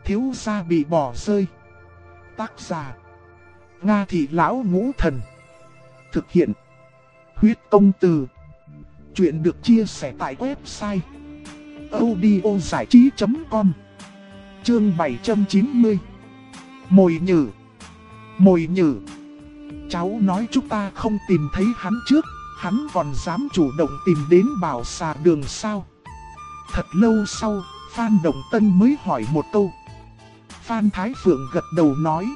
thiếu gia bị bỏ rơi. Tác giả: Nga Thị Lão Ngũ Thần. Thực hiện: Huyết Công Từ. Chuyện được chia sẻ tại website audiozảichí.com. Chương 790. Mồi nhử. Mồi nhử. Cháu nói chúng ta không tìm thấy hắn trước, hắn còn dám chủ động tìm đến Bảo Xà Đường sao? Thật lâu sau, Phan Đồng Tân mới hỏi một câu. Phan Thái Phượng gật đầu nói: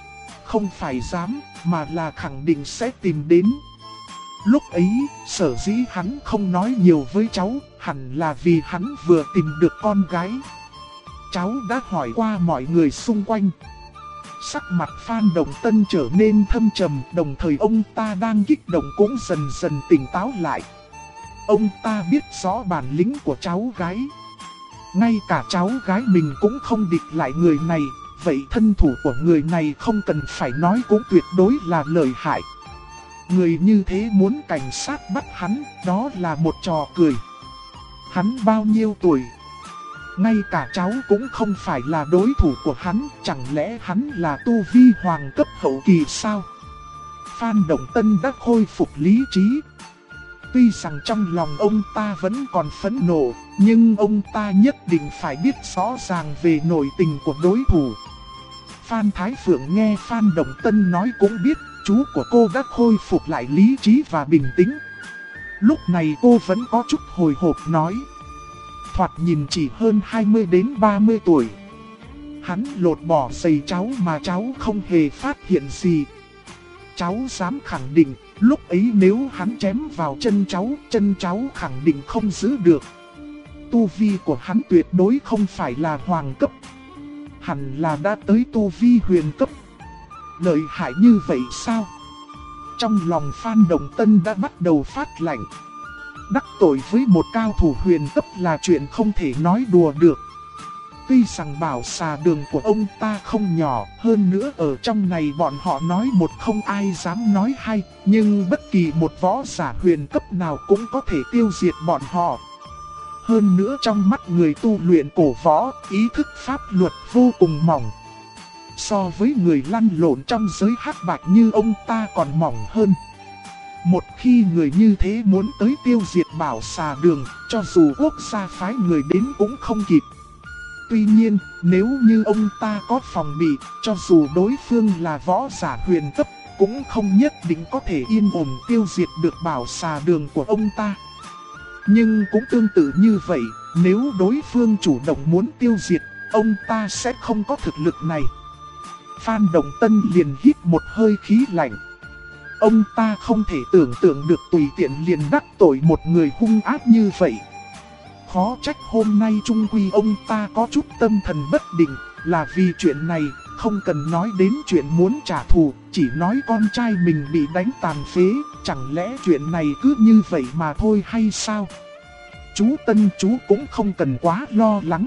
không phải dám, mà là khẳng định sẽ tìm đến. Lúc ấy, sở dĩ hắn không nói nhiều với cháu, hẳn là vì hắn vừa tìm được con gái. Cháu đã hỏi qua mọi người xung quanh. Sắc mặt Phan Đồng Tân trở nên thâm trầm, đồng thời ông ta đang kích động cũng dần dần tỉnh táo lại. Ông ta biết rõ bản lĩnh của cháu gái. Ngay cả cháu gái mình cũng không địch lại người này, vậy thân thủ của người này không cần phải nói cũng tuyệt đối là lợi hại. Người như thế muốn cảnh sát bắt hắn, đó là một trò cười. Hắn bao nhiêu tuổi? Ngay cả cháu cũng không phải là đối thủ của hắn, chẳng lẽ hắn là tu vi hoàng cấp hậu kỳ sao? Phan Đồng Tân đã khôi phục lý trí. Tuy rằng trong lòng ông ta vẫn còn phẫn nộ, nhưng ông ta nhất định phải biết rõ ràng về nội tình của đối thủ. Phan Thái Phượng nghe Phan Đồng Tân nói cũng biết chú của cô đã khôi phục lại lý trí và bình tĩnh. Lúc này cô vẫn có chút hồi hộp nói: thoạt nhìn chỉ hơn 20 đến 30 tuổi. Hắn lột bỏ giày cháu mà cháu không hề phát hiện gì. Cháu dám khẳng định, lúc ấy nếu hắn chém vào chân cháu khẳng định không giữ được. Tu vi của hắn tuyệt đối không phải là hoàng cấp. Hẳn là đã tới tu vi huyền cấp. Lợi hại như vậy sao? Trong lòng Phan Đồng Tân đã bắt đầu phát lạnh. Đắc tội với một cao thủ huyền cấp là chuyện không thể nói đùa được. Tuy rằng Bảo Xà Đường của ông ta không nhỏ, hơn nữa ở trong này bọn họ nói một không ai dám nói hai, nhưng bất kỳ một võ giả huyền cấp nào cũng có thể tiêu diệt bọn họ. Hơn nữa trong mắt người tu luyện cổ võ, ý thức pháp luật vô cùng mỏng. So với người lăn lộn trong giới hắc bạch như ông ta còn mỏng hơn. Một khi người như thế muốn tới tiêu diệt Bảo Xà Đường, cho dù quốc gia phái người đến cũng không kịp. Tuy nhiên, nếu như ông ta có phòng bị, cho dù đối phương là võ giả huyền cấp, cũng không nhất định có thể yên ổn tiêu diệt được Bảo Xà Đường của ông ta. Nhưng cũng tương tự như vậy, nếu đối phương chủ động muốn tiêu diệt, ông ta sẽ không có thực lực này. Phan Đồng Tân liền hít một hơi khí lạnh. Ông ta không thể tưởng tượng được tùy tiện liền đắc tội một người hung ác như vậy. Khó trách hôm nay chung quy ông ta có chút tâm thần bất định, là vì chuyện này, không cần nói đến chuyện muốn trả thù, chỉ nói con trai mình bị đánh tàn phế, chẳng lẽ chuyện này cứ như vậy mà thôi hay sao? Chú Tân chú cũng không cần quá lo lắng.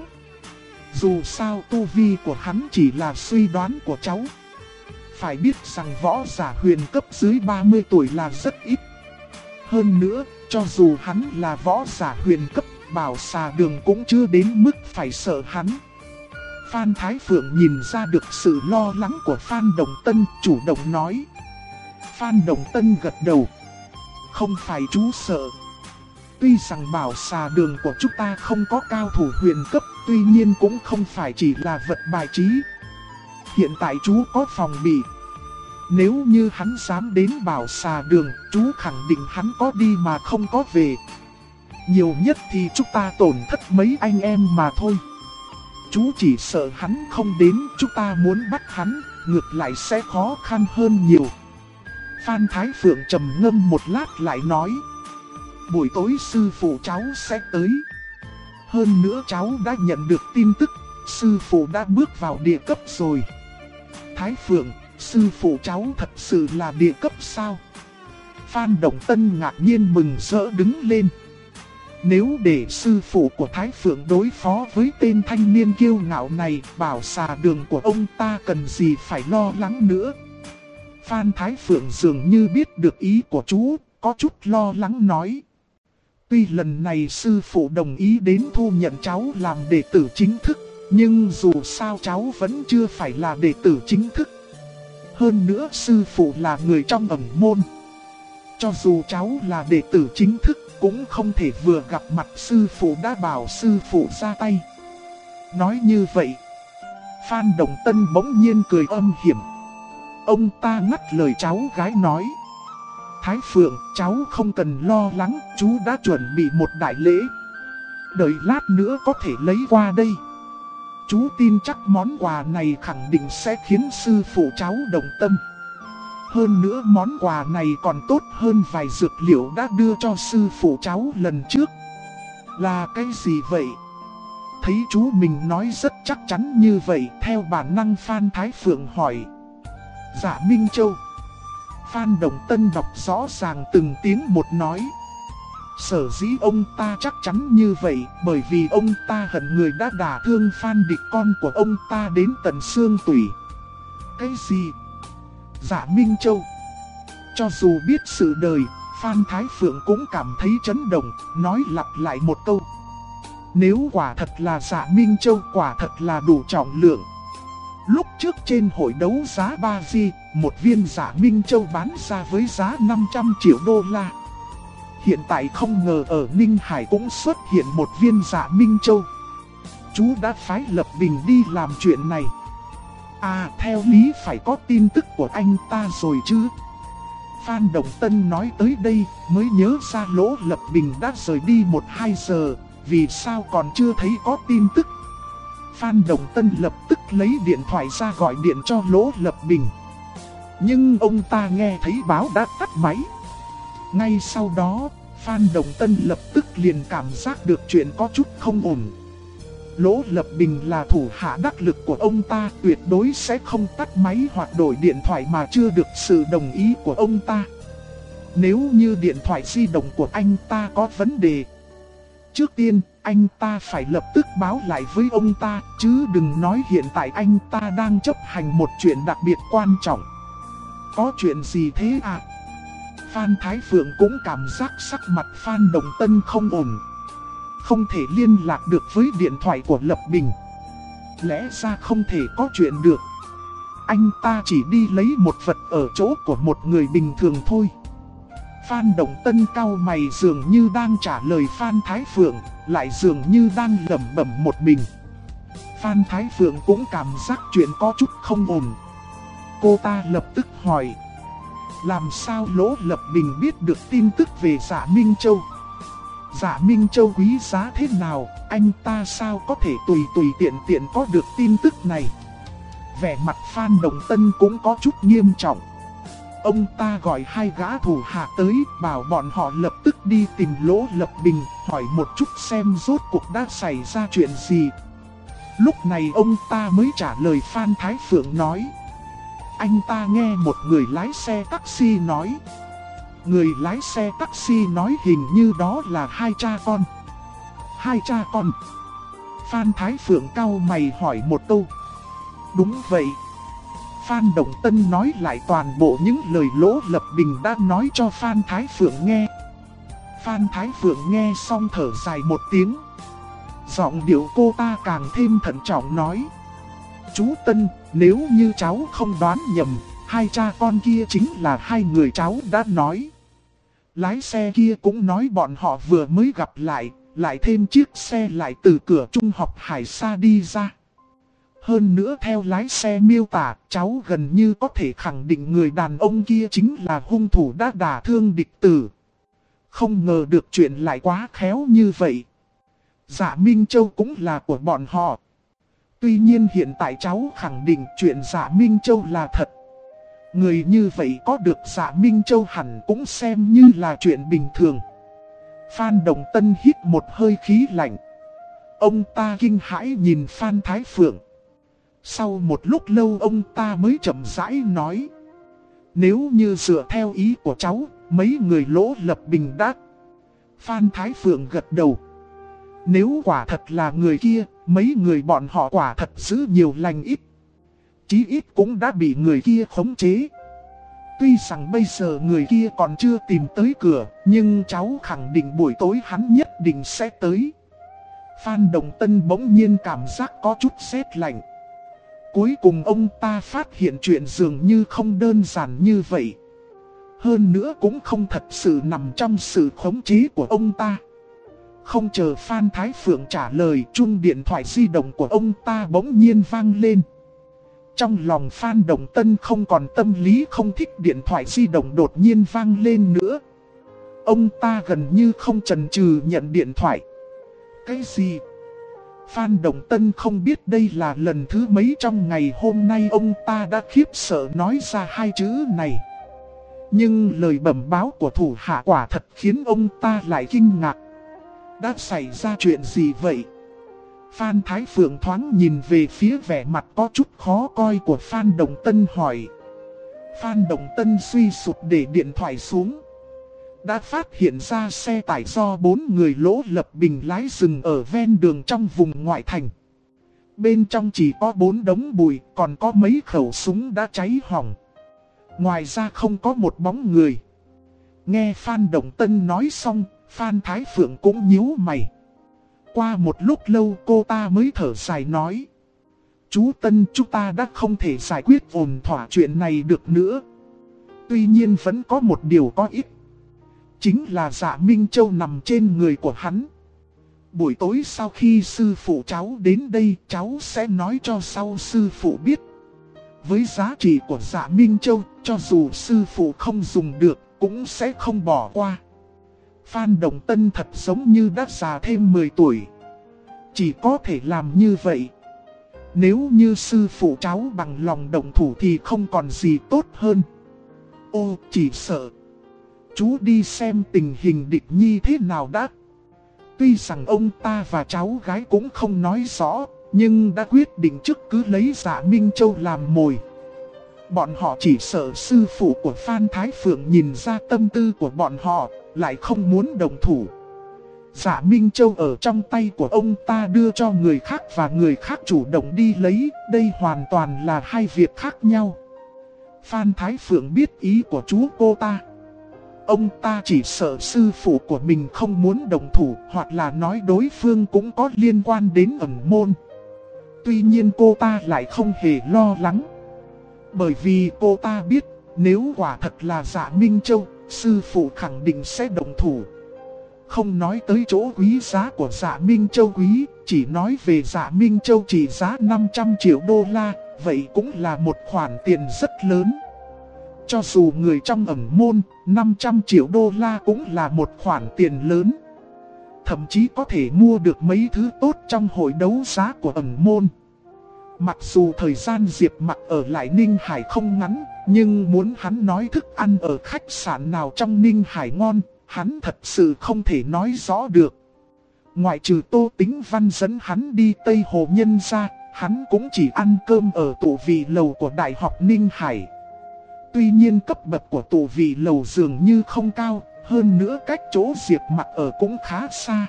Dù sao tu vi của hắn chỉ là suy đoán của cháu. Phải biết rằng võ giả huyền cấp dưới 30 tuổi là rất ít. Hơn nữa, cho dù hắn là võ giả huyền cấp, Bảo Xà Đường cũng chưa đến mức phải sợ hắn. Phan Thái Phượng nhìn ra được sự lo lắng của Phan Đồng Tân, chủ động nói. Phan Đồng Tân gật đầu. Không phải chú sợ. Tuy rằng Bảo Xà Đường của chúng ta không có cao thủ huyền cấp, tuy nhiên cũng không phải chỉ là vật bài trí. Hiện tại chú có phòng bị. Nếu như hắn dám đến Bảo Xà Đường, chú khẳng định hắn có đi mà không có về. Nhiều nhất thì chúng ta tổn thất mấy anh em mà thôi. Chú chỉ sợ hắn không đến, chúng ta muốn bắt hắn, ngược lại sẽ khó khăn hơn nhiều. Phan Thái Phượng trầm ngâm một lát lại nói. Buổi tối sư phụ cháu sẽ tới. Hơn nữa cháu đã nhận được tin tức, sư phụ đã bước vào địa cấp rồi. Thái Phượng, sư phụ cháu thật sự là địa cấp sao? Phan Đồng Tân ngạc nhiên mừng rỡ đứng lên. Nếu để sư phụ của Thái Phượng đối phó với tên thanh niên kiêu ngạo này, Bảo Xà Đường của ông ta cần gì phải lo lắng nữa. Phan Thái Phượng dường như biết được ý của chú, có chút lo lắng nói. Tuy lần này sư phụ đồng ý đến thu nhận cháu làm đệ tử chính thức, Nhưng dù sao cháu vẫn chưa phải là đệ tử chính thức. Hơn nữa sư phụ là người trong ẩn môn. Cho dù cháu là đệ tử chính thức cũng không thể vừa gặp mặt sư phụ đã bảo sư phụ ra tay. Nói như vậy, Phan Đồng Tân bỗng nhiên cười âm hiểm. Ông ta ngắt lời cháu gái nói. Thái Phượng, cháu không cần lo lắng, chú đã chuẩn bị một đại lễ. Đợi lát nữa có thể lấy qua đây. Chú tin chắc món quà này khẳng định sẽ khiến sư phụ cháu động tâm. Hơn nữa món quà này còn tốt hơn vài dược liệu đã đưa cho sư phụ cháu lần trước. Là cái gì vậy? Thấy chú mình nói rất chắc chắn như vậy, theo bản năng Phan Thái Phượng hỏi. Dạ Minh Châu. Phan Đồng Tân đọc rõ ràng từng tiếng một nói. Sở dĩ ông ta chắc chắn như vậy bởi vì ông ta hận người đã đả thương Phan Địch con của ông ta đến tận xương tủy. Cái gì? Dạ Minh Châu. Cho dù biết sự đời, Phan Thái Phượng cũng cảm thấy chấn động, nói lặp lại một câu. Nếu quả thật là Dạ Minh Châu, quả thật là đủ trọng lượng. Lúc trước trên hội đấu giá Ba Di, một viên Dạ Minh Châu bán ra với giá 500 triệu đô la. Hiện tại không ngờ ở Ninh Hải cũng xuất hiện một viên Dạ Minh Châu. Chú đã phái Lập Bình đi làm chuyện này. À, theo lý phải có tin tức của anh ta rồi chứ. Phan Đồng Tân nói tới đây mới nhớ ra Lỗ Lập Bình đã rời đi 1-2 giờ. Vì sao còn chưa thấy có tin tức? Phan Đồng Tân lập tức lấy điện thoại ra gọi điện cho Lỗ Lập Bình. Nhưng ông ta nghe thấy báo đã tắt máy. Ngay sau đó, Phan Đồng Tân lập tức liền cảm giác được chuyện có chút không ổn. Lỗ Lập Bình là thủ hạ đắc lực của ông ta, tuyệt đối sẽ không tắt máy hoặc đổi điện thoại mà chưa được sự đồng ý của ông ta. Nếu như điện thoại di động của anh ta có vấn đề, trước tiên, anh ta phải lập tức báo lại với ông ta, chứ đừng nói hiện tại anh ta đang chấp hành một chuyện đặc biệt quan trọng. Có chuyện gì thế à? Phan Thái Phượng cũng cảm giác sắc mặt Phan Đồng Tân không ổn. Không thể liên lạc được với điện thoại của Lập Bình. Lẽ ra không thể có chuyện được. Anh ta chỉ đi lấy một vật ở chỗ của một người bình thường thôi. Phan Đồng Tân cau mày dường như đang trả lời Phan Thái Phượng, lại dường như đang lẩm bẩm một mình. Phan Thái Phượng cũng cảm giác chuyện có chút không ổn. Cô ta lập tức hỏi. Làm sao Lỗ Lập Bình biết được tin tức về Dạ Minh Châu? Dạ Minh Châu quý giá thế nào, anh ta sao có thể tùy tiện có được tin tức này? Vẻ mặt Phan Đồng Tân cũng có chút nghiêm trọng. Ông ta gọi hai gã thủ hạ tới, bảo bọn họ lập tức đi tìm Lỗ Lập Bình, hỏi một chút xem rốt cuộc đã xảy ra chuyện gì. Lúc này ông ta mới trả lời Phan Thái Phượng nói. Anh ta nghe một người lái xe taxi nói. Người lái xe taxi nói hình như đó là hai cha con. Hai cha con? Phan Thái Phượng cau mày hỏi một câu. Đúng vậy. Phan Đồng Tân nói lại toàn bộ những lời Lỗ Lập Bình đã nói cho Phan Thái Phượng nghe. Phan Thái Phượng nghe xong thở dài một tiếng. Giọng điệu cô ta càng thêm thận trọng nói. Chú Tân, nếu như cháu không đoán nhầm, hai cha con kia chính là hai người cháu đã nói. Lái xe kia cũng nói bọn họ vừa mới gặp lại thêm chiếc xe lại từ cửa trung học Hải Sa đi ra. Hơn nữa theo lái xe miêu tả, cháu gần như có thể khẳng định người đàn ông kia chính là hung thủ đã đả thương địch tử. Không ngờ được chuyện lại quá khéo như vậy. Dạ Minh Châu cũng là của bọn họ. Tuy nhiên hiện tại cháu khẳng định chuyện Dạ Minh Châu là thật. Người như vậy có được Dạ Minh Châu hẳn cũng xem như là chuyện bình thường. Phan Đồng Tân hít một hơi khí lạnh. Ông ta kinh hãi nhìn Phan Thái Phượng. Sau một lúc lâu ông ta mới chậm rãi nói. Nếu như dựa theo ý của cháu, mấy người Lỗ Lập Bình đã... Phan Thái Phượng gật đầu. Nếu quả thật là người kia, mấy người bọn họ quả thật giữ nhiều lành ít. Chí ít cũng đã bị người kia khống chế. Tuy rằng bây giờ người kia còn chưa tìm tới cửa, nhưng cháu khẳng định buổi tối hắn nhất định sẽ tới. Phan Đồng Tân bỗng nhiên cảm giác có chút sét lạnh. Cuối cùng ông ta phát hiện chuyện dường như không đơn giản như vậy. Hơn nữa cũng không thật sự nằm trong sự khống chế của ông ta. Không chờ Phan Thái Phượng trả lời, chuông điện thoại di động của ông ta bỗng nhiên vang lên. Trong lòng Phan Đồng Tân không còn tâm lý không thích điện thoại di động đột nhiên vang lên nữa. Ông ta gần như không chần chừ nhận điện thoại. Cái gì? Phan Đồng Tân không biết đây là lần thứ mấy trong ngày hôm nay ông ta đã khiếp sợ nói ra hai chữ này. Nhưng lời bẩm báo của thủ hạ quả thật khiến ông ta lại kinh ngạc. Đã xảy ra chuyện gì vậy? Phan Thái Phượng thoáng nhìn về phía vẻ mặt có chút khó coi của Phan Đồng Tân hỏi. Phan Đồng Tân suy sụp để điện thoại xuống. Đã phát hiện ra xe tải do 4 người lỗ lập bình lái dừng ở ven đường trong vùng ngoại thành. Bên trong chỉ có 4 đống bụi, còn có mấy khẩu súng đã cháy hỏng. Ngoài ra không có một bóng người. Nghe Phan Đồng Tân nói xong, Phan Thái Phượng cũng nhíu mày. Qua một lúc lâu cô ta mới thở dài nói. Chú Tân, chúng ta đã không thể giải quyết ổn thỏa chuyện này được nữa. Tuy nhiên vẫn có một điều có ích. Chính là Dạ Minh Châu nằm trên người của hắn. Buổi tối sau khi sư phụ cháu đến đây, cháu sẽ nói cho sau sư phụ biết. Với giá trị của Dạ Minh Châu, cho dù sư phụ không dùng được, cũng sẽ không bỏ qua. Phan Đồng Tân thật giống như đã già thêm 10 tuổi. Chỉ có thể làm như vậy. Nếu như sư phụ cháu bằng lòng động thủ thì không còn gì tốt hơn. Ô, chỉ sợ. Chú đi xem tình hình Địch Nhi thế nào đã. Tuy rằng ông ta và cháu gái cũng không nói rõ, nhưng đã quyết định trước cứ lấy Dạ Minh Châu làm mồi. Bọn họ chỉ sợ sư phụ của Phan Thái Phượng nhìn ra tâm tư của bọn họ, lại không muốn đồng thủ. Dạ Minh Châu ở trong tay của ông ta đưa cho người khác và người khác chủ động đi lấy, đây hoàn toàn là hai việc khác nhau. Phan Thái Phượng biết ý của chú cô ta. Ông ta chỉ sợ sư phụ của mình không muốn đồng thủ, hoặc là nói đối phương cũng có liên quan đến ẩn môn. Tuy nhiên cô ta lại không hề lo lắng. Bởi vì cô ta biết, nếu quả thật là Dạ Minh Châu, sư phụ khẳng định sẽ đồng thủ. Không nói tới chỗ quý giá của Dạ Minh Châu quý, chỉ nói về Dạ Minh Châu chỉ giá 500 triệu đô la, vậy cũng là một khoản tiền rất lớn. Cho dù người trong ẩn môn, 500 triệu đô la cũng là một khoản tiền lớn. Thậm chí có thể mua được mấy thứ tốt trong hội đấu giá của ẩn môn. Mặc dù thời gian Diệp Mặc ở lại Ninh Hải không ngắn, nhưng muốn hắn nói thức ăn ở khách sạn nào trong Ninh Hải ngon, hắn thật sự không thể nói rõ được. Ngoại trừ Tô Tính Văn dẫn hắn đi Tây Hồ Nhân ra, hắn cũng chỉ ăn cơm ở tủ vị lầu của Đại học Ninh Hải. Tuy nhiên cấp bậc của tủ vị lầu dường như không cao, hơn nữa cách chỗ Diệp Mặc ở cũng khá xa.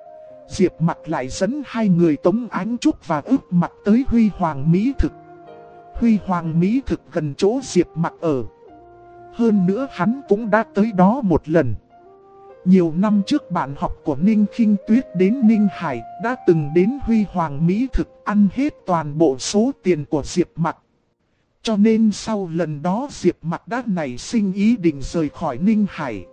Diệp Mặc lại dẫn hai người Tống Ánh Trúc và Ước Mặc tới Huy Hoàng Mỹ Thực. Huy Hoàng Mỹ Thực gần chỗ Diệp Mặc ở. Hơn nữa hắn cũng đã tới đó một lần. Nhiều năm trước bạn học của Ninh Khinh Tuyết đến Ninh Hải đã từng đến Huy Hoàng Mỹ Thực ăn hết toàn bộ số tiền của Diệp Mặc. Cho nên sau lần đó Diệp Mặc đã nảy sinh ý định rời khỏi Ninh Hải.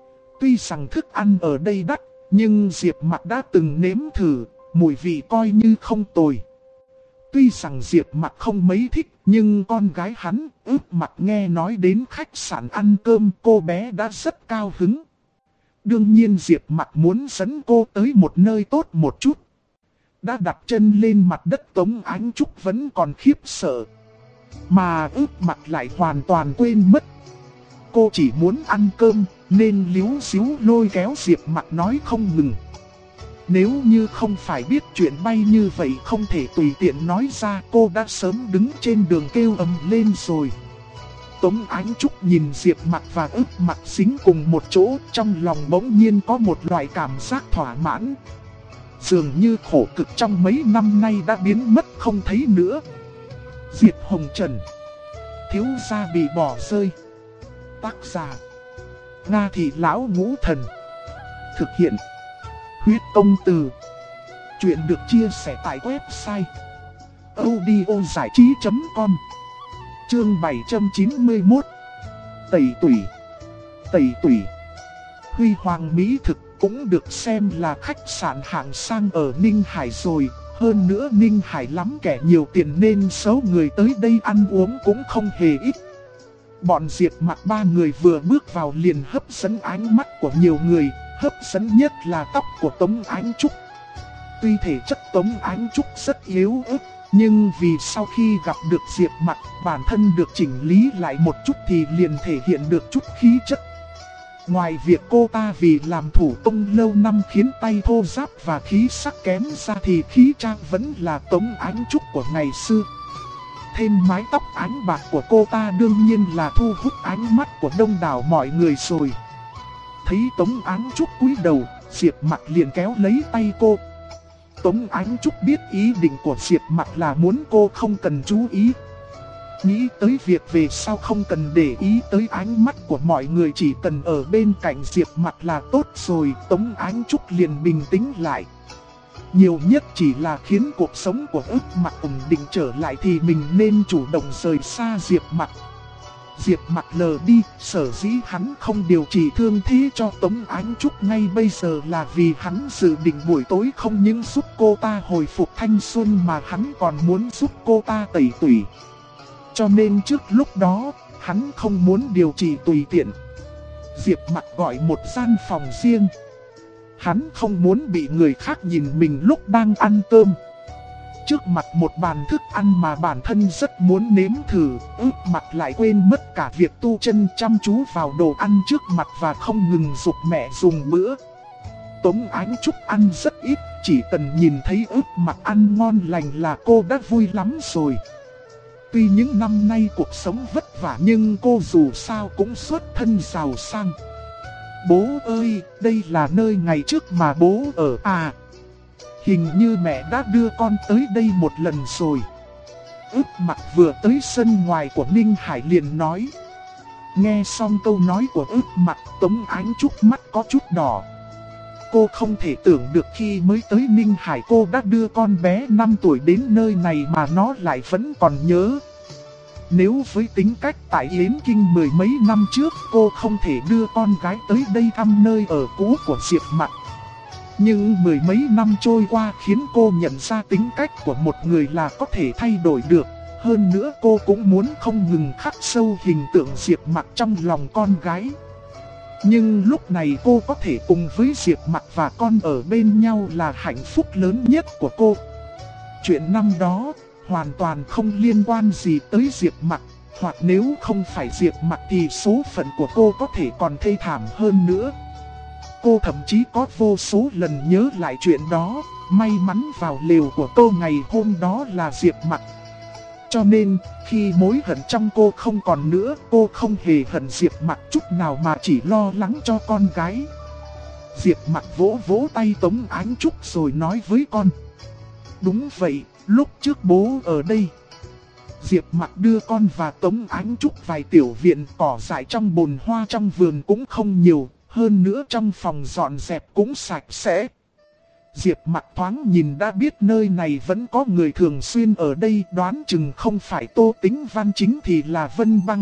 Tuy rằng thức ăn ở đây đắt, nhưng Diệp Mặc đã từng nếm thử, mùi vị coi như không tồi. Tuy rằng Diệp Mặc không mấy thích, nhưng con gái hắn, Ước Mặc nghe nói đến khách sạn ăn cơm, cô bé đã rất cao hứng. Đương nhiên Diệp Mặc muốn dẫn cô tới một nơi tốt một chút. Đã đặt chân lên mặt đất, Tống Ánh Trúc vẫn còn khiếp sợ. Mà Ước Mặc lại hoàn toàn quên mất. Cô chỉ muốn ăn cơm, nên líu xíu lôi kéo Diệp Mặc nói không ngừng. Nếu như không phải biết chuyện bay như vậy không thể tùy tiện nói ra, cô đã sớm đứng trên đường kêu ầm lên rồi. Tống Ánh Trúc nhìn Diệp Mặc và Ước Mặc dính cùng một chỗ, trong lòng bỗng nhiên có một loại cảm giác thỏa mãn. Dường như khổ cực trong mấy năm nay đã biến mất không thấy nữa. Diệp Hồng Trần, thiếu gia bị bỏ rơi. Tác giả Nga Thị Lão Ngũ Thần. Thực hiện Huyết Công Từ. Chuyện được chia sẻ tại website audiozảichí.com. Chương 791. Tẩy tủy. Tẩy tủy. Huy Hoàng Mỹ Thực cũng được xem là khách sạn hạng sang ở Ninh Hải rồi. Hơn nữa Ninh Hải lắm kẻ nhiều tiền nên số người tới đây ăn uống cũng không hề ít. Bọn Diệp Mặc ba người vừa bước vào liền hấp dẫn ánh mắt của nhiều người. Hấp dẫn nhất là tóc của Tống Ánh Trúc. Tuy thể chất Tống Ánh Trúc rất yếu ớt, nhưng vì sau khi gặp được Diệp Mặc, bản thân được chỉnh lý lại một chút thì liền thể hiện được chút khí chất. Ngoài việc cô ta vì làm thủ công lâu năm khiến tay thô ráp và khí sắc kém ra thì khí trang vẫn là Tống Ánh Trúc của ngày xưa. Thêm mái tóc ánh bạc của cô ta đương nhiên là thu hút ánh mắt của đông đảo mọi người rồi. Thấy Tống Ánh Trúc cúi đầu, Diệp Mặc liền kéo lấy tay cô. Tống Ánh Trúc biết ý định của Diệp Mặc là muốn cô không cần chú ý. Nghĩ tới việc về sau không cần để ý tới ánh mắt của mọi người, chỉ cần ở bên cạnh Diệp Mặc là tốt rồi. Tống Ánh Trúc liền bình tĩnh lại. Nhiều nhất chỉ là khiến cuộc sống của Ức Mặc ổn định trở lại thì mình nên chủ động rời xa Diệp Mặc. Diệp Mặc lờ đi, sở dĩ hắn không điều trị thương thế cho Tống Ánh Trúc ngay bây giờ là vì hắn dự định buổi tối không những giúp cô ta hồi phục thanh xuân mà hắn còn muốn giúp cô ta tẩy tủy. Cho nên trước lúc đó, hắn không muốn điều trị tùy tiện. Diệp Mặc gọi một gian phòng riêng. Hắn không muốn bị người khác nhìn mình lúc đang ăn cơm. Trước mặt một bàn thức ăn mà bản thân rất muốn nếm thử, Ức Mặc lại quên mất cả việc tu chân, chăm chú vào đồ ăn trước mặt và không ngừng giục mẹ dùng bữa. Tống Ánh Trúc ăn rất ít, chỉ cần nhìn thấy Ức Mặc ăn ngon lành là cô đã vui lắm rồi. Tuy những năm nay cuộc sống vất vả nhưng cô dù sao cũng xuất thân giàu sang. Bố ơi, đây là nơi ngày trước mà bố ở à? Hình như mẹ đã đưa con tới đây một lần rồi. Ức Mặc vừa tới sân ngoài của Ninh Hải liền nói. Nghe xong câu nói của Ức Mặc, Tống Ánh Trúc mắt có chút đỏ. Cô không thể tưởng được khi mới tới Ninh Hải cô đã đưa con bé 5 tuổi đến nơi này mà nó lại vẫn còn nhớ. Nếu với tính cách tại Yến Kinh mười mấy năm trước, cô không thể đưa con gái tới đây thăm nơi ở cũ của Diệp Mặc. Nhưng mười mấy năm trôi qua khiến cô nhận ra tính cách của một người là có thể thay đổi được. Hơn nữa cô cũng muốn không ngừng khắc sâu hình tượng Diệp Mặc trong lòng con gái. Nhưng lúc này cô có thể cùng với Diệp Mặc và con ở bên nhau là hạnh phúc lớn nhất của cô. Chuyện năm đó hoàn toàn không liên quan gì tới Diệp Mặc, hoặc nếu không phải Diệp Mặc thì số phận của cô có thể còn thê thảm hơn nữa. Cô thậm chí có vô số lần nhớ lại chuyện đó, may mắn vào lều của cô ngày hôm đó là Diệp Mặc. Cho nên, khi mối hận trong cô không còn nữa, cô không hề hận Diệp Mặc chút nào mà chỉ lo lắng cho con gái. Diệp Mặc vỗ vỗ tay Tống Ánh Trúc rồi nói với con. Đúng vậy, lúc trước bố ở đây. Diệp Mặc đưa con và Tống Ánh Trúc vài tiểu viện, cỏ dại trong bồn hoa trong vườn cũng không nhiều. Hơn nữa trong phòng dọn dẹp cũng sạch sẽ. Diệp Mặc thoáng nhìn đã biết nơi này vẫn có người thường xuyên ở đây, đoán chừng không phải Tô Tĩnh Văn chính thì là Vân Băng.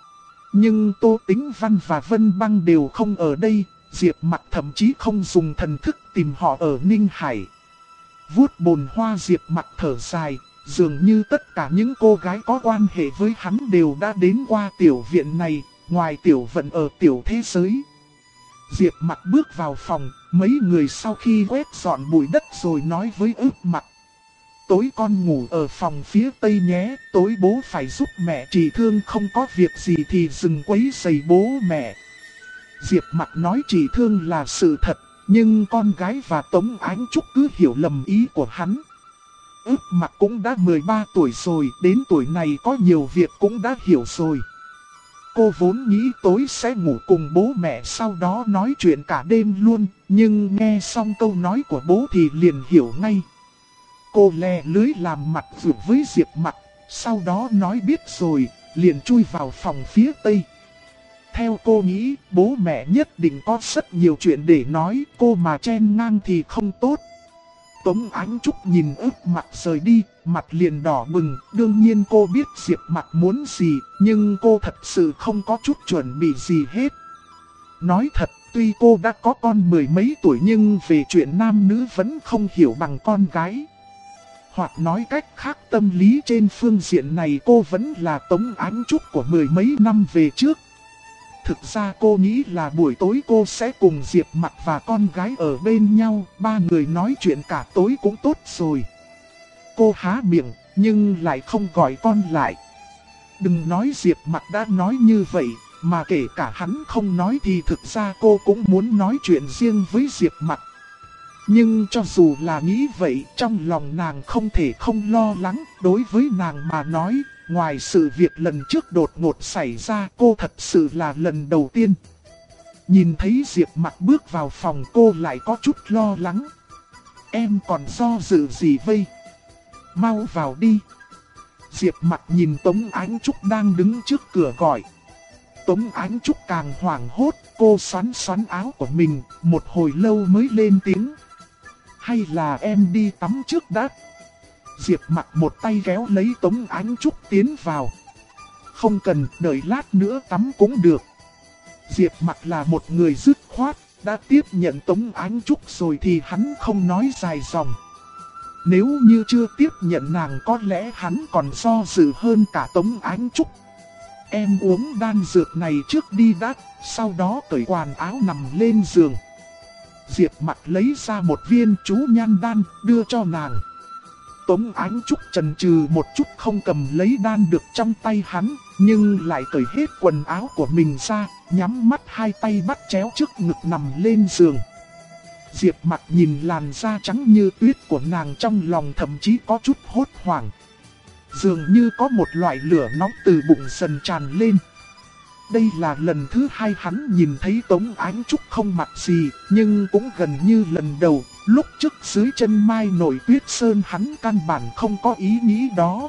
Nhưng Tô Tĩnh Văn và Vân Băng đều không ở đây, Diệp Mặc thậm chí không dùng thần thức tìm họ ở Ninh Hải. Vuốt bồn hoa Diệp Mặc thở dài, dường như tất cả những cô gái có quan hệ với hắn đều đã đến qua tiểu viện này, ngoài Tiểu Vận ở tiểu thế giới. Diệp Mặc bước vào phòng, mấy người sau khi quét dọn bụi đất rồi nói với Ức Mặc. Tối con ngủ ở phòng phía tây nhé, tối bố phải giúp mẹ trị thương, không có việc gì thì đừng quấy rầy bố mẹ. Diệp Mặc nói trị thương là sự thật, nhưng con gái và Tống Ánh Trúc cứ hiểu lầm ý của hắn. Ức Mặc cũng đã 13 tuổi rồi, đến tuổi này có nhiều việc cũng đã hiểu rồi. Cô vốn nghĩ tối sẽ ngủ cùng bố mẹ sau đó nói chuyện cả đêm luôn, nhưng nghe xong câu nói của bố thì liền hiểu ngay. Cô lè lưới làm mặt vượt với Diệp Mặc, sau đó nói biết rồi, liền chui vào phòng phía tây. Theo cô nghĩ, bố mẹ nhất định có rất nhiều chuyện để nói, cô mà chen ngang thì không tốt. Tống Ánh Trúc nhìn ướt mặt rời đi, mặt liền đỏ bừng. Đương nhiên cô biết Diệp Mặc muốn gì, nhưng cô thật sự không có chút chuẩn bị gì hết. Nói thật, tuy cô đã có con mười mấy tuổi nhưng về chuyện nam nữ vẫn không hiểu bằng con gái. Hoặc nói cách khác, tâm lý trên phương diện này cô vẫn là Tống Ánh Trúc của mười mấy năm về trước. Thực ra cô nghĩ là buổi tối cô sẽ cùng Diệp Mặc và con gái ở bên nhau, ba người nói chuyện cả tối cũng tốt rồi. Cô há miệng, nhưng lại không gọi con lại. Đừng nói Diệp Mặc đã nói như vậy, mà kể cả hắn không nói thì thực ra cô cũng muốn nói chuyện riêng với Diệp Mặc. Nhưng cho dù là nghĩ vậy, trong lòng nàng không thể không lo lắng. Đối với nàng mà nói, ngoài sự việc lần trước đột ngột xảy ra, cô thật sự là lần đầu tiên. Nhìn thấy Diệp Mặc bước vào phòng, cô lại có chút lo lắng. Em còn do dự gì vây? Mau vào đi. Diệp Mặc nhìn Tống Ánh Trúc đang đứng trước cửa gọi. Tống Ánh Trúc càng hoảng hốt, cô xoắn xoắn áo của mình, một hồi lâu mới lên tiếng. Hay là em đi tắm trước đã? Diệp Mặc một tay kéo lấy Tống Ánh Trúc tiến vào. Không cần, đợi lát nữa tắm cũng được. Diệp Mặc là một người dứt khoát, đã tiếp nhận Tống Ánh Trúc rồi thì hắn không nói dài dòng. Nếu như chưa tiếp nhận nàng có lẽ hắn còn do dự hơn cả Tống Ánh Trúc. Em uống đan dược này trước đi đã, sau đó cởi quần áo nằm lên giường. Diệp Mặc lấy ra một viên chú nhan đan đưa cho nàng. Tống Ánh Trúc chần chừ một chút không cầm lấy đan được trong tay hắn, nhưng lại cởi hết quần áo của mình ra, nhắm mắt hai tay bắt chéo trước ngực nằm lên giường. Diệp Mặc nhìn làn da trắng như tuyết của nàng, trong lòng thậm chí có chút hốt hoảng. Dường như có một loại lửa nóng từ bụng dần tràn lên. Đây là lần thứ hai hắn nhìn thấy Tống Ánh Trúc không mặc gì, nhưng cũng gần như lần đầu. Lúc trước dưới chân mai nổi tuyết sơn hắn căn bản không có ý nghĩ đó.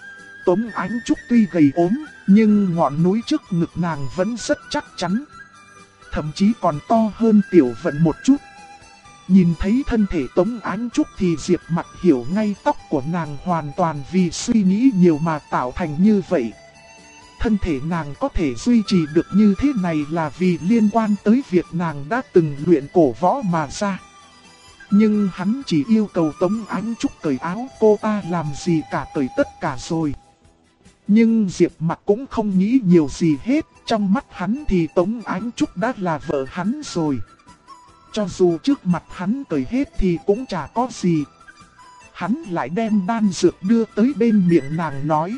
Tống Ánh Trúc tuy gầy ốm, nhưng ngọn núi trước ngực nàng vẫn rất chắc chắn. Thậm chí còn to hơn Tiểu Vận một chút. Nhìn thấy thân thể Tống Ánh Trúc thì Diệp Mặc hiểu ngay tóc của nàng hoàn toàn vì suy nghĩ nhiều mà tạo thành như vậy. Thân thể nàng có thể duy trì được như thế này là vì liên quan tới việc nàng đã từng luyện cổ võ mà ra. Nhưng hắn chỉ yêu cầu Tống Ánh Trúc cởi áo, cô ta làm gì cả cởi tất cả rồi. Nhưng Diệp Mặc cũng không nghĩ nhiều gì hết, trong mắt hắn thì Tống Ánh Trúc đã là vợ hắn rồi. Cho dù trước mặt hắn cởi hết thì cũng chả có gì. Hắn lại đem đan dược đưa tới bên miệng nàng nói.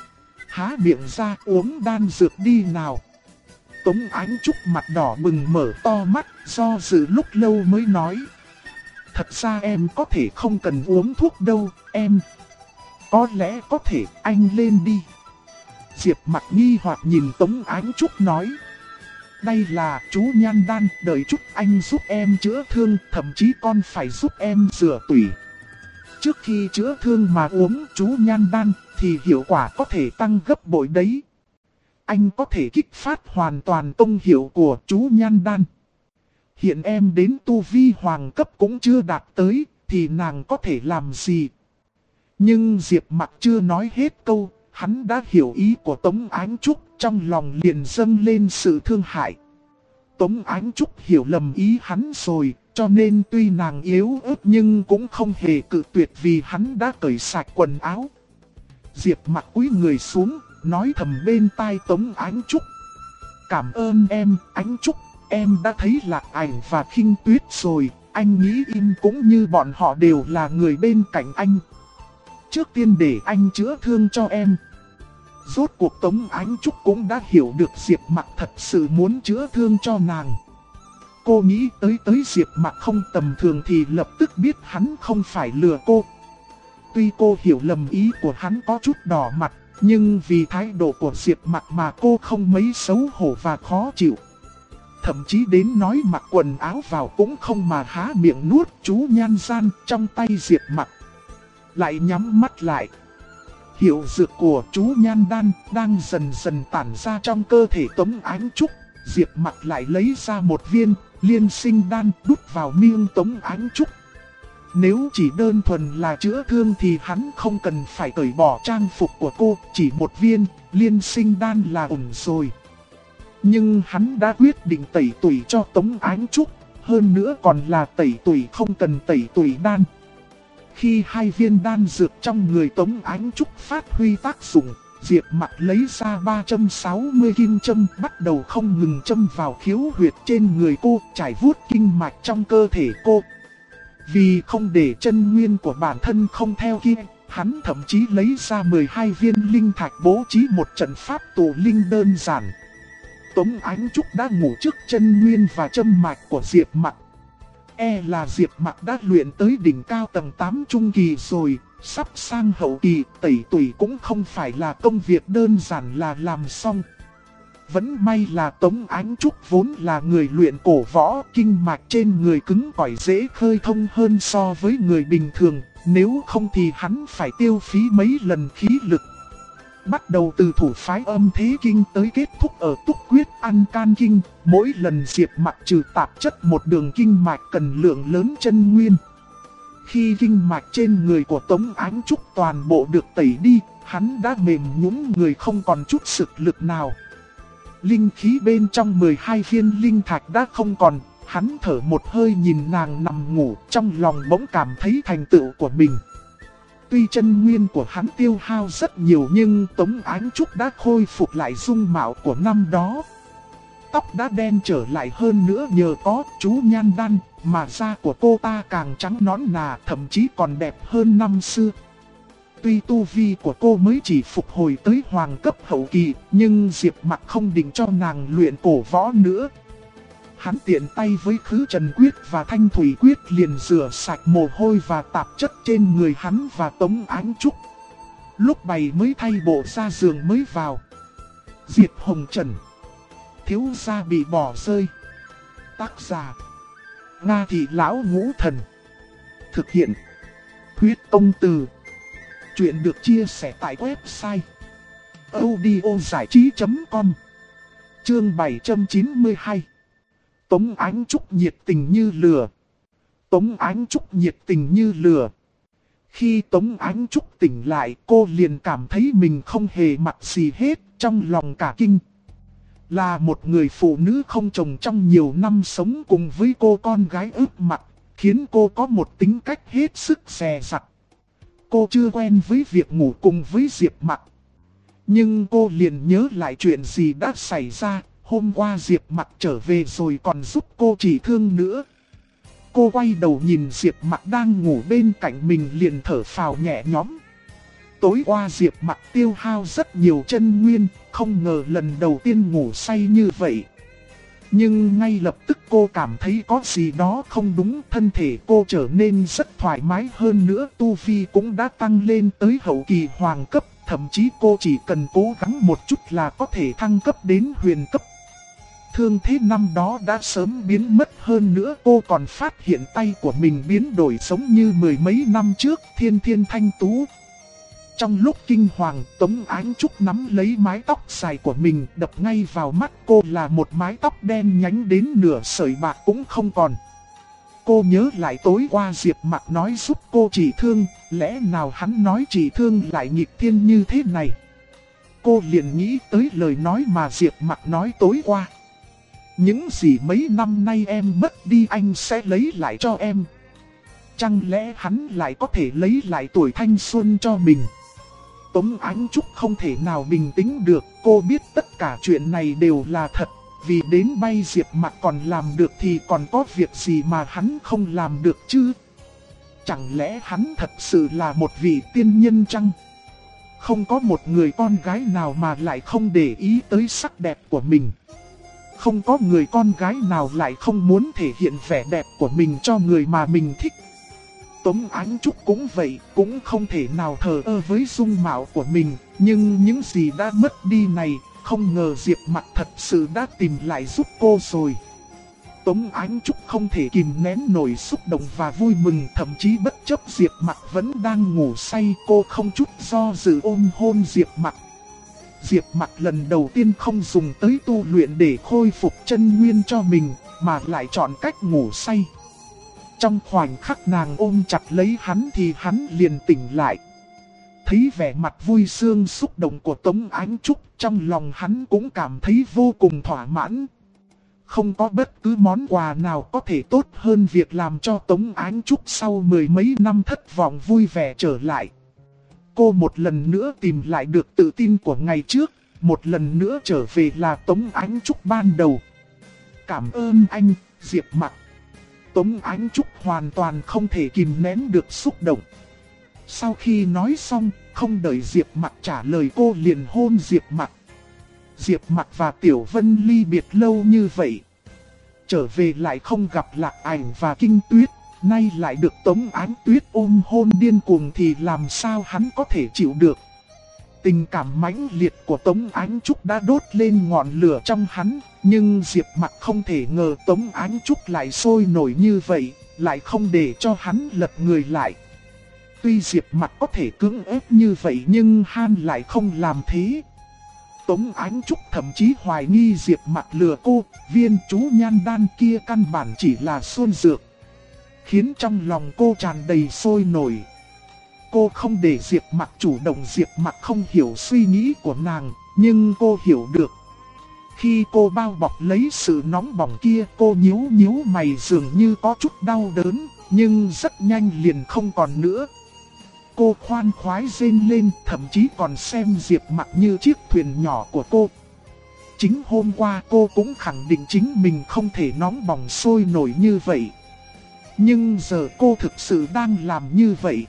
Há miệng ra uống đan dược đi nào. Tống Ánh Trúc mặt đỏ bừng mở to mắt, do dự lúc lâu mới nói. Thật ra em có thể không cần uống thuốc đâu, em. Có lẽ có thể, anh lên đi. Diệp Mặc nghi hoặc nhìn Tống Ánh Trúc nói. Đây là chú nhan đan, đợi chút anh giúp em chữa thương, thậm chí còn phải giúp em rửa tủy. Trước khi chữa thương mà uống chú nhan đan thì hiệu quả có thể tăng gấp bội đấy. Anh có thể kích phát hoàn toàn công hiệu của chú nhan đan. Hiện em đến tu vi hoàng cấp cũng chưa đạt tới, thì nàng có thể làm gì? Nhưng Diệp Mặc chưa nói hết câu, hắn đã hiểu ý của Tống Ánh Trúc, trong lòng liền dâng lên sự thương hại. Tống Ánh Trúc hiểu lầm ý hắn rồi, cho nên tuy nàng yếu ớt nhưng cũng không hề cự tuyệt vì hắn đã cởi sạch quần áo. Diệp Mặc cúi người xuống, nói thầm bên tai Tống Ánh Trúc. Cảm ơn em, Ánh Trúc, em đã thấy Lạc Ảnh và Khinh Tuyết rồi, anh nghĩ im cũng như bọn họ đều là người bên cạnh anh. Trước tiên để anh chữa thương cho em. Rốt cuộc Tống Ánh Trúc cũng đã hiểu được Diệp Mặc thật sự muốn chữa thương cho nàng. Cô nghĩ tới Diệp Mặc không tầm thường thì lập tức biết hắn không phải lừa cô. Tuy cô hiểu lầm ý của hắn có chút đỏ mặt, nhưng vì thái độ của Diệp Mặc mà cô không mấy xấu hổ và khó chịu. Thậm chí đến nói mặc quần áo vào cũng không mà há miệng nuốt chú nhan gian trong tay Diệp Mặc. Lại nhắm mắt lại. Hiệu dược của chú nhan đan đang dần dần tản ra trong cơ thể Tống Ánh Trúc. Diệp Mặc lại lấy ra một viên liên sinh đan đút vào miệng Tống Ánh Trúc. Nếu chỉ đơn thuần là chữa thương thì hắn không cần phải cởi bỏ trang phục của cô, chỉ một viên liên sinh đan là ổn rồi. Nhưng hắn đã quyết định tẩy tủy cho Tống Ánh Trúc, hơn nữa còn là tẩy tủy không cần tẩy tủy đan. Khi hai viên đan dược trong người Tống Ánh Trúc phát huy tác dụng, Diệp Mặc lấy ra 360 kim châm bắt đầu không ngừng châm vào khiếu huyệt trên người cô, trải vuốt kinh mạch trong cơ thể cô. Vì không để chân nguyên của bản thân không theo kia, hắn thậm chí lấy ra 12 viên linh thạch bố trí một trận pháp tụ linh đơn giản. Tống Ánh Trúc đã ngủ trước chân nguyên và châm mạch của Diệp Mặc. Là Diệp Mặc đã luyện tới đỉnh cao tầng 8 trung kỳ rồi, sắp sang hậu kỳ, tẩy tủy cũng không phải là công việc đơn giản là làm xong. Vẫn may là Tống Ánh Trúc vốn là người luyện cổ võ, kinh mạch trên người cứng cỏi dễ khơi thông hơn so với người bình thường, nếu không thì hắn phải tiêu phí mấy lần khí lực. Bắt đầu từ thủ phái Âm Thế Kinh tới kết thúc ở Túc Quyết Ăn Can Kinh, mỗi lần Diệp Mặc trừ tạp chất một đường kinh mạch cần lượng lớn chân nguyên. Khi kinh mạch trên người của Tống Ánh Trúc toàn bộ được tẩy đi, hắn đã mềm nhũn người không còn chút sức lực nào. Linh khí bên trong 12 viên linh thạch đã không còn, hắn thở một hơi nhìn nàng nằm ngủ, trong lòng bỗng cảm thấy thành tựu của mình. Tuy chân nguyên của hắn tiêu hao rất nhiều nhưng Tống Ánh Trúc đã khôi phục lại dung mạo của năm đó. Tóc đã đen trở lại hơn nữa nhờ có chú nhan đan, mà da của cô ta càng trắng nõn nà, thậm chí còn đẹp hơn năm xưa. Tuy tu vi của cô mới chỉ phục hồi tới hoàng cấp hậu kỳ, nhưng Diệp Mặc không định cho nàng luyện cổ võ nữa. Hắn tiện tay với Khứ Trần Quyết và Thanh Thủy Quyết liền rửa sạch mồ hôi và tạp chất trên người hắn và Tống Ánh Trúc. Lúc bày mới thay bộ ra giường mới vào. Diệp Hồng Trần, thiếu gia bị bỏ rơi. Tác giả: Nga Thị Lão Ngũ Thần. Thực hiện: Huyết Tông Từ. Chuyện được chia sẻ tại website audiozảichí.com. Chương 792. Tống Ánh Trúc nhiệt tình như lửa. Tống Ánh Trúc nhiệt tình như lửa. Khi Tống Ánh Trúc tỉnh lại, cô liền cảm thấy mình không hề mặc gì hết, trong lòng cả kinh. Là một người phụ nữ không chồng trong nhiều năm sống cùng với cô con gái ướp mặt, khiến cô có một tính cách hết sức dè dặt. Cô chưa quen với việc ngủ cùng với Diệp Mặc. Nhưng cô liền nhớ lại chuyện gì đã xảy ra. Hôm qua Diệp Mặc trở về rồi còn giúp cô trị thương nữa. Cô quay đầu nhìn Diệp Mặc đang ngủ bên cạnh mình liền thở phào nhẹ nhõm. Tối qua Diệp Mặc tiêu hao rất nhiều chân nguyên, không ngờ lần đầu tiên ngủ say như vậy. Nhưng ngay lập tức cô cảm thấy có gì đó không đúng, thân thể cô trở nên rất thoải mái hơn nữa, tu vi cũng đã tăng lên tới hậu kỳ hoàng cấp, thậm chí cô chỉ cần cố gắng một chút là có thể thăng cấp đến huyền cấp. Thương thế năm đó đã sớm biến mất hơn nữa, cô còn phát hiện tay của mình biến đổi giống như mười mấy năm trước, thiên thiên thanh tú. Trong lúc kinh hoàng, Tống Ánh Trúc nắm lấy mái tóc dài của mình, đập ngay vào mắt cô là một mái tóc đen nhánh đến nửa sợi bạc cũng không còn. Cô nhớ lại tối qua Diệp Mặc nói giúp cô trị thương, lẽ nào hắn nói trị thương lại nghịch thiên như thế này? Cô liền nghĩ tới lời nói mà Diệp Mặc nói tối qua. Những gì mấy năm nay em mất đi anh sẽ lấy lại cho em. Chẳng lẽ hắn lại có thể lấy lại tuổi thanh xuân cho mình? Tống Ánh Trúc không thể nào bình tĩnh được, cô biết tất cả chuyện này đều là thật. Vì đến bay Diệp Mặc còn làm được thì còn có việc gì mà hắn không làm được chứ? Chẳng lẽ hắn thật sự là một vị tiên nhân chăng? Không có một người con gái nào mà lại không để ý tới sắc đẹp của mình. Không có người con gái nào lại không muốn thể hiện vẻ đẹp của mình cho người mà mình thích. Tống Ánh Trúc cũng vậy, cũng không thể nào thờ ơ với dung mạo của mình. Nhưng những gì đã mất đi này, không ngờ Diệp Mặc thật sự đã tìm lại giúp cô rồi. Tống Ánh Trúc không thể kìm nén nổi xúc động và vui mừng, thậm chí bất chấp Diệp Mặc vẫn đang ngủ say, cô không chút do dự ôm hôn Diệp Mặc. Diệp Mặc lần đầu tiên không dùng tới tu luyện để khôi phục chân nguyên cho mình, mà lại chọn cách ngủ say. Trong khoảnh khắc nàng ôm chặt lấy hắn thì hắn liền tỉnh lại. Thấy vẻ mặt vui sướng xúc động của Tống Ánh Trúc, trong lòng hắn cũng cảm thấy vô cùng thỏa mãn. Không có bất cứ món quà nào có thể tốt hơn việc làm cho Tống Ánh Trúc sau mười mấy năm thất vọng vui vẻ trở lại. Cô một lần nữa tìm lại được tự tin của ngày trước, một lần nữa trở về là Tống Ánh Trúc ban đầu. Cảm ơn anh, Diệp Mặc. Tống Ánh Trúc hoàn toàn không thể kìm nén được xúc động. Sau khi nói xong, không đợi Diệp Mặc trả lời cô liền hôn Diệp Mặc. Diệp Mặc và Tiểu Vân ly biệt lâu như vậy. Trở về lại không gặp Lạc Ảnh và Kinh Tuyết, nay lại được Tống Ánh Tuyết ôm hôn điên cuồng thì làm sao hắn có thể chịu được. Tình cảm mãnh liệt của Tống Ánh Trúc đã đốt lên ngọn lửa trong hắn, nhưng Diệp Mặc không thể ngờ Tống Ánh Trúc lại sôi nổi như vậy, lại không để cho hắn lật người lại. Tuy Diệp Mặc có thể cưỡng ép như vậy nhưng Han lại không làm thế. Tống Ánh Trúc thậm chí hoài nghi Diệp Mặc lừa cô, viên chú nhan đan kia căn bản chỉ là xuân dược. Khiến trong lòng cô tràn đầy sôi nổi. Cô không để Diệp Mặc chủ động, Diệp Mặc không hiểu suy nghĩ của nàng, nhưng cô hiểu được. Khi cô bao bọc lấy sự nóng bỏng kia, cô nhíu nhíu mày dường như có chút đau đớn, nhưng rất nhanh liền không còn nữa. Cô khoan khoái rên lên, thậm chí còn xem Diệp Mặc như chiếc thuyền nhỏ của cô. Chính hôm qua cô cũng khẳng định chính mình không thể nóng bỏng sôi nổi như vậy. Nhưng giờ cô thực sự đang làm như vậy.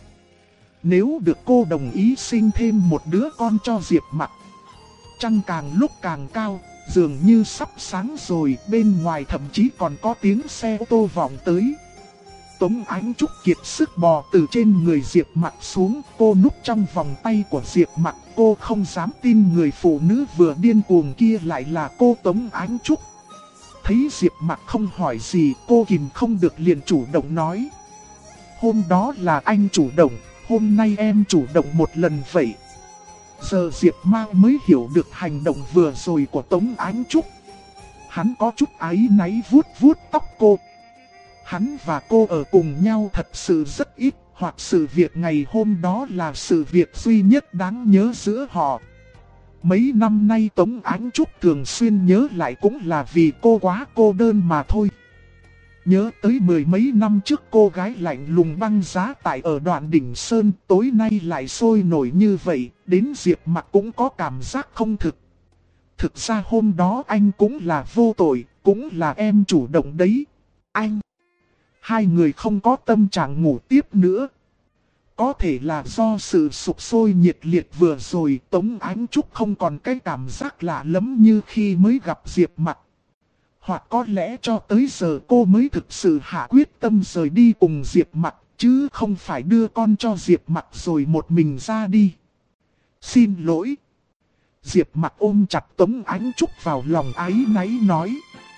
Nếu được cô đồng ý sinh thêm một đứa con cho Diệp Mặc. Trăng càng lúc càng cao, dường như sắp sáng rồi, bên ngoài thậm chí còn có tiếng xe ô tô vọng tới. Tống Ánh Trúc kiệt sức bò từ trên người Diệp Mặc xuống, cô núp trong vòng tay của Diệp Mặc, cô không dám tin người phụ nữ vừa điên cuồng kia lại là cô Tống Ánh Trúc. Thấy Diệp Mặc không hỏi gì, cô kìm không được liền chủ động nói. Hôm đó là anh chủ động, hôm nay em chủ động một lần vậy. Giờ Diệp Mặc mới hiểu được hành động vừa rồi của Tống Ánh Trúc. Hắn có chút áy náy vuốt vuốt tóc cô. Hắn và cô ở cùng nhau thật sự rất ít, hoặc sự việc ngày hôm đó là sự việc duy nhất đáng nhớ giữa họ. Mấy năm nay Tống Ánh Trúc thường xuyên nhớ lại cũng là vì cô quá cô đơn mà thôi. Nhớ tới mười mấy năm trước cô gái lạnh lùng băng giá tại ở đoạn đỉnh Sơn, tối nay lại sôi nổi như vậy, đến Diệp Mặc cũng có cảm giác không thực. Thực ra hôm đó anh cũng là vô tội, cũng là em chủ động đấy. Anh! Hai người không có tâm trạng ngủ tiếp nữa. Có thể là do sự sục sôi nhiệt liệt vừa rồi, Tống Ánh Trúc không còn cái cảm giác lạ lẫm như khi mới gặp Diệp Mặc. Hoặc có lẽ cho tới giờ cô mới thực sự hạ quyết tâm rời đi cùng Diệp Mặc, chứ không phải đưa con cho Diệp Mặc rồi một mình ra đi. Xin lỗi. Diệp Mặc ôm chặt Tống Ánh Trúc vào lòng áy náy nói.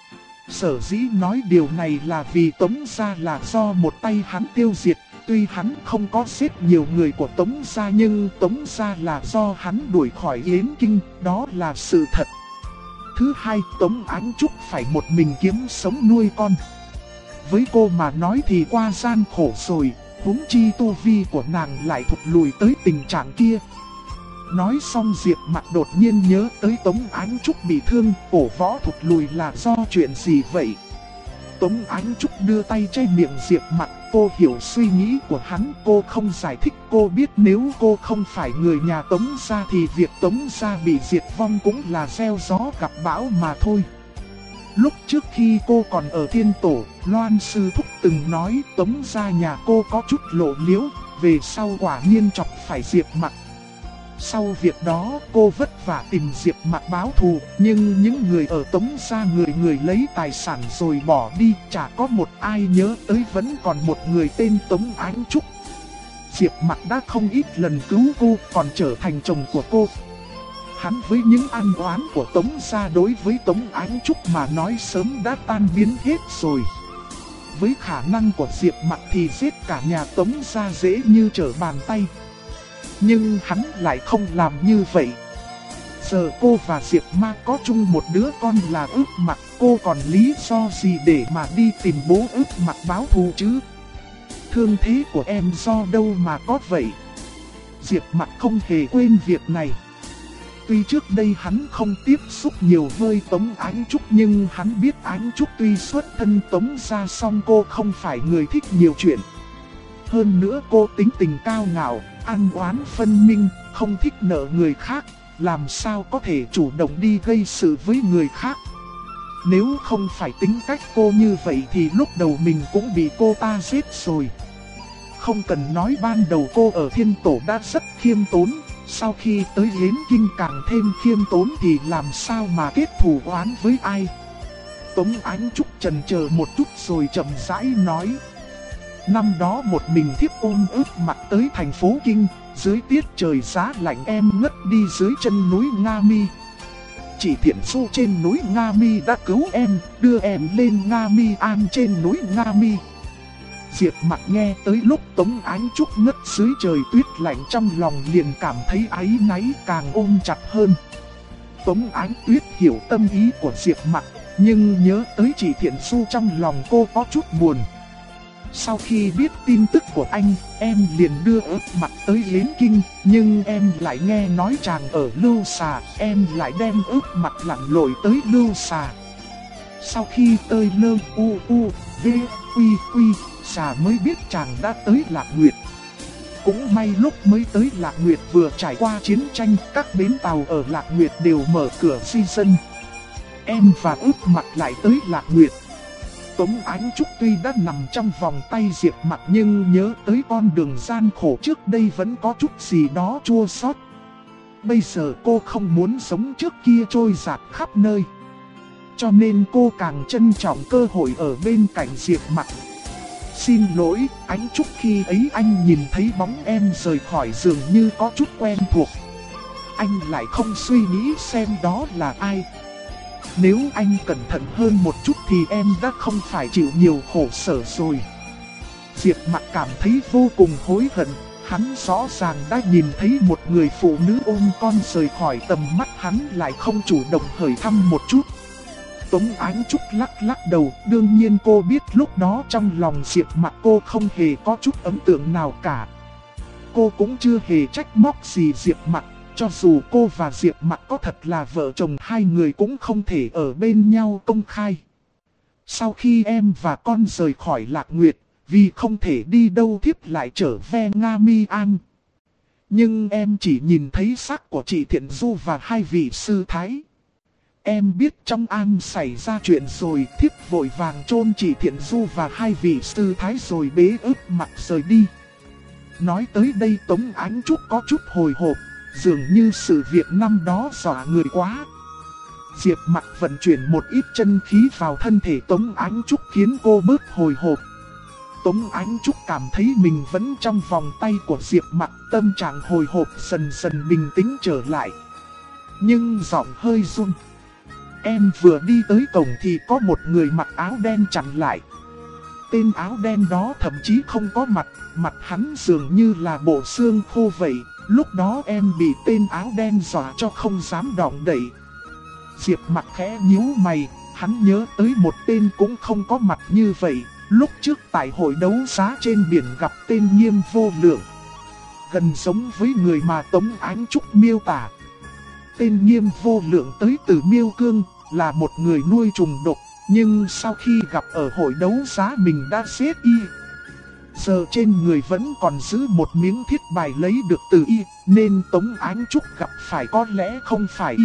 Sở dĩ nói điều này là vì Tống gia là do một tay hắn tiêu diệt. Tuy hắn không có giết nhiều người của Tống gia nhưng Tống gia là do hắn đuổi khỏi Yến Kinh, đó là sự thật. Thứ hai, Tống Ánh Trúc phải một mình kiếm sống nuôi con. Với cô mà nói thì qua gian khổ rồi, huống chi tu vi của nàng lại thụt lùi tới tình trạng kia. Nói xong Diệp Mặc đột nhiên nhớ tới Tống Ánh Trúc bị thương, cổ võ thụt lùi là do chuyện gì vậy? Tống Ánh Trúc đưa tay che miệng Diệp Mặc, cô hiểu suy nghĩ của hắn, cô không giải thích, cô biết nếu cô không phải người nhà Tống gia thì việc Tống gia bị diệt vong cũng là gieo gió gặp bão mà thôi. Lúc trước khi cô còn ở Thiên Tổ, Loan Sư Thúc từng nói Tống gia nhà cô có chút lộ liễu, về sau quả nhiên chọc phải Diệp Mặc. Sau việc đó cô vất vả tìm Diệp Mặc báo thù, nhưng những người ở Tống gia người người lấy tài sản rồi bỏ đi, chả có một ai nhớ tới vẫn còn một người tên Tống Ánh Trúc. Diệp Mặc đã không ít lần cứu cô, còn trở thành chồng của cô. Hắn với những ăn oán của Tống gia đối với Tống Ánh Trúc mà nói sớm đã tan biến hết rồi. Với khả năng của Diệp Mặc thì giết cả nhà Tống gia dễ như trở bàn tay. Nhưng hắn lại không làm như vậy. Giờ cô và Diệp Ma có chung một đứa con là Ước Mặc, cô còn lý do gì để mà đi tìm bố Ước Mặc báo thù chứ? thương thế của em do đâu mà có vậy. Diệp Mặc không hề quên việc này. Tuy trước đây hắn không tiếp xúc nhiều với Tống Ánh Trúc, nhưng hắn biết Ánh Trúc tuy xuất thân Tống gia song cô không phải người thích nhiều chuyện. Hơn nữa cô tính tình cao ngạo, ăn oán phân minh, không thích nợ người khác, làm sao có thể chủ động đi gây sự với người khác. Nếu không phải tính cách cô như vậy thì lúc đầu mình cũng bị cô ta giết rồi. Không cần nói ban đầu cô ở Thiên Tổ đã rất khiêm tốn, sau khi tới Yến Kinh càng thêm khiêm tốn thì làm sao mà kết thù oán với ai. Tống Ánh Trúc chần chờ một chút rồi chậm rãi nói. Năm đó một mình thiếp ôm ướt mặt tới thành phố Kinh, dưới tiết trời giá lạnh em ngất đi dưới chân núi Nga Mi. Chị Thiện Xu trên núi Nga Mi đã cứu em, đưa em lên Nga Mi An trên núi Nga Mi. Diệp Mặc nghe tới lúc Tống Ánh Trúc ngất dưới trời tuyết lạnh, trong lòng liền cảm thấy áy náy, càng ôm chặt hơn. Tống Ánh Tuyết hiểu tâm ý của Diệp Mặc, nhưng nhớ tới chị Thiện Xu trong lòng cô có chút buồn. Sau khi biết tin tức của anh, em liền đưa ướt mặt tới Yến Kinh, nhưng em lại nghe nói chàng ở Lưu Xà, em lại đem ướt mặt lặn lội tới Lưu Xà. Sau khi tới Lơ U U V Quy Quy Xà mới biết chàng đã tới Lạc Nguyệt. Cũng may lúc mới tới Lạc Nguyệt vừa trải qua chiến tranh, các bến tàu ở Lạc Nguyệt đều mở cửa di dân. Em và ướt mặt lại tới Lạc Nguyệt. Tống Ánh Trúc tuy đã nằm trong vòng tay Diệp Mặc, nhưng nhớ tới con đường gian khổ trước đây vẫn có chút gì đó chua xót. Bây giờ cô không muốn sống trước kia trôi dạt khắp nơi, cho nên cô càng trân trọng cơ hội ở bên cạnh Diệp Mặc. Xin lỗi, Ánh Trúc, khi ấy anh nhìn thấy bóng em rời khỏi giường như có chút quen thuộc. Anh lại không suy nghĩ xem đó là ai. Nếu anh cẩn thận hơn một chút thì em đã không phải chịu nhiều khổ sở rồi. Diệp Mặc cảm thấy vô cùng hối hận, hắn rõ ràng đã nhìn thấy một người phụ nữ ôm con rời khỏi tầm mắt, hắn lại không chủ động hỏi thăm một chút. Tống Ánh Trúc lắc lắc đầu, đương nhiên cô biết lúc đó trong lòng Diệp Mặc cô không hề có chút ấn tượng nào cả. Cô cũng chưa hề trách móc gì Diệp Mặc. Cho dù cô và Diệp Mặc có thật là vợ chồng, hai người cũng không thể ở bên nhau công khai. Sau khi em và con rời khỏi Lạc Nguyệt, vì không thể đi đâu thiếp lại trở về Nga Mi An. Nhưng em chỉ nhìn thấy xác của chị Thiện Du và hai vị sư thái. Em biết trong An xảy ra chuyện rồi, thiếp vội vàng chôn chị Thiện Du và hai vị sư thái rồi bế ướt mặt rời đi. Nói tới đây Tống Ánh Trúc có chút hồi hộp. Dường như sự việc năm đó dọa người quá. Diệp Mặc vận chuyển một ít chân khí vào thân thể Tống Ánh Trúc khiến cô bớt hồi hộp. Tống Ánh Trúc cảm thấy mình vẫn trong vòng tay của Diệp Mặc, tâm trạng hồi hộp dần dần bình tĩnh trở lại. Nhưng giọng hơi run. Em vừa đi tới cổng thì có một người mặc áo đen chặn lại. Tên áo đen đó thậm chí không có mặt hắn dường như là bộ xương khô vậy. Lúc đó em bị tên áo đen dọa cho không dám động đậy. Diệp Mặc khẽ nhíu mày, hắn nhớ tới một tên cũng không có mặt như vậy. Lúc trước tại hội đấu giá trên biển gặp tên Nghiêm Vô Lượng, gần giống với người mà Tống Ánh Trúc miêu tả. Tên Nghiêm Vô Lượng tới từ Miêu Cương, là một người nuôi trùng độc, nhưng sau khi gặp ở hội đấu giá mình đã giết y. Giờ trên người vẫn còn giữ một miếng thiết bài lấy được từ y, nên Tống Ánh Trúc gặp phải có lẽ không phải y.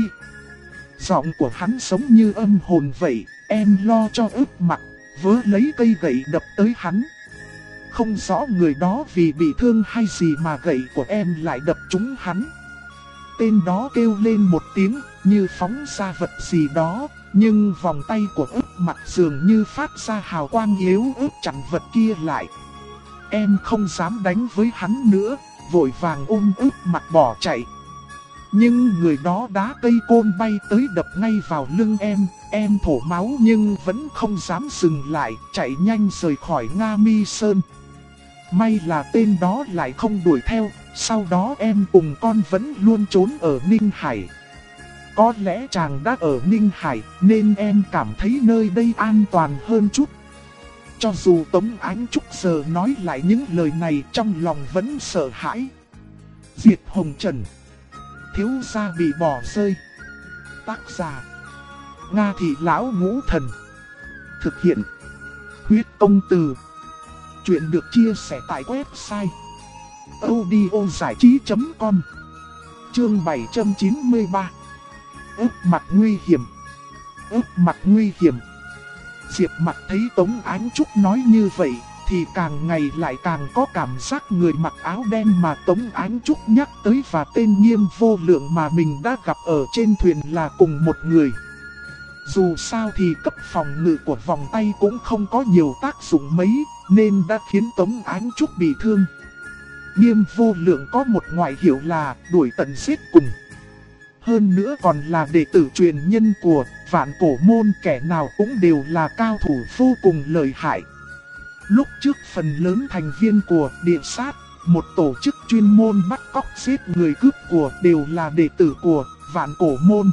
Giọng của hắn giống như âm hồn vậy, em lo cho ướt mặt, vớ lấy cây gậy đập tới hắn. Không rõ người đó vì bị thương hay gì mà gậy của em lại đập trúng hắn. Tên đó kêu lên một tiếng như phóng ra vật gì đó, nhưng vòng tay của ướt mặt dường như phát ra hào quang yếu ớt chặn vật kia lại. Em không dám đánh với hắn nữa, vội vàng ôm ướt mặt bỏ chạy. Nhưng người đó đá cây côn bay tới đập ngay vào lưng em thổ máu nhưng vẫn không dám dừng lại, chạy nhanh rời khỏi Nga Mi Sơn. May là tên đó lại không đuổi theo, sau đó em cùng con vẫn luôn trốn ở Ninh Hải. Có lẽ chàng đã ở Ninh Hải nên em cảm thấy nơi đây an toàn hơn chút. Cho dù Tống Ánh Trúc giờ nói lại những lời này trong lòng vẫn sợ hãi. Diệt Hồng Trần, thiếu gia bị bỏ rơi. Tác giả: Nga Thị Lão Ngũ Thần. Thực hiện: Huyết Công Từ. Chuyện được chia sẻ tại website audiozảichí.com. Chương 793. Úp mặt nguy hiểm. Úp mặt nguy hiểm. Diệp Mặc thấy Tống Ánh Trúc nói như vậy thì càng ngày lại càng có cảm giác người mặc áo đen mà Tống Ánh Trúc nhắc tới và tên Nghiêm Vô Lượng mà mình đã gặp ở trên thuyền là cùng một người. Dù sao thì cấp phòng ngự của vòng tay cũng không có nhiều tác dụng mấy, nên đã khiến Tống Ánh Trúc bị thương. Nghiêm Vô Lượng có một ngoại hiệu là đuổi tận giết cùng. Hơn nữa còn là đệ tử truyền nhân của Vạn Cổ Môn, kẻ nào cũng đều là cao thủ vô cùng lợi hại. Lúc trước phần lớn thành viên của Địa Sát, một tổ chức chuyên môn bắt cóc giết người cướp của, đều là đệ tử của Vạn Cổ Môn.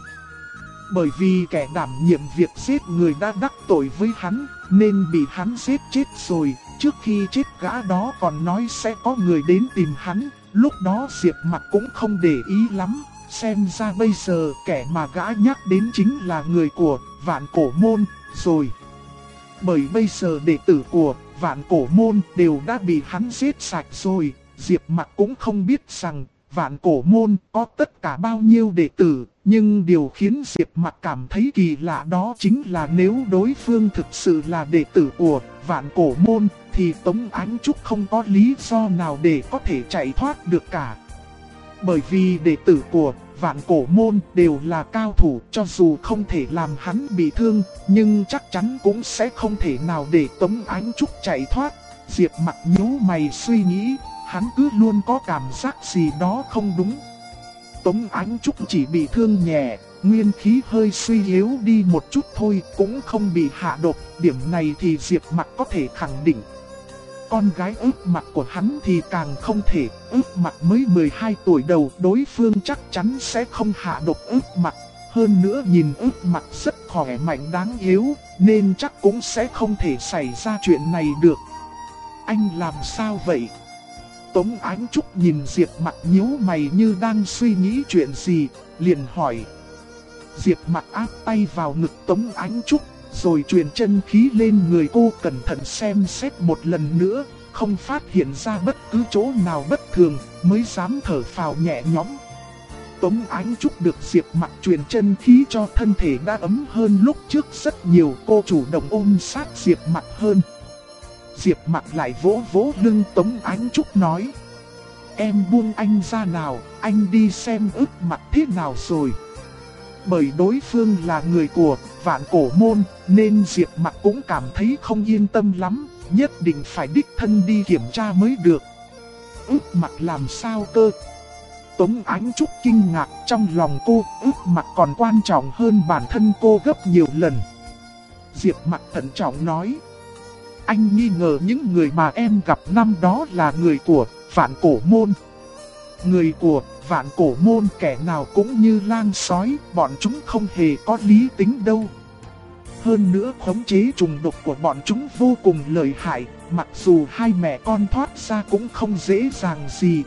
Bởi vì kẻ đảm nhiệm việc giết người đã đắc tội với hắn, nên bị hắn giết chết rồi. Trước khi chết gã đó còn nói sẽ có người đến tìm hắn. Lúc đó Diệp Mặc cũng không để ý lắm. Xem ra bây giờ kẻ mà gã nhắc đến chính là người của Vạn Cổ Môn rồi. Bởi bây giờ đệ tử của Vạn Cổ Môn đều đã bị hắn giết sạch rồi. Diệp Mặc cũng không biết rằng Vạn Cổ Môn có tất cả bao nhiêu đệ tử. Nhưng điều khiến Diệp Mặc cảm thấy kỳ lạ đó chính là nếu đối phương thực sự là đệ tử của Vạn Cổ Môn thì Tống Ánh Trúc không có lý do nào để có thể chạy thoát được cả. Bởi vì đệ tử của Vạn Cổ Môn đều là cao thủ, cho dù không thể làm hắn bị thương, nhưng chắc chắn cũng sẽ không thể nào để Tống Ánh Trúc chạy thoát. Diệp Mặc nhíu mày suy nghĩ, hắn cứ luôn có cảm giác gì đó không đúng. Tống Ánh Trúc chỉ bị thương nhẹ, nguyên khí hơi suy yếu đi một chút thôi, cũng không bị hạ độc, điểm này thì Diệp Mặc có thể khẳng định. Con gái Ước Mặc của hắn thì càng không thể, Ước Mặc mới 12 tuổi đầu, đối phương chắc chắn sẽ không hạ độc Ước Mặc. Hơn nữa nhìn Ước Mặc rất khỏe mạnh đáng yếu, nên chắc cũng sẽ không thể xảy ra chuyện này được. Anh làm sao vậy? Tống Ánh Trúc nhìn Diệp Mặc nhíu mày như đang suy nghĩ chuyện gì, liền hỏi. Diệp Mặc áp tay vào ngực Tống Ánh Trúc, rồi truyền chân khí lên người cô, cẩn thận xem xét một lần nữa, không phát hiện ra bất cứ chỗ nào bất thường, mới dám thở phào nhẹ nhõm. Tống Ánh Trúc được Diệp Mặc truyền chân khí cho thân thể đã ấm hơn lúc trước rất nhiều, cô chủ động ôm sát Diệp Mặc hơn. Diệp Mặc lại vỗ vỗ lưng Tống Ánh Trúc nói. Em buông anh ra nào, anh đi xem Ước Mặc thế nào rồi. Bởi đối phương là người của Vạn Cổ Môn, nên Diệp Mặc cũng cảm thấy không yên tâm lắm, nhất định phải đích thân đi kiểm tra mới được. Ước Mặc làm sao cơ? Tống Ánh Trúc kinh ngạc, trong lòng cô, Ước Mặc còn quan trọng hơn bản thân cô gấp nhiều lần. Diệp Mặc thận trọng nói. Anh nghi ngờ những người mà em gặp năm đó là người của Vạn Cổ Môn. Người của Vạn Cổ Môn kẻ nào cũng như lang sói, bọn chúng không hề có lý tính đâu. Hơn nữa khống chế trùng độc của bọn chúng vô cùng lợi hại, mặc dù hai mẹ con thoát ra cũng không dễ dàng gì.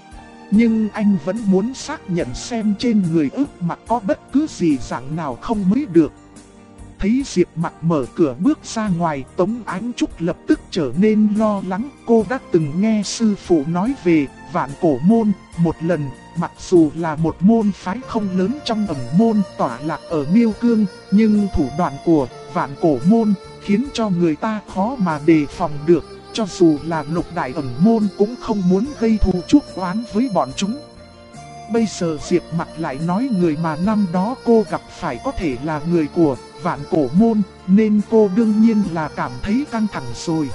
Nhưng anh vẫn muốn xác nhận xem trên người Ước Mặc có bất cứ gì dạng nào không mới được. Thấy Diệp Mặc mở cửa bước ra ngoài, Tống Ánh Trúc lập tức trở nên lo lắng. Cô đã từng nghe sư phụ nói về Vạn Cổ Môn một lần, mặc dù là một môn phái không lớn trong ẩn môn tỏa lạc ở Miêu Cương, nhưng thủ đoạn của Vạn Cổ Môn khiến cho người ta khó mà đề phòng được. Cho dù là Lục Đại ẩn môn cũng không muốn gây thù chuốc oán với bọn chúng. Bây giờ Diệp Mặc lại nói người mà năm đó cô gặp phải có thể là người của Vạn Cổ Môn, nên cô đương nhiên là cảm thấy căng thẳng rồi.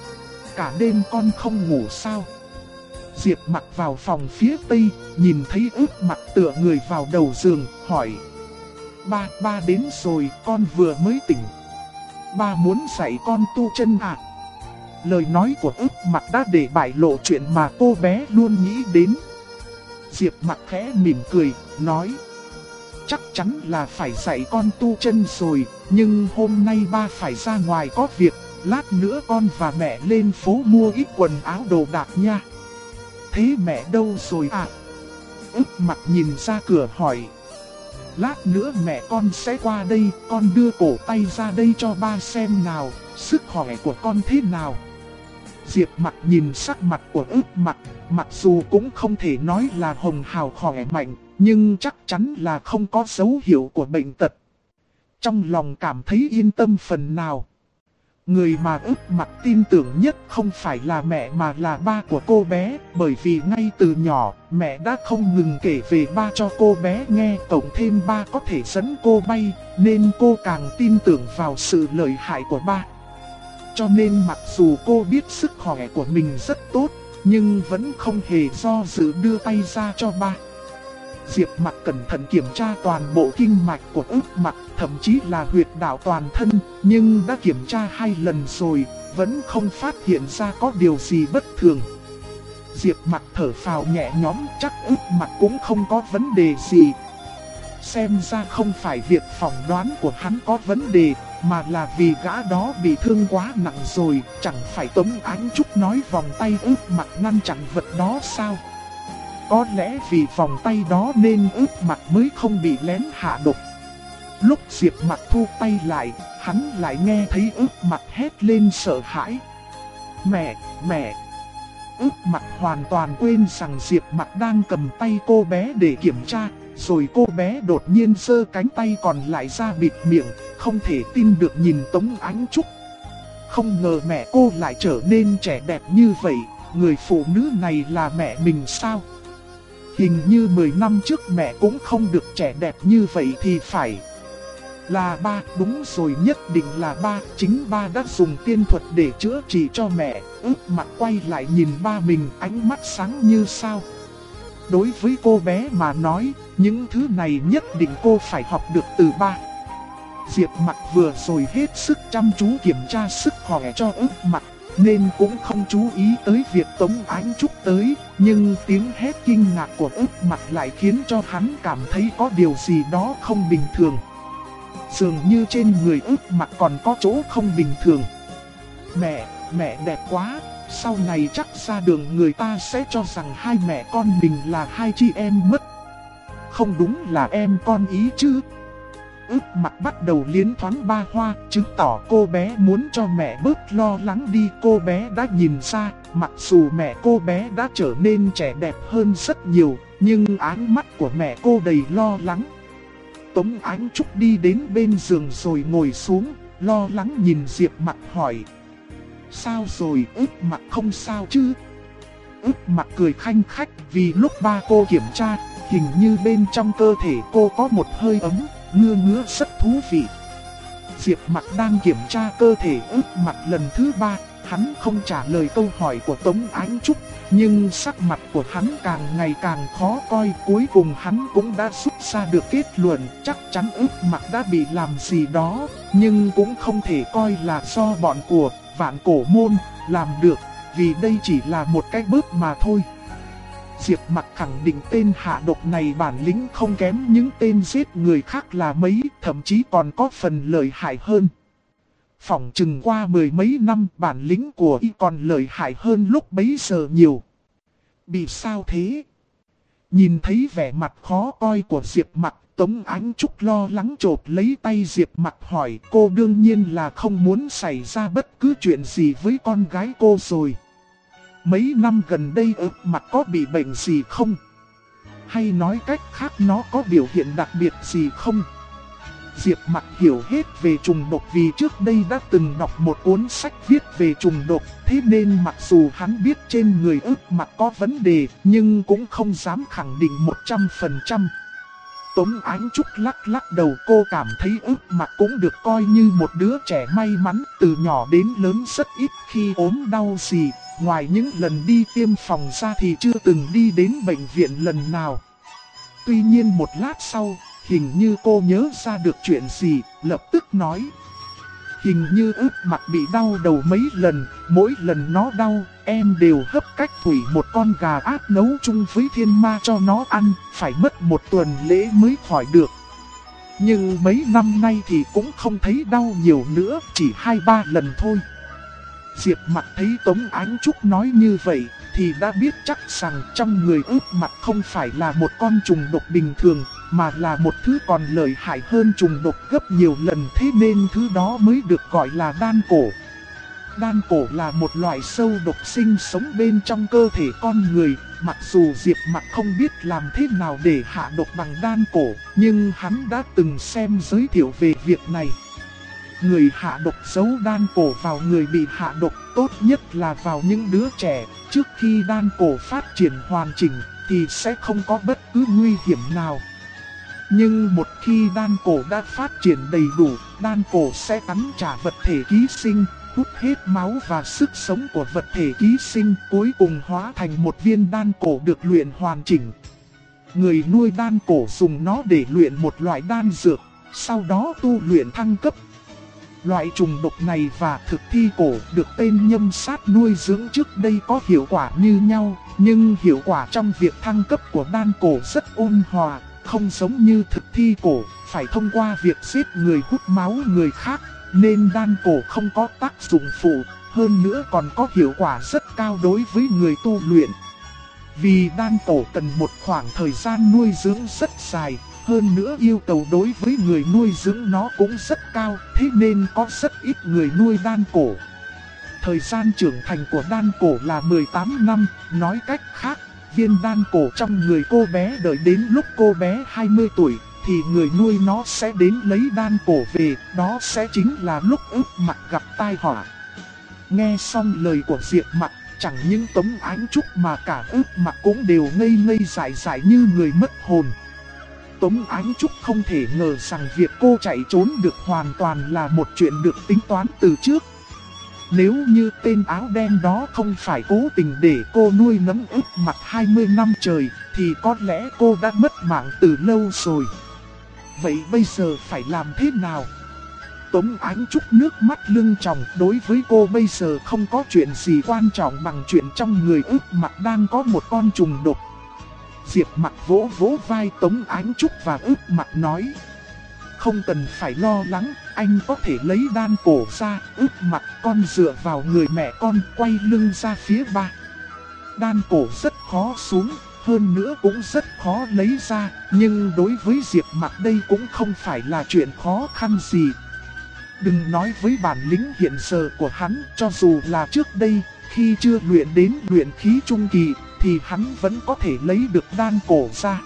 Cả đêm con không ngủ sao? Diệp Mặc vào phòng phía tây, nhìn thấy Ước Mặc tựa người vào đầu giường, hỏi. Ba đến rồi, con vừa mới tỉnh. Ba muốn dạy con tu chân à? Lời nói của Ước Mặc đã để bại lộ chuyện mà cô bé luôn nghĩ đến. Diệp Mặc khẽ mỉm cười, nói. Chắc chắn là phải dạy con tu chân rồi, nhưng hôm nay ba phải ra ngoài có việc, Lát nữa con và mẹ lên phố mua ít quần áo đồ đạc nha. Thế mẹ đâu rồi à? Ức Mặc nhìn ra cửa hỏi. Lát nữa mẹ con sẽ qua đây, con đưa cổ tay ra đây cho ba xem nào, sức khỏe của con thế nào. Diệp Mặc nhìn sắc mặt của Ức Mặc, mặc dù cũng không thể nói là hồng hào khỏe mạnh, nhưng chắc chắn là không có dấu hiệu của bệnh tật. Trong lòng cảm thấy yên tâm phần nào. Người mà Ức Mặc tin tưởng nhất không phải là mẹ mà là ba của cô bé, bởi vì ngay từ nhỏ, mẹ đã không ngừng kể về ba cho cô bé nghe, cộng thêm ba có thể dẫn cô bay, nên cô càng tin tưởng vào sự lợi hại của ba. Cho nên mặc dù cô biết sức khỏe của mình rất tốt, nhưng vẫn không hề do dự đưa tay ra cho ba. Diệp Mặc cẩn thận kiểm tra toàn bộ kinh mạch của Ức Mặc, thậm chí là huyệt đạo toàn thân, nhưng đã kiểm tra 2 lần rồi, vẫn không phát hiện ra có điều gì bất thường. Diệp Mặc thở phào nhẹ nhõm, chắc Ức Mặc cũng không có vấn đề gì. Xem ra không phải việc phỏng đoán của hắn có vấn đề, mà là vì gã đó bị thương quá nặng rồi, chẳng phải Tống Ánh Trúc nói vòng tay Ức Mặc ngăn chặn vật đó sao? Có lẽ vì vòng tay đó nên Ức Mặc mới không bị lén hạ độc. Lúc Diệp Mặc thu tay lại, hắn lại nghe thấy Ức Mặc hét lên sợ hãi. Mẹ, mẹ! Ức Mặc hoàn toàn quên rằng Diệp Mặc đang cầm tay cô bé để kiểm tra, rồi cô bé đột nhiên giơ cánh tay còn lại ra bịt miệng, không thể tin được nhìn Tống Ánh Trúc. Không ngờ mẹ cô lại trở nên trẻ đẹp như vậy, người phụ nữ này là mẹ mình sao? Hình như 10 năm trước mẹ cũng không được trẻ đẹp như vậy thì phải. Là ba, đúng rồi, nhất định là ba, chính ba đã dùng tiên thuật để chữa trị cho mẹ. Ức Mặc quay lại nhìn ba mình, ánh mắt sáng như sao. Đối với cô bé mà nói, những thứ này nhất định cô phải học được từ ba. Diệp Mặc vừa rồi hết sức chăm chú kiểm tra sức khỏe cho Ức Mặc, nên cũng không chú ý tới việc Tống Ánh Trúc tới, nhưng tiếng hét kinh ngạc của Ức Mặc lại khiến cho hắn cảm thấy có điều gì đó không bình thường. Dường như trên người Ức Mặc còn có chỗ không bình thường. Mẹ đẹp quá, sau này chắc ra đường người ta sẽ cho rằng hai mẹ con mình là hai chị em mất. Không đúng là em con ý chứ? Ức Mặc bắt đầu liến thoáng ba hoa, chứng tỏ cô bé muốn cho mẹ bớt lo lắng đi. Cô bé đã nhìn ra, mặc dù mẹ cô bé đã trở nên trẻ đẹp hơn rất nhiều, nhưng ánh mắt của mẹ cô đầy lo lắng. Tống Ánh Trúc đi đến bên giường rồi ngồi xuống, lo lắng nhìn Diệp Mặc hỏi. Sao rồi, Ức Mặc không sao chứ? Ức Mặc cười khanh khách vì lúc ba cô kiểm tra, hình như bên trong cơ thể cô có một hơi ấm, ngứa rất thú vị. Diệp Mặc đang kiểm tra cơ thể Ức Mặc lần thứ 3, hắn không trả lời câu hỏi của Tống Ánh Trúc, nhưng sắc mặt của hắn càng ngày càng khó coi. Cuối cùng hắn cũng đã rút ra được kết luận chắc chắn Ức Mặc đã bị làm gì đó, nhưng cũng không thể coi là do bọn của Vạn Cổ Môn làm được, vì đây chỉ là một cái bước mà thôi. Diệp Mặc khẳng định tên hạ độc này bản lĩnh không kém những tên giết người khác là mấy, thậm chí còn có phần lợi hại hơn. Phỏng chừng qua 10 mấy năm, bản lĩnh của y còn lợi hại hơn lúc bấy giờ nhiều. Bị sao thế? Nhìn thấy vẻ mặt khó coi của Diệp Mặc, Tống Ánh Trúc lo lắng chộp lấy tay Diệp Mặc hỏi. Cô đương nhiên là không muốn xảy ra bất cứ chuyện gì với con gái cô rồi. Mấy năm gần đây Ức Mặc có bị bệnh gì không? Hay nói cách khác nó có biểu hiện đặc biệt gì không? Diệp Mặc hiểu hết về trùng độc vì trước đây đã từng đọc một cuốn sách viết về trùng độc. Thế nên mặc dù hắn biết trên người Ức Mặc có vấn đề, nhưng cũng không dám khẳng định 100%. Tống Ánh Trúc lắc đầu, cô cảm thấy Ức Mặc cũng được coi như một đứa trẻ may mắn, từ nhỏ đến lớn rất ít khi ốm đau gì. Ngoài những lần đi tiêm phòng ra thì chưa từng đi đến bệnh viện lần nào. Tuy nhiên một lát sau, hình như cô nhớ ra được chuyện gì, lập tức nói. Hình như Ức Mặc bị đau đầu mấy lần, mỗi lần nó đau, em đều hấp cách thủy một con gà ác nấu chung với thiên ma cho nó ăn, phải mất 1 tuần lễ mới khỏi được. Nhưng mấy năm nay thì cũng không thấy đau nhiều nữa, chỉ 2-3 lần thôi. Diệp Mặc thấy Tống Ánh Trúc nói như vậy, thì đã biết chắc rằng trong người ướp mặt không phải là một con trùng độc bình thường, mà là một thứ còn lợi hại hơn trùng độc gấp nhiều lần, thế nên thứ đó mới được gọi là đan cổ. Đan cổ là một loại sâu độc sinh sống bên trong cơ thể con người. Mặc dù Diệp Mặc không biết làm thế nào để hạ độc bằng đan cổ, nhưng hắn đã từng xem giới thiệu về việc này. Người hạ độc giấu đan cổ vào người bị hạ độc, tốt nhất là vào những đứa trẻ. Trước khi đan cổ phát triển hoàn chỉnh thì sẽ không có bất cứ nguy hiểm nào. Nhưng một khi đan cổ đã phát triển đầy đủ, đan cổ sẽ cắn trả vật thể ký sinh, hút hết máu và sức sống của vật thể ký sinh, cuối cùng hóa thành một viên đan cổ được luyện hoàn chỉnh. Người nuôi đan cổ dùng nó để luyện một loại đan dược, sau đó tu luyện thăng cấp. Loại trùng độc này và thực thi cổ được tên nhâm sát nuôi dưỡng trước đây có hiệu quả như nhau, nhưng hiệu quả trong việc thăng cấp của đan cổ rất ôn hòa, không giống như thực thi cổ, phải thông qua việc giết người hút máu người khác, nên đan cổ không có tác dụng phụ, hơn nữa còn có hiệu quả rất cao đối với người tu luyện. Vì đan cổ cần một khoảng thời gian nuôi dưỡng rất dài, hơn nữa yêu cầu đối với người nuôi dưỡng nó cũng rất cao, thế nên có rất ít người nuôi đan cổ. Thời gian trưởng thành của đan cổ là 18 năm, nói cách khác, viên đan cổ trong người cô bé đợi đến lúc cô bé 20 tuổi, thì người nuôi nó sẽ đến lấy đan cổ về, đó sẽ chính là lúc ướp mặt gặp tai họa. Nghe xong lời của Diệp Mặc, chẳng những Tống Ánh Trúc mà cả ướp mặt cũng đều ngây ngây dại dại như người mất hồn. Tống Ánh Trúc không thể ngờ rằng việc cô chạy trốn được hoàn toàn là một chuyện được tính toán từ trước. Nếu như tên áo đen đó không phải cố tình để cô nuôi nấng ướp mặt 20 năm trời, thì có lẽ cô đã mất mạng từ lâu rồi. Vậy bây giờ phải làm thế nào? Tống Ánh Trúc nước mắt lưng tròng, đối với cô bây giờ không có chuyện gì quan trọng bằng chuyện trong người ướp mặt đang có một con trùng độc. Diệp Mặc vỗ vỗ vai Tống Ánh Trúc và ướp mặt nói: không cần phải lo lắng, anh có thể lấy đan cổ ra. Ướp mặt, con dựa vào người mẹ con, quay lưng ra phía ba. Đan cổ rất khó xuống, hơn nữa cũng rất khó lấy ra, nhưng đối với Diệp Mặc đây cũng không phải là chuyện khó khăn gì. Đừng nói với bản lĩnh hiện giờ của hắn, cho dù là trước đây, khi chưa luyện đến luyện khí trung kỳ, thì hắn vẫn có thể lấy được đan cổ ra.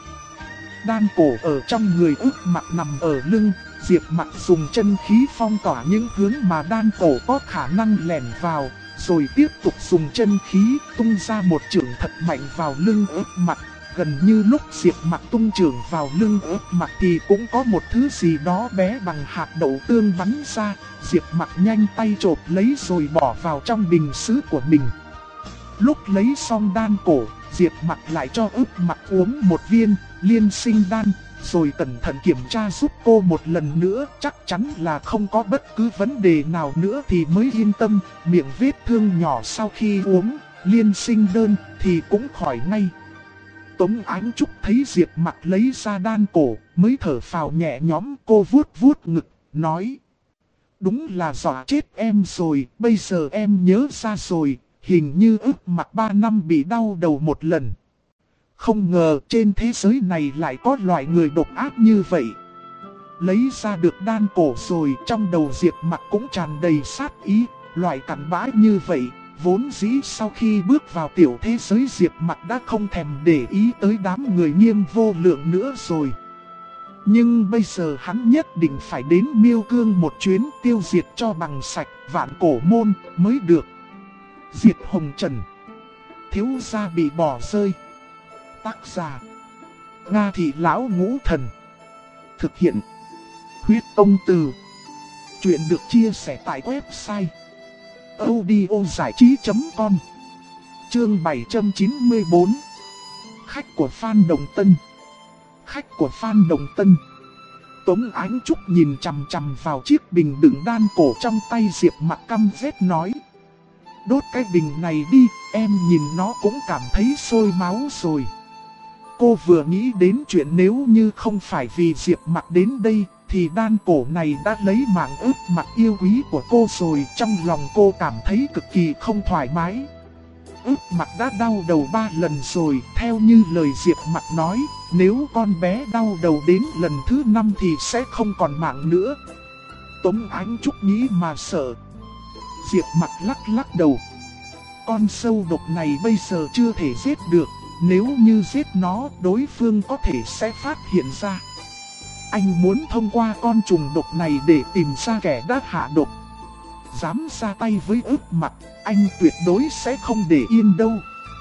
Đan cổ ở trong người ướp mặt nằm ở lưng, Diệp Mặc dùng chân khí phong tỏa những hướng mà đan cổ có khả năng lẻn vào, rồi tiếp tục dùng chân khí tung ra một chưởng thật mạnh vào lưng ướp mặt. Gần như lúc Diệp Mặc tung chưởng vào lưng ướp mặt thì cũng có một thứ gì đó bé bằng hạt đậu tương bắn ra. Diệp Mặc nhanh tay chộp lấy rồi bỏ vào trong bình sứ của mình. Lúc lấy xong đan cổ, Diệp Mặc lại cho ướp mặt uống một viên liên sinh đan, rồi cẩn thận kiểm tra giúp cô một lần nữa, chắc chắn là không có bất cứ vấn đề nào nữa thì mới yên tâm. Miệng vết thương nhỏ sau khi uống liên sinh đơn thì cũng khỏi ngay. Tống Ánh Trúc thấy Diệp Mặc lấy ra đan cổ, mới thở phào nhẹ nhõm. Cô vuốt vuốt ngực, nói: đúng là dọa chết em rồi, bây giờ em nhớ ra rồi, hình như ướp mặt 3 năm bị đau đầu một lần. Không ngờ trên thế giới này lại có loại người độc ác như vậy. Lấy ra được đan cổ rồi, trong đầu Diệp Mặc cũng tràn đầy sát ý. Loại cặn bã như vậy, vốn dĩ sau khi bước vào tiểu thế giới Diệp Mặc đã không thèm để ý tới đám người Nghiêm Vô Lượng nữa rồi. Nhưng bây giờ hắn nhất định phải đến Miêu Cương một chuyến, tiêu diệt cho bằng sạch Vạn Cổ Môn mới được. Diệt Hồng Trần, thiếu gia bị bỏ rơi. Tác giả: Nga Thị Lão Ngũ Thần. Thực hiện: Huyết Tông Từ. Chuyện được chia sẻ tại website audiozảichí.com. Chương 794. Khách của Phan Đồng Tân. Khách của Phan Đồng Tân. Tống Ánh Trúc nhìn chằm chằm vào chiếc bình đựng đan cổ trong tay Diệp Mặc, căm ghét nói: đốt cái bình này đi, em nhìn nó cũng cảm thấy sôi máu rồi. Cô vừa nghĩ đến chuyện nếu như không phải vì Diệp Mặc đến đây, thì đan cổ này đã lấy mạng ức Mặc yêu quý của cô rồi. Trong lòng cô cảm thấy cực kỳ không thoải mái. Ức Mặc đã đau đầu 3 lần rồi. Theo như lời Diệp Mặc nói, nếu con bé đau đầu đến lần thứ 5 thì sẽ không còn mạng nữa. Tống Ánh Trúc nghĩ mà sợ. Diệp Mặc lắc lắc đầu. Con sâu độc này bây giờ chưa thể giết được. Nếu như giết nó, đối phương có thể sẽ phát hiện ra. Anh muốn thông qua con trùng độc này để tìm ra kẻ đã hạ độc. Dám ra tay với Ức Mặc, anh tuyệt đối sẽ không để yên đâu.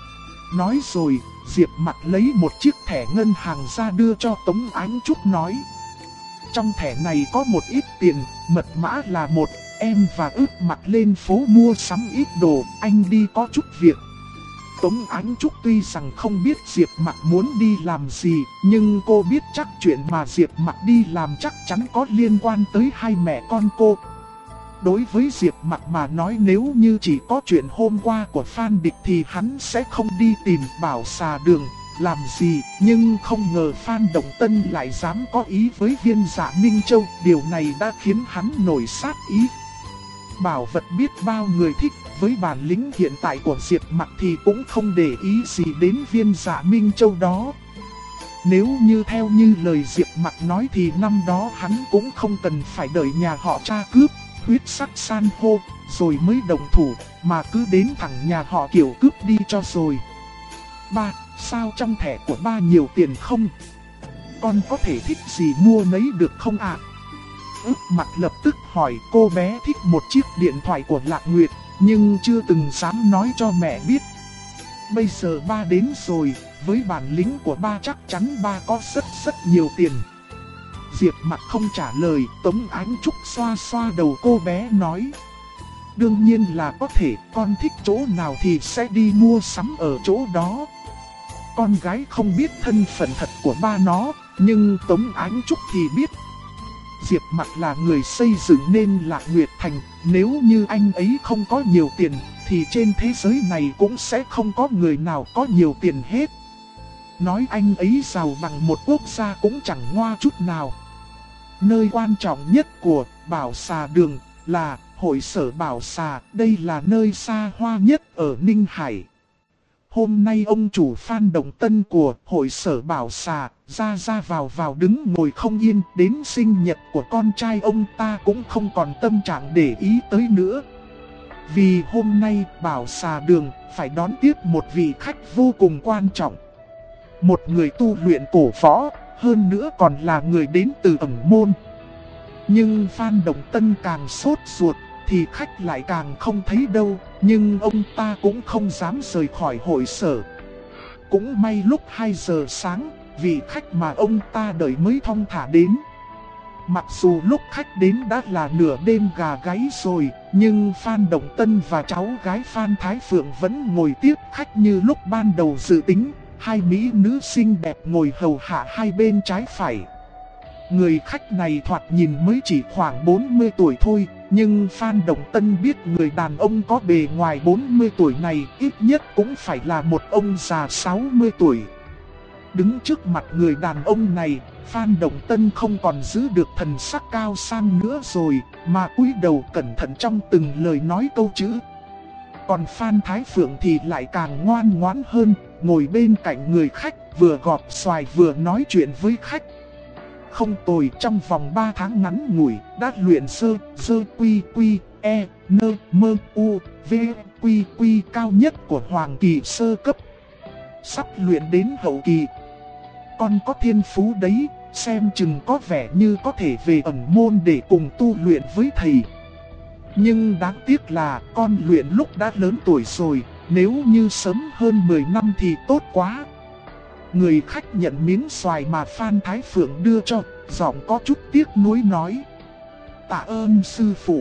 Nói rồi, Diệp Mặc lấy một chiếc thẻ ngân hàng ra đưa cho Tống Ánh Trúc nói. Trong thẻ này có một ít tiền, mật mã là 1, em và Ức Mặc lên phố mua sắm ít đồ, anh đi có chút việc. Tống Ánh Trúc tuy rằng không biết Diệp Mặc muốn đi làm gì, nhưng cô biết chắc chuyện mà Diệp Mặc đi làm chắc chắn có liên quan tới hai mẹ con cô. Đối với Diệp Mặc mà nói, nếu như chỉ có chuyện hôm qua của Phan Địch thì hắn sẽ không đi tìm Bảo Xà Đường làm gì, nhưng không ngờ Phan Động Tân lại dám có ý với Viên Dạ Minh Châu, điều này đã khiến hắn nổi sát ý. Bảo vật biết bao người thích, với bản lĩnh hiện tại của Diệp Mặc thì cũng không để ý gì đến Viên Dạ Minh Châu đó. Nếu như theo như lời Diệp Mặc nói thì năm đó hắn cũng không cần phải đợi nhà họ tra cướp huyết sắc san hô rồi mới động thủ, mà cứ đến thẳng nhà họ Kiều cướp đi cho rồi. Ba, sao trong thẻ của ba nhiều tiền không? Con có thể thích gì mua nấy được không ạ? Ức Mặc lập tức hỏi. Cô bé thích một chiếc điện thoại của Lạc Nguyệt, nhưng chưa từng dám nói cho mẹ biết. Bây giờ ba đến rồi, với bản lĩnh của ba chắc chắn ba có rất nhiều tiền. Diệp Mặc không trả lời. Tống Ánh Trúc xoa xoa đầu cô bé nói. Đương nhiên là có thể, con thích chỗ nào thì sẽ đi mua sắm ở chỗ đó. Con gái không biết thân phận thật của ba nó, nhưng Tống Ánh Trúc thì biết. Diệp Mặc là người xây dựng nên Lạc Nguyệt Thành, nếu như anh ấy không có nhiều tiền, thì trên thế giới này cũng sẽ không có người nào có nhiều tiền hết. Nói anh ấy giàu bằng một quốc gia cũng chẳng ngoa chút nào. Nơi quan trọng nhất của Bảo Xà Đường là hội sở Bảo Xà, đây là nơi xa hoa nhất ở Ninh Hải. Hôm nay ông chủ Phan Động Tân của hội sở Bảo Xà ra vào đứng ngồi không yên, đến sinh nhật của con trai ông ta cũng không còn tâm trạng để ý tới nữa. Vì hôm nay Bảo Xà Đường phải đón tiếp một vị khách vô cùng quan trọng. Một người tu luyện cổ võ, hơn nữa còn là người đến từ ẩn môn. Nhưng Phan Động Tân càng sốt ruột thì khách lại càng không thấy đâu, nhưng ông ta cũng không dám rời khỏi hội sở. Cũng may lúc 2 giờ sáng, vị khách mà ông ta đợi mới thong thả đến. Mặc dù lúc khách đến đã là nửa đêm gà gáy rồi, nhưng Phan Động Tân và cháu gái Phan Thái Phượng vẫn ngồi tiếp khách như lúc ban đầu dự tính. Hai mỹ nữ xinh đẹp ngồi hầu hạ hai bên trái phải. Người khách này thoạt nhìn mới chỉ khoảng 40 tuổi thôi, nhưng Phan Động Tân biết người đàn ông có bề ngoài 40 tuổi này ít nhất cũng phải là một ông già 60 tuổi. Đứng trước mặt người đàn ông này, Phan Động Tân không còn giữ được thần sắc cao sang nữa rồi, mà cúi đầu cẩn thận trong từng lời nói câu chữ. Còn Phan Thái Phượng thì lại càng ngoan ngoãn hơn, ngồi bên cạnh người khách, vừa gọt xoài vừa nói chuyện với khách. Không tồi, trong vòng 3 tháng ngắn ngủi, đã luyện sơ quy quy, e, nơ, mơ, u, v, quy quy cao nhất của Hoàng Kỳ sơ cấp. Sắp luyện đến hậu kỳ. Con có thiên phú đấy, xem chừng có vẻ như có thể về ẩn môn để cùng tu luyện với thầy. Nhưng đáng tiếc là con luyện lúc đã lớn tuổi rồi, nếu như sớm hơn 10 năm thì tốt quá. Người khách nhận miếng xoài mà Phan Thái Phượng đưa cho, giọng có chút tiếc nuối nói. Tạ ơn sư phụ.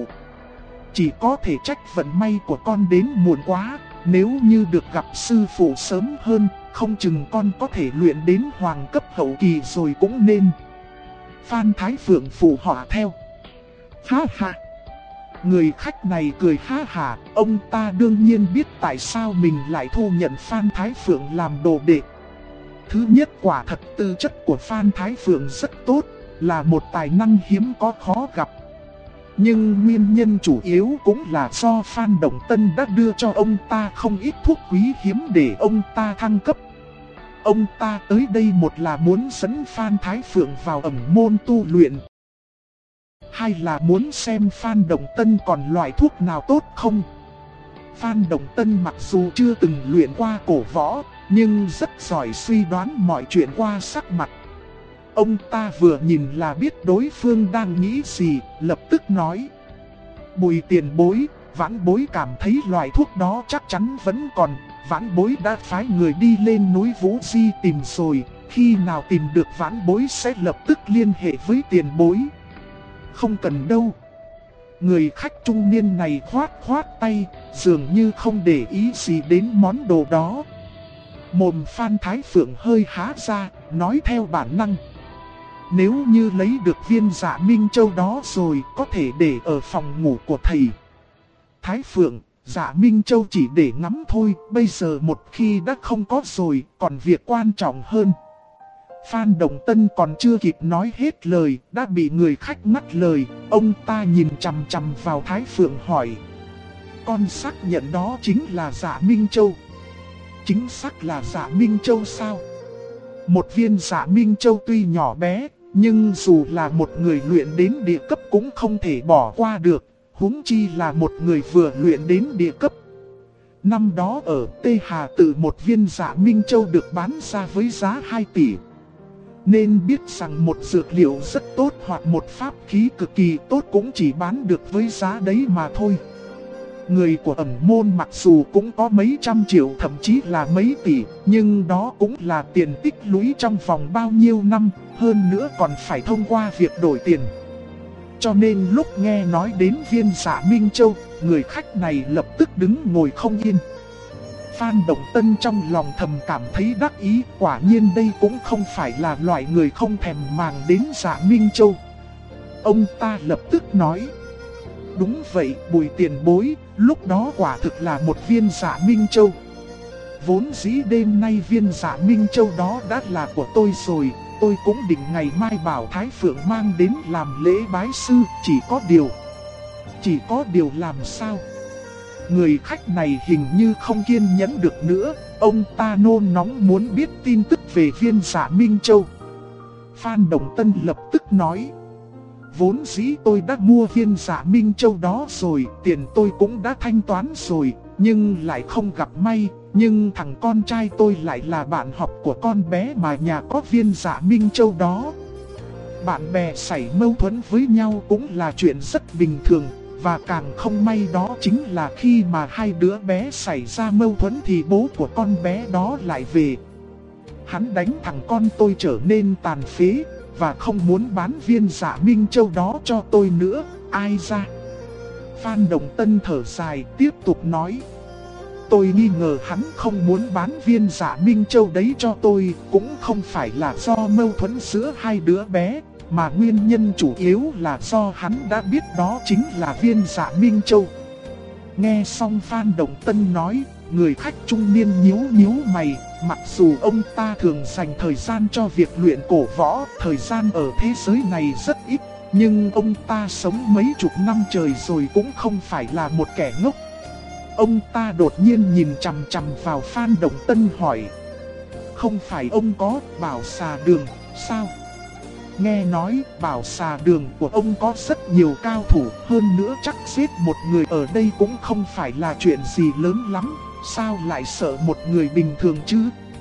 Chỉ có thể trách vận may của con đến muộn quá, nếu như được gặp sư phụ sớm hơn, không chừng con có thể luyện đến hoàng cấp hậu kỳ rồi cũng nên. Phan Thái Phượng phụ họa theo. Ha ha. Người khách này cười ha hả, ông ta đương nhiên biết tại sao mình lại thu nhận Phan Thái Phượng làm đồ đệ. Thứ nhất, quả thật tư chất của Phan Thái Phượng rất tốt, là một tài năng hiếm có khó gặp. Nhưng nguyên nhân chủ yếu cũng là do Phan Động Tân đã đưa cho ông ta không ít thuốc quý hiếm để ông ta thăng cấp. Ông ta tới đây một là muốn dẫn Phan Thái Phượng vào ẩn môn tu luyện, hai là muốn xem Phan Động Tân còn loại thuốc nào tốt không. Phan Động Tân mặc dù chưa từng luyện qua cổ võ, nhưng rất giỏi suy đoán mọi chuyện qua sắc mặt. Ông ta vừa nhìn là biết đối phương đang nghĩ gì, lập tức nói: Bùi tiền bối, vãn bối cảm thấy loại thuốc đó chắc chắn vẫn còn. Vãn bối đã phái người đi lên núi Vũ Di tìm rồi, khi nào tìm được vãn bối sẽ lập tức liên hệ với tiền bối. Không cần đâu. Người khách trung niên này khoát khoát tay, dường như không để ý gì đến món đồ đó. Mồm Phan Thái Phượng hơi há ra, nói theo bản năng: Nếu như lấy được viên Dạ Minh Châu đó rồi, có thể để ở phòng ngủ của thầy. Thái Phượng, Dạ Minh Châu chỉ để ngắm thôi, bây giờ một khi đã không có rồi, còn việc quan trọng hơn. Phan Động Tân còn chưa kịp nói hết lời, đã bị người khách ngắt lời. Ông ta nhìn chằm chằm vào Thái Phượng hỏi: Con xác nhận đó chính là Dạ Minh Châu? Chính xác là Dạ Minh Châu sao? Một viên Dạ Minh Châu tuy nhỏ bé, nhưng dù là một người luyện đến địa cấp cũng không thể bỏ qua được, huống chi là một người vừa luyện đến địa cấp. Năm đó ở Tê Hà Tự một viên Dạ Minh Châu được bán ra với giá 2 tỷ. Nên biết rằng một dược liệu rất tốt hoặc một pháp khí cực kỳ tốt cũng chỉ bán được với giá đấy mà thôi. Người của ẩn môn mặc dù cũng có mấy trăm triệu thậm chí là mấy tỷ, nhưng đó cũng là tiền tích lũy trong vòng bao nhiêu năm, hơn nữa còn phải thông qua việc đổi tiền. Cho nên lúc nghe nói đến viên Dạ Minh Châu, người khách này lập tức đứng ngồi không yên. Phan Động Tân trong lòng thầm cảm thấy đắc ý, quả nhiên đây cũng không phải là loại người không thèm màng đến Dạ Minh Châu. Ông ta lập tức nói: Đúng vậy Bùi tiền bối, lúc đó quả thực là một viên Dạ Minh Châu. Vốn dĩ đêm nay viên Dạ Minh Châu đó đã là của tôi rồi, tôi cũng định ngày mai bảo Thái Phượng mang đến làm lễ bái sư, chỉ có điều làm sao? Người khách này hình như không kiên nhẫn được nữa, ông ta nôn nóng muốn biết tin tức về viên Dạ Minh Châu. Phan Động Tân lập tức nói: Vốn dĩ tôi đã mua viên Dạ Minh Châu đó rồi, tiền tôi cũng đã thanh toán rồi, nhưng lại không gặp may. Nhưng thằng con trai tôi lại là bạn học của con bé mà nhà có viên Dạ Minh Châu đó. Bạn bè xảy mâu thuẫn với nhau cũng là chuyện rất bình thường. Và càng không may đó chính là khi mà hai đứa bé xảy ra mâu thuẫn thì bố của con bé đó lại về. Hắn đánh thằng con tôi trở nên tàn phế, và không muốn bán viên Dạ Minh Châu đó cho tôi nữa, ai ra? Phan Động Tân thở dài tiếp tục nói: Tôi nghi ngờ hắn không muốn bán viên Dạ Minh Châu đấy cho tôi, cũng không phải là do mâu thuẫn giữa hai đứa bé, mà nguyên nhân chủ yếu là do hắn đã biết đó chính là viên Dạ Minh Châu. Nghe xong Phan Động Tân nói, người khách trung niên nhíu mày, mặc dù ông ta thường dành thời gian cho việc luyện cổ võ, thời gian ở thế giới này rất ít, nhưng ông ta sống mấy chục năm trời rồi cũng không phải là một kẻ ngốc. Ông ta đột nhiên nhìn chằm chằm vào Phan Động Tân hỏi: Không phải ông có Bảo Xà Đường sao? Nghe nói Bảo Xà Đường của ông có rất nhiều cao thủ, hơn nữa chắc giết một người ở đây cũng không phải là chuyện gì lớn lắm, sao lại sợ một người bình thường chứ?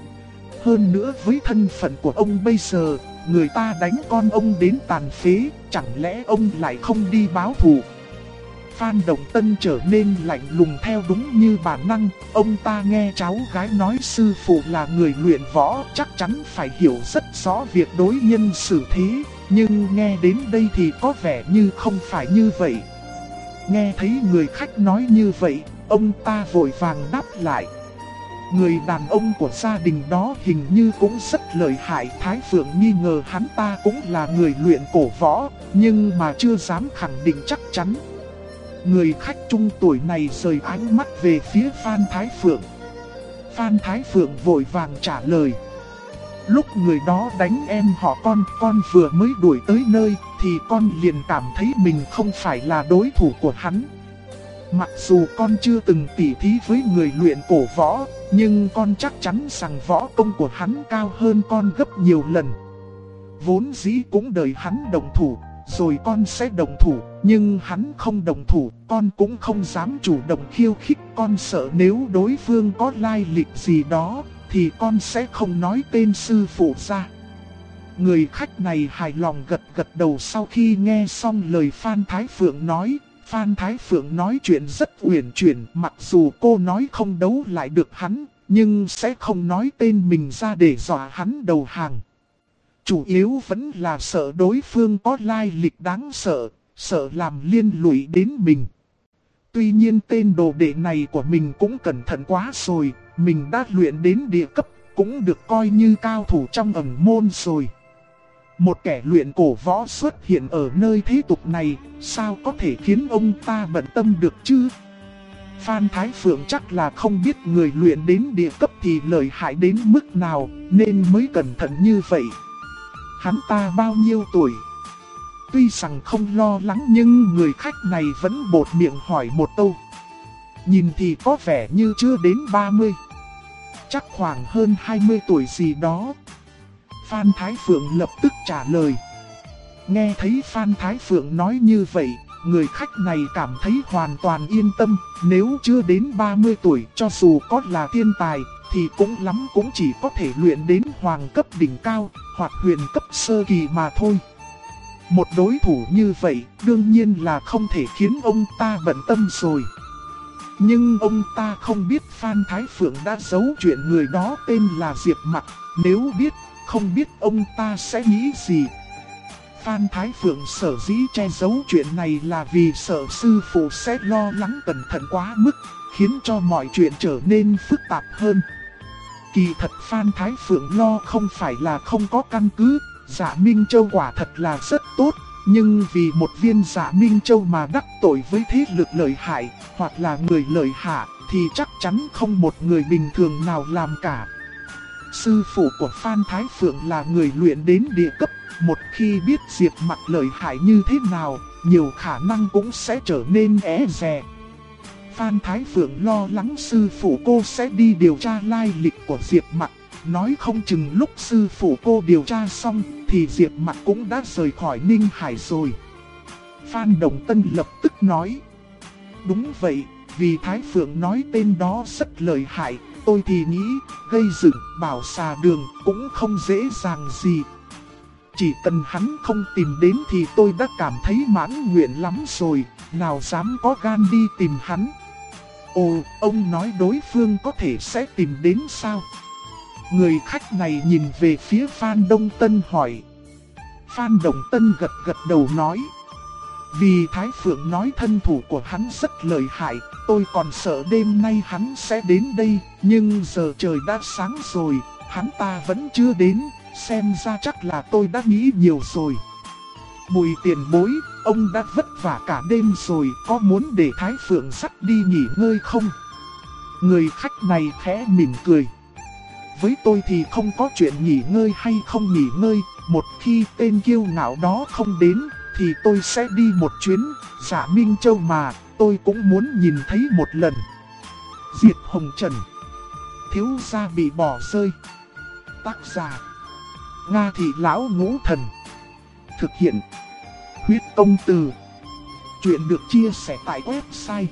Hơn nữa với thân phận của ông bây giờ, người ta đánh con ông đến tàn phế, chẳng lẽ ông lại không đi báo thù? Phan Động Tân trở nên lạnh lùng theo đúng như bản năng, ông ta nghe cháu gái nói sư phụ là người luyện võ, chắc chắn phải hiểu rất rõ việc đối nhân xử thế, nhưng nghe đến đây thì có vẻ như không phải như vậy. Nghe thấy người khách nói như vậy, ông ta vội vàng đáp lại: Người đàn ông của gia đình đó hình như cũng rất lợi hại. Thái Phượng nghi ngờ hắn ta cũng là người luyện cổ võ, nhưng mà chưa dám khẳng định chắc chắn. Người khách trung tuổi này rời ánh mắt về phía Phan Thái Phượng. Phan Thái Phượng vội vàng trả lời: Lúc người đó đánh em họ con vừa mới đuổi tới nơi thì con liền cảm thấy mình không phải là đối thủ của hắn. Mặc dù con chưa từng tỉ thí với người luyện cổ võ, nhưng con chắc chắn rằng võ công của hắn cao hơn con gấp nhiều lần. Vốn dĩ cũng đợi hắn động thủ, rồi con sẽ động thủ, nhưng hắn không động thủ, con cũng không dám chủ động khiêu khích. Con sợ nếu đối phương có lai lịch gì đó, thì con sẽ không nói tên sư phụ ra. Người khách này hài lòng gật gật đầu sau khi nghe xong lời Phan Thái Phượng nói. Phan Thái Phượng nói chuyện rất uyển chuyển, mặc dù cô nói không đấu lại được hắn, nhưng sẽ không nói tên mình ra để dọa hắn đầu hàng. Chủ yếu vẫn là sợ đối phương có lai lịch đáng sợ, sợ làm liên lụy đến mình. Tuy nhiên tên đồ đệ này của mình cũng cẩn thận quá rồi, mình đã luyện đến địa cấp, cũng được coi như cao thủ trong ẩn môn rồi. Một kẻ luyện cổ võ xuất hiện ở nơi thế tục này, sao có thể khiến ông ta bận tâm được chứ? Phan Thái Phượng chắc là không biết người luyện đến địa cấp thì lợi hại đến mức nào, nên mới cẩn thận như vậy. Hắn ta bao nhiêu tuổi? Tuy rằng không lo lắng nhưng người khách này vẫn bột miệng hỏi một câu. Nhìn thì có vẻ như chưa đến 30. Chắc khoảng hơn 20 tuổi gì đó. Phan Thái Phượng lập tức trả lời. Nghe thấy Phan Thái Phượng nói như vậy, người khách này cảm thấy hoàn toàn yên tâm. Nếu chưa đến 30 tuổi, cho dù có là thiên tài, thì cũng lắm cũng chỉ có thể luyện đến hoàng cấp đỉnh cao, hoặc huyền cấp sơ kỳ mà thôi. Một đối thủ như vậy, đương nhiên là không thể khiến ông ta bận tâm rồi. Nhưng ông ta không biết Phan Thái Phượng đã giấu chuyện người đó tên là Diệp Mặc. Nếu biết, không biết ông ta sẽ nghĩ gì. Phan Thái Phượng sở dĩ che giấu chuyện này là vì sợ sư phụ sẽ lo lắng cẩn thận quá mức, khiến cho mọi chuyện trở nên phức tạp hơn. Kỳ thật Phan Thái Phượng lo không phải là không có căn cứ, Dạ Minh Châu quả thật là rất tốt, nhưng vì một viên Dạ Minh Châu mà đắc tội với thế lực lợi hại, hoặc là người lợi hạ, thì chắc chắn không một người bình thường nào làm cả. Sư phụ của Phan Thái Phượng là người luyện đến địa cấp, một khi biết Diệp Mặc lợi hại như thế nào, nhiều khả năng cũng sẽ trở nên é dè. Phan Thái Phượng lo lắng sư phụ cô sẽ đi điều tra lai lịch của Diệp Mặc, nói không chừng lúc sư phụ cô điều tra xong thì Diệp Mặc cũng đã rời khỏi Ninh Hải rồi. Phan Đồng Tân lập tức nói. Đúng vậy, vì Thái Phượng nói tên đó rất lợi hại, tôi thì nghĩ gây dựng Bảo Xà Đường cũng không dễ dàng gì. Chỉ cần hắn không tìm đến thì tôi đã cảm thấy mãn nguyện lắm rồi, nào dám có gan đi tìm hắn. Ồ, ông nói đối phương có thể sẽ tìm đến sao? Người khách này nhìn về phía Phan Đông Tân hỏi. Phan Đồng Tân gật gật đầu nói. Vì Thái Phượng nói thân thủ của hắn rất lợi hại, tôi còn sợ đêm nay hắn sẽ đến đây, nhưng giờ trời đã sáng rồi, hắn ta vẫn chưa đến, xem ra chắc là tôi đã nghĩ nhiều rồi. Bùi tiền bối, ông đã vất vả cả đêm rồi, có muốn để Thái Phượng dắt đi nghỉ ngơi không? Người khách này khẽ mỉm cười. Với tôi thì không có chuyện nghỉ ngơi hay không nghỉ ngơi, một khi tên kiêu ngạo đó không đến, thì tôi sẽ đi một chuyến. Dạ Minh Châu mà, tôi cũng muốn nhìn thấy một lần. Diệp Hồng Trần. Thiếu gia bị bỏ rơi. Tác giả Nga Thị Lão Ngũ Thần. Thực hiện Huyết Công Từ. Chuyện được chia sẻ tại website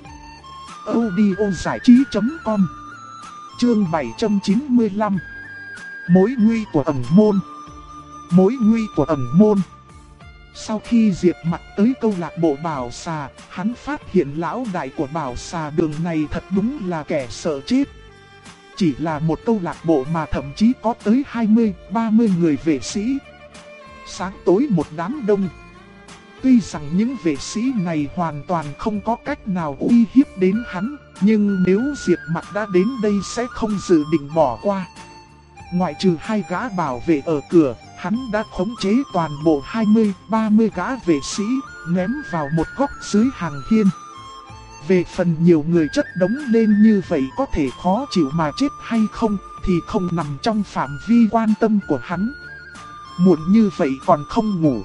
audiozảichí.com. Chương 795. Mối nguy của ẩn môn. Mối nguy của ẩn môn. Sau khi Diệp Mặc tới câu lạc bộ Bảo Xà, hắn phát hiện lão đại của Bảo Xà Đường này thật đúng là kẻ sợ chết. Chỉ là một câu lạc bộ mà thậm chí có tới 20-30 người vệ sĩ. Sáng tối một đám đông. Tuy rằng những vệ sĩ này hoàn toàn không có cách nào uy hiếp đến hắn, nhưng nếu Diệp Mặc đã đến đây sẽ không dự định bỏ qua. Ngoại trừ hai gã bảo vệ ở cửa, hắn đã khống chế toàn bộ 20-30 gã vệ sĩ, ném vào một góc dưới hàng hiên. Về phần nhiều người chất đống lên như vậy có thể khó chịu mà chết hay không, thì không nằm trong phạm vi quan tâm của hắn. Muộn như vậy còn không ngủ,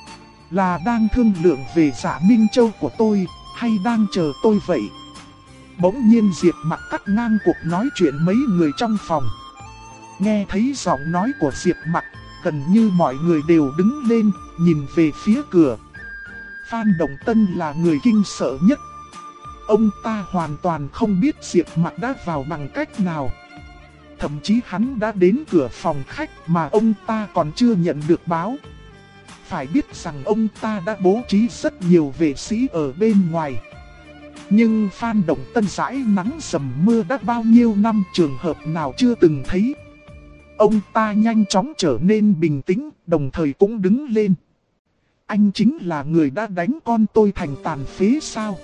là đang thương lượng về Dạ Minh Châu của tôi, hay đang chờ tôi vậy? Bỗng nhiên Diệp Mặc cắt ngang cuộc nói chuyện mấy người trong phòng. Nghe thấy giọng nói của Diệp Mặc, gần như mọi người đều đứng lên, nhìn về phía cửa. Phan Đồng Tân là người kinh sợ nhất. Ông ta hoàn toàn không biết Diệp Mặc đã vào bằng cách nào. Thậm chí hắn đã đến cửa phòng khách mà ông ta còn chưa nhận được báo. Phải biết rằng ông ta đã bố trí rất nhiều vệ sĩ ở bên ngoài. Nhưng Phan Đồng Tân dãi nắng dầm mưa đã bao nhiêu năm, trường hợp nào chưa từng thấy. Ông ta nhanh chóng trở nên bình tĩnh, đồng thời cũng đứng lên. Anh chính là người đã đánh con tôi thành tàn phế sao?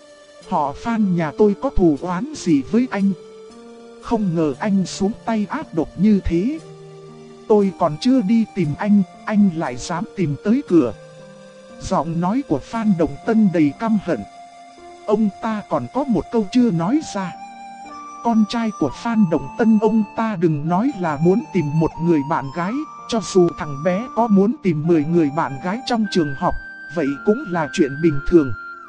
Họ Phan nhà tôi có thù oán gì với anh? Không ngờ anh xuống tay ác độc như thế. Tôi còn chưa đi tìm anh lại dám tìm tới cửa. Giọng nói của Phan Đồng Tân đầy căm hận. Ông ta còn có một câu chưa nói ra. Con trai của Phan Đồng Tân ông ta đừng nói là muốn tìm một người bạn gái, cho dù thằng bé có muốn tìm 10 người bạn gái trong trường học, vậy cũng là chuyện bình thường.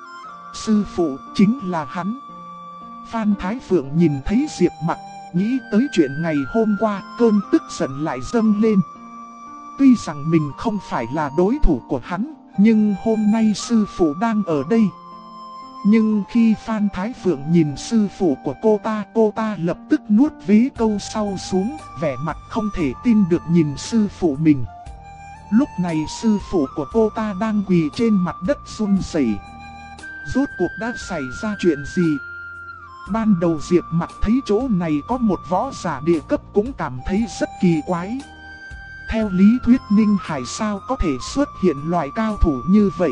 Sư phụ chính là hắn. Phan Thái Phượng nhìn thấy Diệp Mặc, nghĩ tới chuyện ngày hôm qua, cơn tức giận lại dâng lên. Tuy rằng mình không phải là đối thủ của hắn, nhưng hôm nay sư phụ đang ở đây. Nhưng khi Phan Thái Phượng nhìn sư phụ của cô ta lập tức nuốt vế câu sau xuống, vẻ mặt không thể tin được nhìn sư phụ mình. Lúc này sư phụ của cô ta đang quỳ trên mặt đất run rẩy. Rốt cuộc đã xảy ra chuyện gì? Ban đầu Diệp Mặc thấy chỗ này có một võ giả địa cấp cũng cảm thấy rất kỳ quái. Theo lý thuyết Ninh Hải sao có thể xuất hiện loại cao thủ như vậy?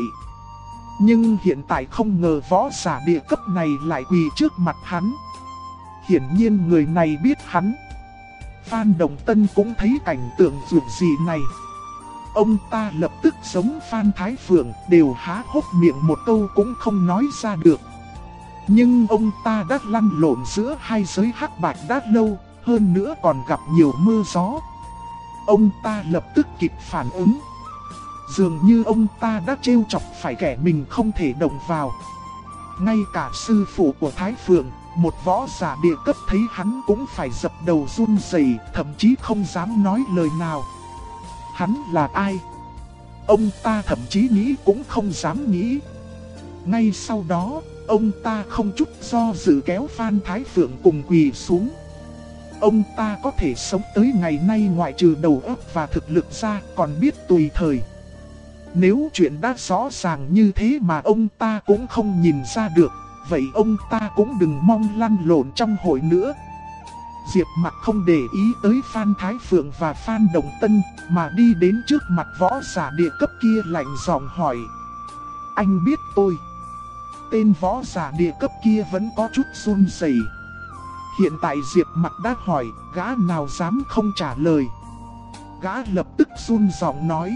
Nhưng hiện tại không ngờ võ giả địa cấp này lại quỳ trước mặt hắn. Hiển nhiên người này biết hắn. Phan Đồng Tân cũng thấy cảnh tượng rủi dị này. Ông ta lập tức giống Phan Thái Phượng, đều há hốc miệng một câu cũng không nói ra được. Nhưng ông ta đã lăn lộn giữa hai giới hắc bạch đã lâu, hơn nữa còn gặp nhiều mưa gió. Ông ta lập tức kịp phản ứng. Dường như ông ta đã trêu chọc phải kẻ mình không thể động vào. Ngay cả sư phụ của Thái Phượng, một võ giả địa cấp thấy hắn cũng phải dập đầu run rẩy, thậm chí không dám nói lời nào. Hắn là ai? Ông ta thậm chí nghĩ cũng không dám nghĩ. Ngay sau đó, ông ta không chút do dự kéo Phan Thái Phượng cùng quỳ xuống. Ông ta có thể sống tới ngày nay ngoại trừ đầu óc và thực lực ra còn biết tùy thời. Nếu chuyện đã rõ ràng như thế mà ông ta cũng không nhìn ra được, vậy ông ta cũng đừng mong lăn lộn trong hội nữa. Diệp Mặc không để ý tới Phan Thái Phượng và Phan Đồng Tân, mà đi đến trước mặt võ giả địa cấp kia lạnh giọng hỏi. Anh biết tôi? Tên võ giả địa cấp kia vẫn có chút run rẩy. Hiện tại Diệp Mặc đã hỏi, gã nào dám không trả lời. Gã lập tức run giọng nói.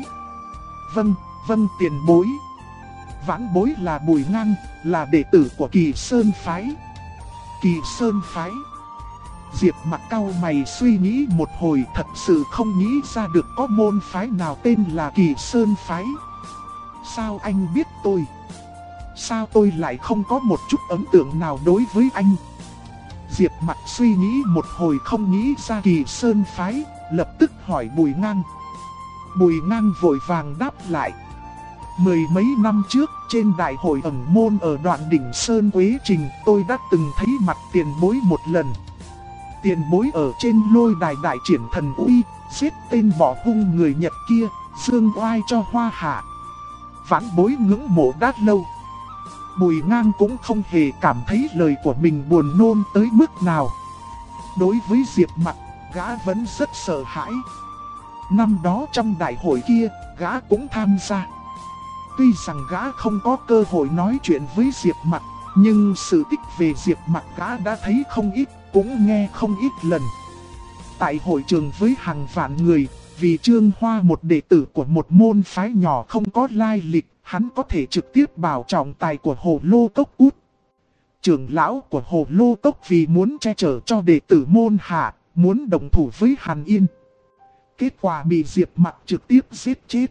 Vâng tiền bối. Vãn bối là Bùi Ngang, là đệ tử của Kỳ Sơn Phái. Kỳ Sơn Phái. Diệp Mặc cau mày suy nghĩ một hồi, thật sự không nghĩ ra được có môn phái nào tên là Kỳ Sơn Phái. Sao anh biết tôi? Sao tôi lại không có một chút ấn tượng nào đối với anh? Diệp Mặc suy nghĩ một hồi không nghĩ ra Kỳ Sơn Phái, lập tức hỏi Bùi Ngang. Bùi Ngang vội vàng đáp lại. 10 mấy năm trước, trên đại hội ẩn môn ở đoạn đỉnh Sơn Quế Trình, tôi đã từng thấy mặt tiền bối một lần. Tiền bối ở trên lôi đài đại triển thần uy, giết tên bỏ hung người Nhật kia, dương oai cho hoa hạ. Vãn bối ngưỡng mộ đã lâu. Bùi Ngang cũng không hề cảm thấy lời của mình buồn nôn tới mức nào. Đối với Diệp Mặc, gã vẫn rất sợ hãi. Năm đó trong đại hội kia, gã cũng tham gia. Tuy rằng gã không có cơ hội nói chuyện với Diệp Mặc, nhưng sự tích về Diệp Mặc gã đã thấy không ít, cũng nghe không ít lần. Tại hội trường với hàng vạn người, vì Trương Hoa một đệ tử của một môn phái nhỏ không có lai lịch, hắn có thể trực tiếp bảo trọng tài của Hồ Lô Cốc Cút. trưởng lão của Hồ Lô Cốc vì muốn che chở cho đệ tử môn hạ, muốn đồng thủ với Hàn Yên. Kết quả bị Diệp Mặc trực tiếp giết chết.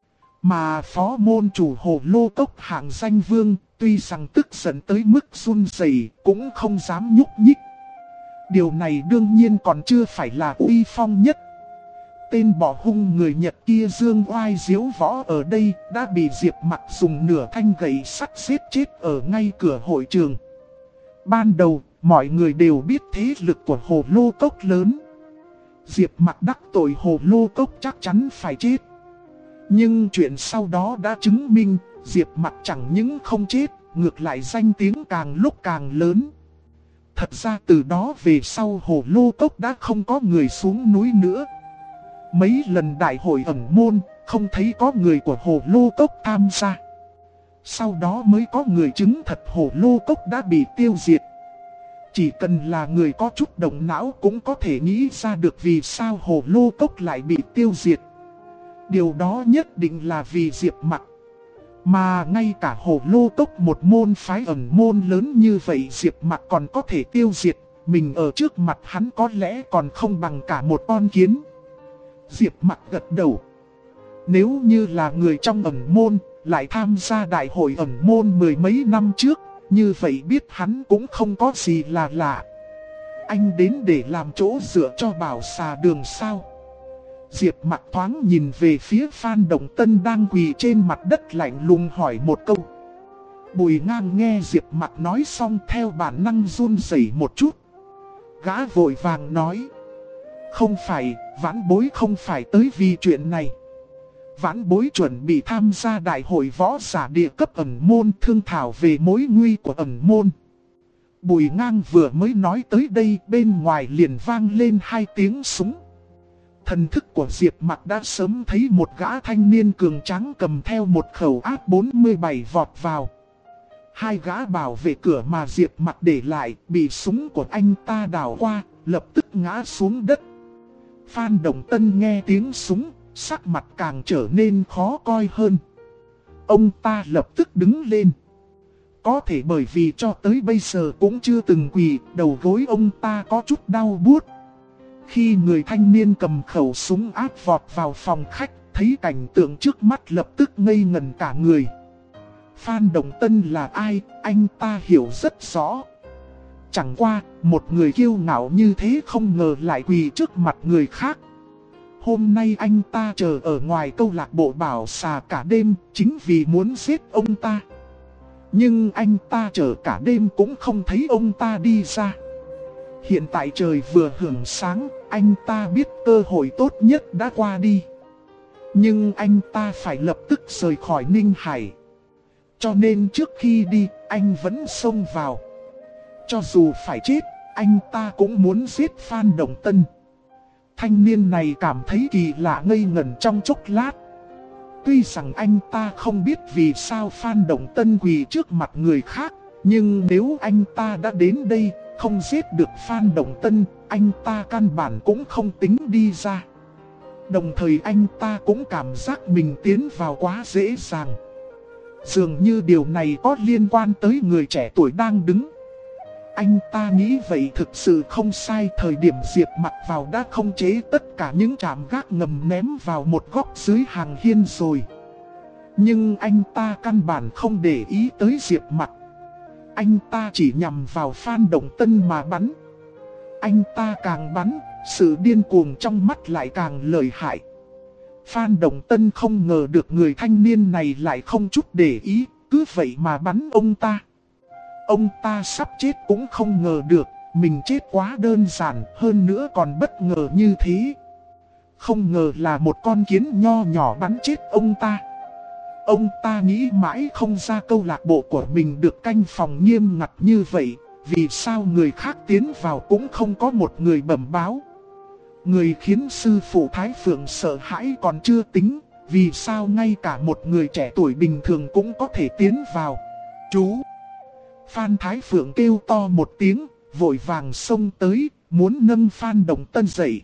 Mà phó môn chủ Hồ Lô Cốc hạng danh Vương, tuy rằng tức giận tới mức run rẩy, cũng không dám nhúc nhích. Điều này đương nhiên còn chưa phải là uy phong nhất. Tên bỏ hung người Nhật kia dương oai diếu võ ở đây đã bị Diệp Mặc dùng nửa thanh gậy sắt giết chết ở ngay cửa hội trường. Ban đầu, mọi người đều biết thế lực của Hồ Lô Cốc lớn. Diệp Mặc đắc tội Hồ Lô Cốc chắc chắn phải chết. Nhưng chuyện sau đó đã chứng minh, Diệp Mặc chẳng những không chết, ngược lại danh tiếng càng lúc càng lớn. Thật ra từ đó về sau Hồ Lô Cốc đã không có người xuống núi nữa. Mấy lần đại hội ẩn môn, không thấy có người của Hồ Lô Cốc tham gia. Sau đó mới có người chứng thật Hồ Lô Cốc đã bị tiêu diệt. Chỉ cần là người có chút động não cũng có thể nghĩ ra được vì sao Hồ Lô Cốc lại bị tiêu diệt. Điều đó nhất định là vì Diệp Mặc. Mà ngay cả Hồ Lô Cốc một môn phái ẩn môn lớn như vậy Diệp Mặc còn có thể tiêu diệt. Mình ở trước mặt hắn có lẽ còn không bằng cả một con kiến. Diệp Mặc gật đầu. Nếu như là người trong ẩn môn, lại tham gia đại hội ẩn môn mười mấy năm trước, như vậy biết hắn cũng không có gì là lạ. Anh đến để làm chỗ dựa cho Bảo Xà Đường sao? Diệp Mặc thoáng nhìn về phía Phan Đồng Tân đang quỳ trên mặt đất lạnh lùng hỏi một câu. Bùi Ngang nghe Diệp Mặc nói xong theo bản năng run rẩy một chút. Gã vội vàng nói. Không phải, vãn bối không phải tới vì chuyện này. Vãn bối chuẩn bị tham gia đại hội võ giả địa cấp ẩn môn thương thảo về mối nguy của ẩn môn. Bùi Ngang vừa mới nói tới đây bên ngoài liền vang lên 2 tiếng súng. Thần thức của Diệp Mặc đã sớm thấy một gã thanh niên cường tráng cầm theo một khẩu AK-47 vọt vào. 2 gã bảo vệ cửa mà Diệp Mặc để lại bị súng của anh ta đảo qua, lập tức ngã xuống đất. Phan Đồng Tân nghe tiếng súng, sắc mặt càng trở nên khó coi hơn. Ông ta lập tức đứng lên. Có thể bởi vì cho tới bây giờ cũng chưa từng quỳ, đầu gối ông ta có chút đau buốt. Khi người thanh niên cầm khẩu súng áp vọt vào phòng khách, thấy cảnh tượng trước mắt lập tức ngây ngẩn cả người. Phan Đồng Tân là ai, anh ta hiểu rất rõ. Chẳng qua, một người kiêu ngạo như thế không ngờ lại quỳ trước mặt người khác. Hôm nay anh ta chờ ở ngoài câu lạc bộ Bảo Xà cả đêm, chính vì muốn giết ông ta. Nhưng anh ta chờ cả đêm cũng không thấy ông ta đi ra. Hiện tại trời vừa hưởng sáng, anh ta biết cơ hội tốt nhất đã qua đi. Nhưng anh ta phải lập tức rời khỏi Ninh Hải. Cho nên trước khi đi, anh vẫn xông vào. Cho dù phải chết, anh ta cũng muốn giết Phan Đồng Tân. Thanh niên này cảm thấy kỳ lạ ngây ngẩn trong chốc lát. Tuy rằng anh ta không biết vì sao Phan Đồng Tân quỳ trước mặt người khác, nhưng nếu anh ta đã đến đây, không giết được Phan Đồng Tân, anh ta căn bản cũng không tính đi ra. Đồng thời anh ta cũng cảm giác mình tiến vào quá dễ dàng. Dường như điều này có liên quan tới người trẻ tuổi đang đứng. Anh ta nghĩ vậy thực sự không sai, thời điểm Diệp Mặc vào đã khống chế tất cả những trạm gác ngầm ném vào một góc dưới hàng hiên rồi. Nhưng anh ta căn bản không để ý tới Diệp Mặc. Anh ta chỉ nhằm vào Phan Đồng Tân mà bắn. Anh ta càng bắn, sự điên cuồng trong mắt lại càng lợi hại. Phan Đồng Tân không ngờ được người thanh niên này lại không chút để ý, cứ vậy mà bắn ông ta. Ông ta sắp chết cũng không ngờ được, mình chết quá đơn giản, hơn nữa còn bất ngờ như thế. Không ngờ là một con kiến nho nhỏ bắn chết ông ta. Ông ta nghĩ mãi không ra câu lạc bộ của mình được canh phòng nghiêm ngặt như vậy, vì sao người khác tiến vào cũng không có một người bẩm báo. Người khiến sư phụ Thái Phượng sợ hãi còn chưa tính, vì sao ngay cả một người trẻ tuổi bình thường cũng có thể tiến vào. Chú! Phan Thái Phượng kêu to một tiếng, vội vàng xông tới, muốn nâng Phan Đồng Tân dậy.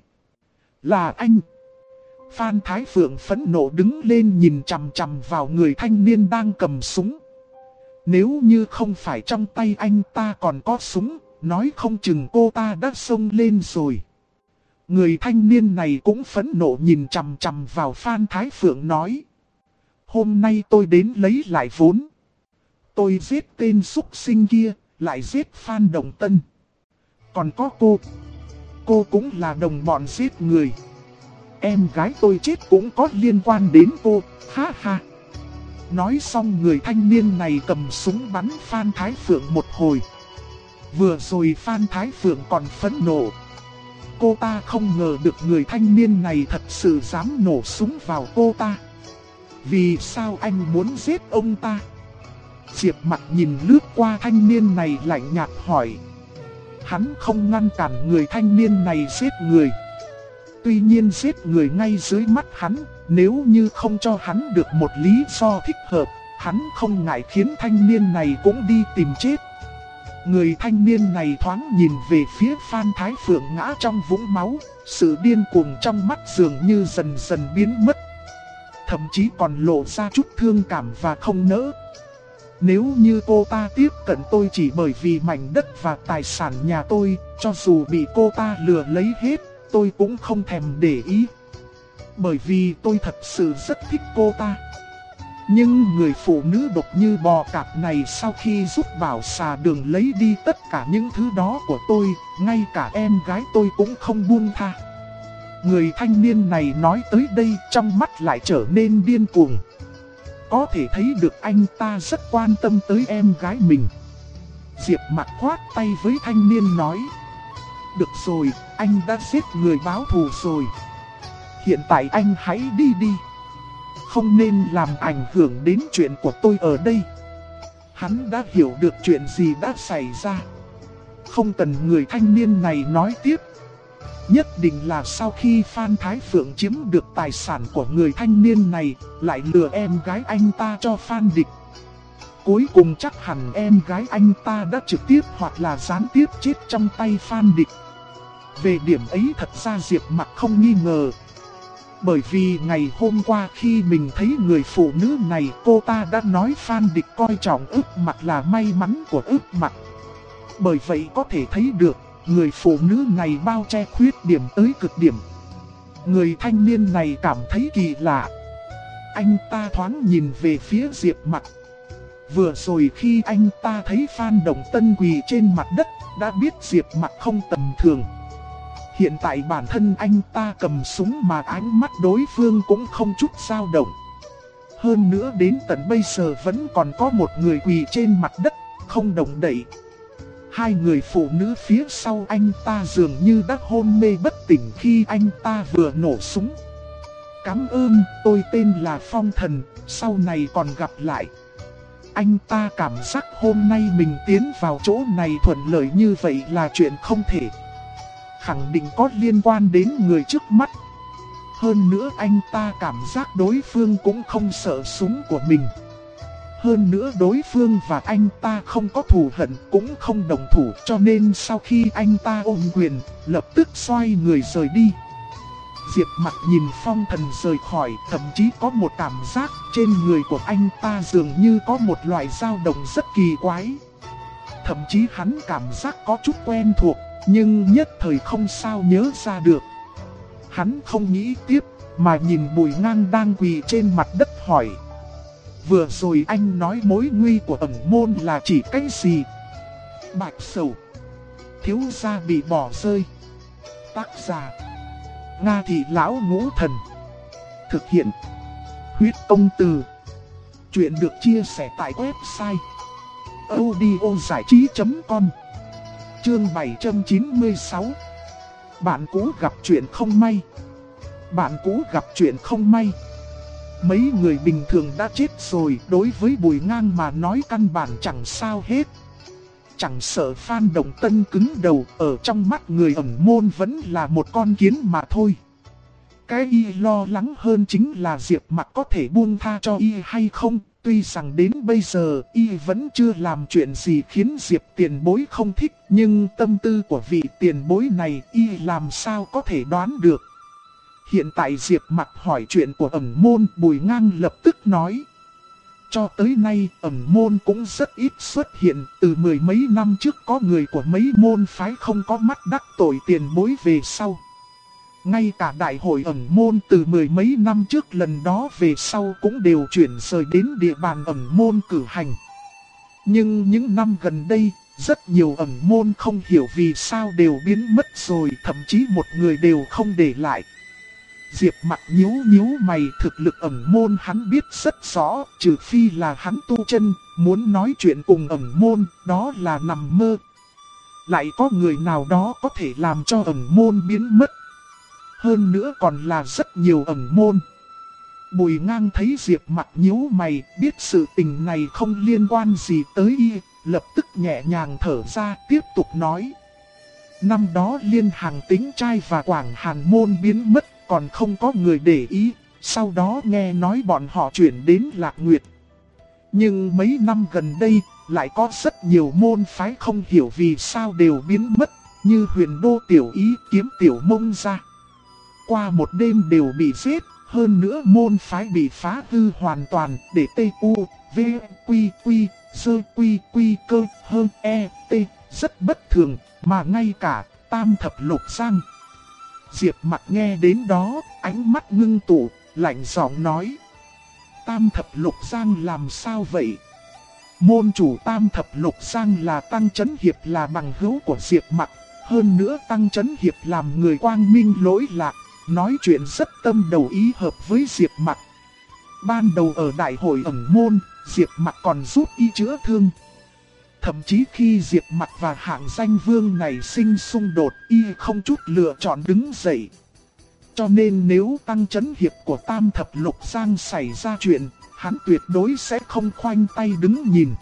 Là anh! Phan Thái Phượng phẫn nộ đứng lên nhìn chằm chằm vào người thanh niên đang cầm súng. Nếu như không phải trong tay anh ta còn có súng, nói không chừng cô ta đã xông lên rồi. Người thanh niên này cũng phẫn nộ nhìn chằm chằm vào Phan Thái Phượng nói. Hôm nay tôi đến lấy lại vốn. Tôi giết tên súc sinh kia, lại giết Phan Đồng Tân. Còn có cô cũng là đồng bọn giết người. Em gái tôi chết cũng có liên quan đến cô, ha ha. Nói xong người thanh niên này cầm súng bắn Phan Thái Phượng một hồi. Vừa rồi Phan Thái Phượng còn phẫn nộ. Cô ta không ngờ được người thanh niên này thật sự dám nổ súng vào cô ta. Vì sao anh muốn giết ông ta? Diệp Mặc nhìn lướt qua thanh niên này lạnh nhạt hỏi. Hắn không ngăn cản người thanh niên này giết người. Tuy nhiên giết người ngay dưới mắt hắn, nếu như không cho hắn được một lý do thích hợp, hắn không ngại khiến thanh niên này cũng đi tìm chết. Người thanh niên này thoáng nhìn về phía Phan Thái Phượng ngã trong vũng máu, sự điên cuồng trong mắt dường như dần dần biến mất. Thậm chí còn lộ ra chút thương cảm và không nỡ. Nếu như cô ta tiếp cận tôi chỉ bởi vì mảnh đất và tài sản nhà tôi, cho dù bị cô ta lừa lấy hết, tôi cũng không thèm để ý. Bởi vì tôi thật sự rất thích cô ta. Nhưng người phụ nữ độc như bò cạp này sau khi giúp Bảo Xà Đường lấy đi tất cả những thứ đó của tôi, ngay cả em gái tôi cũng không buông tha. Người thanh niên này nói tới đây trong mắt lại trở nên điên cuồng. Có thể thấy được anh ta rất quan tâm tới em gái mình. Diệp Mặc khoát tay với thanh niên nói. Được rồi, anh đã giết người báo thù rồi. Hiện tại anh hãy đi đi. Không nên làm ảnh hưởng đến chuyện của tôi ở đây. Hắn đã hiểu được chuyện gì đã xảy ra. Không cần người thanh niên này nói tiếp. Nhất định là sau khi Phan Thái Phượng chiếm được tài sản của người thanh niên này, lại lừa em gái anh ta cho Phan Địch. Cuối cùng chắc hẳn em gái anh ta đã trực tiếp hoặc là gián tiếp chết trong tay Phan Địch. Về điểm ấy thật ra Diệp Mặc không nghi ngờ. Bởi vì ngày hôm qua khi mình thấy người phụ nữ này, cô ta đã nói Phan Địch coi trọng Ước Mặc là may mắn của Ước Mặc. Bởi vậy có thể thấy được, người phụ nữ này bao che khuyết điểm tới cực điểm. Người thanh niên này cảm thấy kỳ lạ. Anh ta thoáng nhìn về phía Diệp Mặc. Vừa rồi khi anh ta thấy Phan Đồng Tân quỳ trên mặt đất, đã biết Diệp Mặc không tầm thường. Hiện tại bản thân anh ta cầm súng mà ánh mắt đối phương cũng không chút dao động. Hơn nữa đến tận bây giờ vẫn còn có một người quỳ trên mặt đất, không động đậy. Hai người phụ nữ phía sau anh ta dường như đã hôn mê bất tỉnh khi anh ta vừa nổ súng. Cảm ơn, tôi tên là Phong Thần, sau này còn gặp lại. Anh ta cảm giác hôm nay mình tiến vào chỗ này thuận lợi như vậy là chuyện không thể. Khẳng định có liên quan đến người trước mắt. Hơn nữa anh ta cảm giác đối phương cũng không sợ súng của mình. Hơn nữa đối phương và anh ta không có thù hận cũng không đồng thủ, cho nên sau khi anh ta ôm quyền, lập tức xoay người rời đi. Diệp Mặc nhìn Phong Thần rời khỏi, thậm chí có một cảm giác trên người của anh ta dường như có một loại dao động rất kỳ quái. Thậm chí hắn cảm giác có chút quen thuộc, nhưng nhất thời không sao nhớ ra được. Hắn không nghĩ tiếp, mà nhìn Bùi Ngang đang quỳ trên mặt đất hỏi. Vừa rồi anh nói mối nguy của ẩn môn là chỉ cái gì? Bạch Sầu, thiếu gia bị bỏ rơi. Tác giả Nga Thị Lão Ngũ Thần. Thực hiện Huyết Công Từ. Chuyện được chia sẻ tại website audiozảichí.com. Chương 796. Bạn cũ gặp chuyện không may. Bạn cũ gặp chuyện không may. Mấy người bình thường đã chết rồi, đối với Bùi Ngang mà nói căn bản chẳng sao hết. Chẳng sợ Phan Đồng Tân cứng đầu, ở trong mắt người ẩn môn vẫn là một con kiến mà thôi. Cái y lo lắng hơn chính là Diệp Mặc có thể buông tha cho y hay không. Tuy rằng đến bây giờ y vẫn chưa làm chuyện gì khiến Diệp tiền bối không thích, nhưng tâm tư của vị tiền bối này y làm sao có thể đoán được. Hiện tại Diệp Mặc hỏi chuyện của ẩn môn, Bùi Ngang lập tức nói. cho tới nay ẩn môn cũng rất ít xuất hiện. Từ mười mấy năm trước có người của mấy môn phái không có mắt đắc tội tiền bối về sau. Ngay cả đại hội ẩn môn từ mười mấy năm trước lần đó về sau cũng đều chuyển rời đến địa bàn ẩn môn cử hành. Nhưng những năm gần đây, rất nhiều ẩn môn không hiểu vì sao đều biến mất rồi, thậm chí một người đều không để lại. Diệp Mặc nhíu nhíu mày, thực lực ẩn môn hắn biết rất rõ, trừ phi là hắn tu chân, muốn nói chuyện cùng ẩn môn, đó là nằm mơ. Lại có người nào đó có thể làm cho ẩn môn biến mất. Hơn nữa còn là rất nhiều ẩn môn. Bùi Ngang thấy Diệp Mặc nhíu mày, biết sự tình này không liên quan gì tới y, lập tức nhẹ nhàng thở ra, tiếp tục nói. Năm đó Liên Hàng Tính Trai và Quảng Hàn Môn biến mất, còn không có người để ý, sau đó nghe nói bọn họ chuyển đến Lạc Nguyệt. Nhưng mấy năm gần đây, lại có rất nhiều môn phái không hiểu vì sao đều biến mất, như Huyền Đô Tiểu Ý, Kiếm Tiểu Mông ra. Qua một đêm đều bị giết, hơn nữa môn phái bị phá hư hoàn toàn, để T.U. V. Quy Quy, Sơ Quy Quy Cơ, hơn E.T. rất bất thường, mà ngay cả Tam Thập Lục Giang. Diệp Mặc nghe đến đó, ánh mắt ngưng tụ, lạnh giọng nói. Tam Thập Lục Giang làm sao vậy? Môn chủ Tam Thập Lục Giang là Tăng Chấn Hiệp, là bằng hữu của Diệp Mặc. Hơn nữa Tăng Chấn Hiệp làm người quang minh lỗi lạc, nói chuyện rất tâm đầu ý hợp với Diệp Mặc. Ban đầu ở đại hội ẩn môn, Diệp Mặc còn giúp y chữa thương. Thậm chí khi Diệp Mặc và hạng danh vương này sinh xung đột, y không chút lựa chọn đứng dậy. Cho nên nếu Tăng Chấn Hiệp của Tam Thập Lục Giang xảy ra chuyện, hắn tuyệt đối sẽ không khoanh tay đứng nhìn.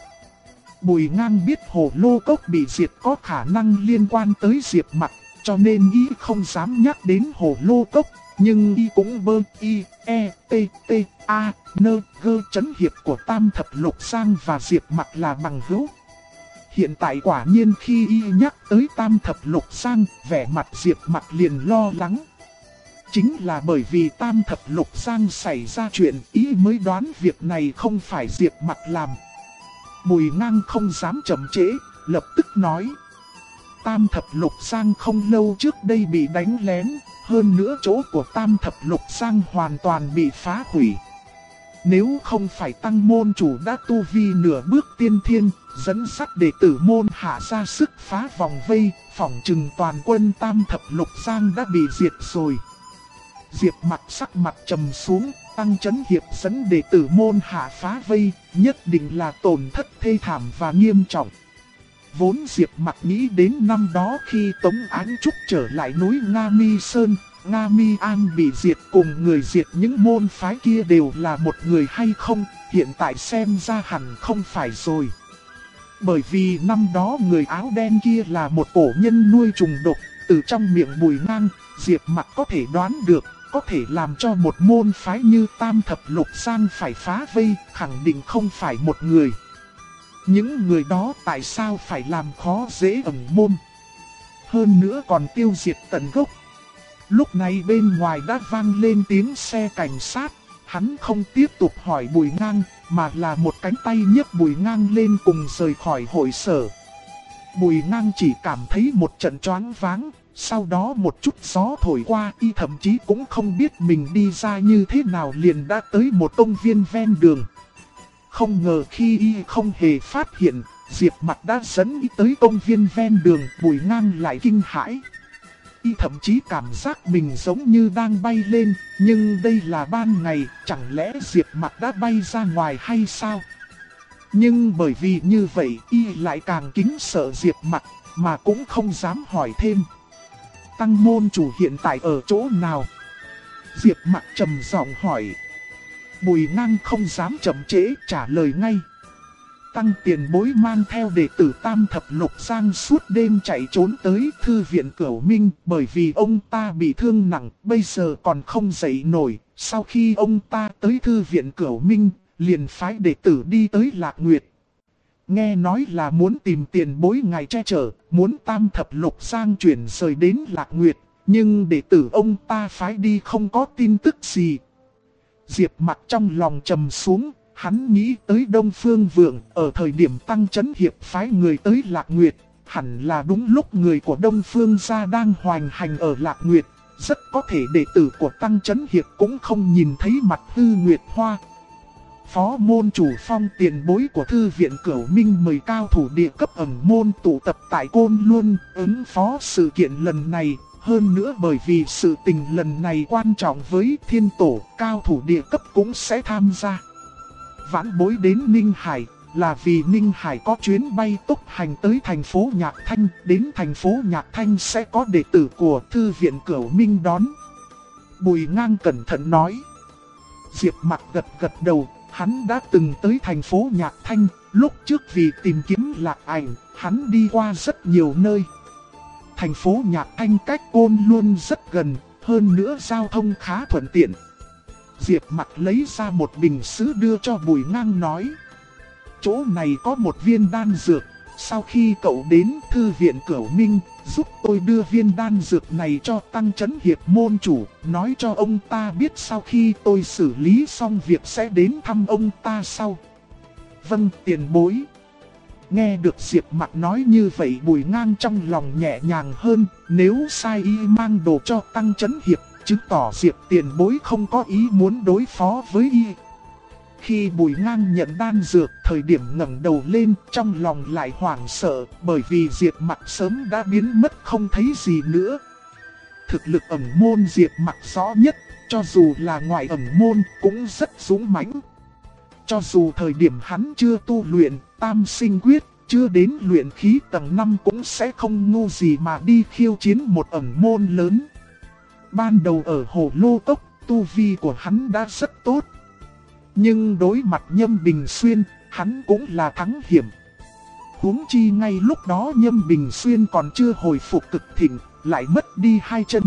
Bùi Ngang biết Hồ Lô Cốc bị diệt có khả năng liên quan tới Diệp Mặc, cho nên y không dám nhắc đến Hồ Lô Cốc. Nhưng y cũng bơ y, e, t, t, a, nơ, gơ. Chấn Hiệp của Tam Thập Lục Giang và Diệp Mặc là bằng hữu. Hiện tại quả nhiên khi y nhắc tới Tam Thập Lục Giang, vẻ mặt Diệp Mặc liền lo lắng. Chính là bởi vì Tam Thập Lục Giang xảy ra chuyện, y mới đoán việc này không phải Diệp Mặc làm. Bùi Ngang không dám chậm trễ, lập tức nói. Tam Thập Lục Giang không lâu trước đây bị đánh lén, hơn nữa chỗ của Tam Thập Lục Giang hoàn toàn bị phá hủy. Nếu không phải Tăng môn chủ đã tu vi nửa bước tiên thiên, dẫn dắt đệ tử môn hạ ra sức phá vòng vây, phỏng chừng toàn quân Tam Thập Lục Giang đã bị diệt rồi. Diệp Mặc sắc mặt trầm xuống, Tăng Chấn Hiệp dẫn đệ tử môn hạ phá vây, nhất định là tổn thất thê thảm và nghiêm trọng. Vốn Diệp Mặc nghĩ đến năm đó khi Tống Ánh Trúc trở lại núi Nga Mi Sơn, Nga Mi An bị diệt cùng người diệt những môn phái kia đều là một người hay không, hiện tại xem ra hẳn không phải rồi. Bởi vì năm đó người áo đen kia là một cổ nhân nuôi trùng độc, từ trong miệng Bùi Ngang, Diệp Mặc có thể đoán được, có thể làm cho một môn phái như Tam Thập Lục Giang phải phá vây, khẳng định không phải một người. Những người đó tại sao phải làm khó dễ ẩn môn? Hơn nữa còn tiêu diệt tận gốc. Lúc này bên ngoài đã vang lên tiếng xe cảnh sát, hắn không tiếp tục hỏi Bùi Ngang, mà là một cánh tay nhấc Bùi Ngang lên cùng rời khỏi hội sở. Bùi Ngang chỉ cảm thấy một trận choáng váng, sau đó một chút gió thổi qua, y thậm chí cũng không biết mình đi ra như thế nào liền đã tới một công viên ven đường. Không ngờ khi y không hề phát hiện, Diệp Mặc đã dẫn y tới công viên ven đường, Bùi Ngang lại kinh hãi. Y thậm chí cảm giác mình giống như đang bay lên, nhưng đây là ban ngày, chẳng lẽ Diệp Mặc đã bay ra ngoài hay sao? Nhưng bởi vì như vậy, y lại càng kính sợ Diệp Mặc, mà cũng không dám hỏi thêm. Tăng môn chủ hiện tại ở chỗ nào? Diệp Mặc trầm giọng hỏi. Bùi Ngang không dám chậm trễ trả lời ngay. Tăng tiền bối mang theo đệ tử Tam Thập Lục Giang suốt đêm chạy trốn tới thư viện Cửu Minh, bởi vì ông ta bị thương nặng, bây giờ còn không dậy nổi. Sau khi ông ta tới thư viện Cửu Minh, liền phái đệ tử đi tới Lạc Nguyệt. Nghe nói là muốn tìm tiền bối ngài che chở, muốn Tam Thập Lục Giang chuyển rời đến Lạc Nguyệt, nhưng đệ tử ông ta phái đi không có tin tức gì. Diệp Mặc trong lòng trầm xuống, Hắn nghĩ tới Đông Phương Vượng, ở thời điểm Tăng Chấn Hiệp phái người tới Lạc Nguyệt, hẳn là đúng lúc người của Đông Phương gia đang hoành hành ở Lạc Nguyệt. Rất có thể đệ tử của Tăng Chấn Hiệp cũng không nhìn thấy mặt Hư Nguyệt Hoa. Phó môn chủ Phong, tiền bối của thư viện Cửu Minh, mời cao thủ địa cấp ẩn môn tụ tập tại Côn Luân ứng phó sự kiện lần này. Hơn nữa bởi vì sự tình lần này quan trọng với thiên tổ, cao thủ địa cấp cũng sẽ tham gia. Vãn bối đến Ninh Hải là vì Ninh Hải có chuyến bay tốc hành tới thành phố Nhạc Thanh. Đến thành phố Nhạc Thanh sẽ có đệ tử của thư viện Cửu Minh đón. Bùi Ngang cẩn thận nói. Diệp Mặc gật gật đầu, hắn đã từng tới thành phố Nhạc Thanh. Lúc trước vì tìm kiếm Lạc Ảnh, hắn đi qua rất nhiều nơi. Thành phố Nhạc Thanh cách Côn Luân rất gần, hơn nữa giao thông khá thuận tiện. Diệp Mặc lấy ra một bình sứ đưa cho Bùi Ngang nói. Chỗ này có một viên đan dược, sau khi cậu đến thư viện Cửu Minh, giúp tôi đưa viên đan dược này cho Tăng Chấn Hiệp môn chủ, nói cho ông ta biết sau khi tôi xử lý xong việc sẽ đến thăm ông ta sau. Vâng, tiền bối. Nghe được Diệp Mặc nói như vậy, Bùi Ngang trong lòng nhẹ nhàng hơn. Nếu sai y mang đồ cho Tăng Chấn Hiệp, chứng tỏ Diệp tiền bối không có ý muốn đối phó với y. Khi Bùi Ngang nhận đan dược, thời điểm ngẩng đầu lên, trong lòng lại hoảng sợ, bởi vì Diệp Mặc sớm đã biến mất không thấy gì nữa. Thực lực ẩn môn Diệp Mặc rõ nhất, cho dù là ngoài ẩn môn cũng rất dũng mãnh. Cho dù thời điểm hắn chưa tu luyện Tam Sinh Quyết, chưa đến luyện khí tầng 5 cũng sẽ không ngu gì mà đi khiêu chiến một ẩn môn lớn. Ban đầu ở Hồ Lô Cốc, tu vi của hắn đã rất tốt. Nhưng đối mặt Nhâm Bình Xuyên, hắn cũng là thắng hiểm. Huống chi ngay lúc đó Nhâm Bình Xuyên còn chưa hồi phục cực thịnh, lại mất đi 2 chân.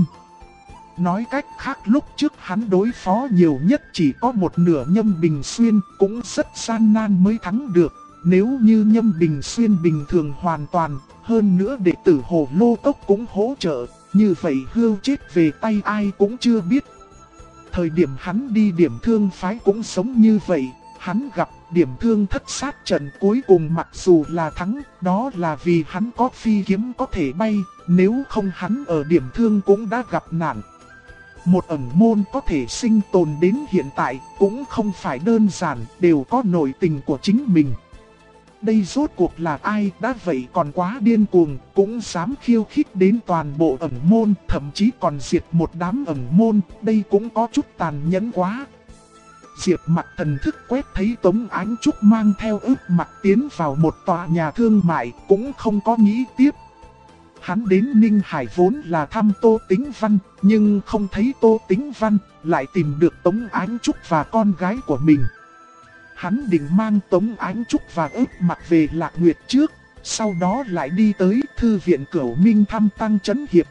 Nói cách khác, lúc trước hắn đối phó nhiều nhất chỉ có một nửa Nhâm Bình Xuyên, cũng rất gian nan mới thắng được. Nếu như Nhâm Bình Xuyên bình thường hoàn toàn, hơn nữa đệ tử Hồ Lô Cốc cũng hỗ trợ, như vậy hưu chết về tay ai cũng chưa biết. Thời điểm hắn đi Điểm Thương phái cũng sống như vậy, hắn gặp Điểm Thương thất sát trận cuối cùng mặc dù là thắng, đó là vì hắn có phi kiếm có thể bay, nếu không hắn ở Điểm Thương cũng đã gặp nạn. Một ẩn môn có thể sinh tồn đến hiện tại cũng không phải đơn giản, đều có nội tình của chính mình. Đây rốt cuộc là ai, đã vậy còn quá điên cuồng, cũng dám khiêu khích đến toàn bộ ẩn môn, thậm chí còn diệt một đám ẩn môn, đây cũng có chút tàn nhẫn quá. Diệp Mặc thần thức quét thấy Tống Ánh Trúc mang theo Ước Mặc tiến vào một tòa nhà thương mại, cũng không có nghĩ tiếp. Hắn đến Ninh Hải vốn là thăm Tô Tĩnh Văn, nhưng không thấy Tô Tĩnh Văn, lại tìm được Tống Ánh Trúc và con gái của mình. Hắn định mang Tống Ánh Trúc và Ước Mặc về Lạc Nguyệt trước, sau đó lại đi tới thư viện Cửu Minh thăm Tăng Chấn Hiệp.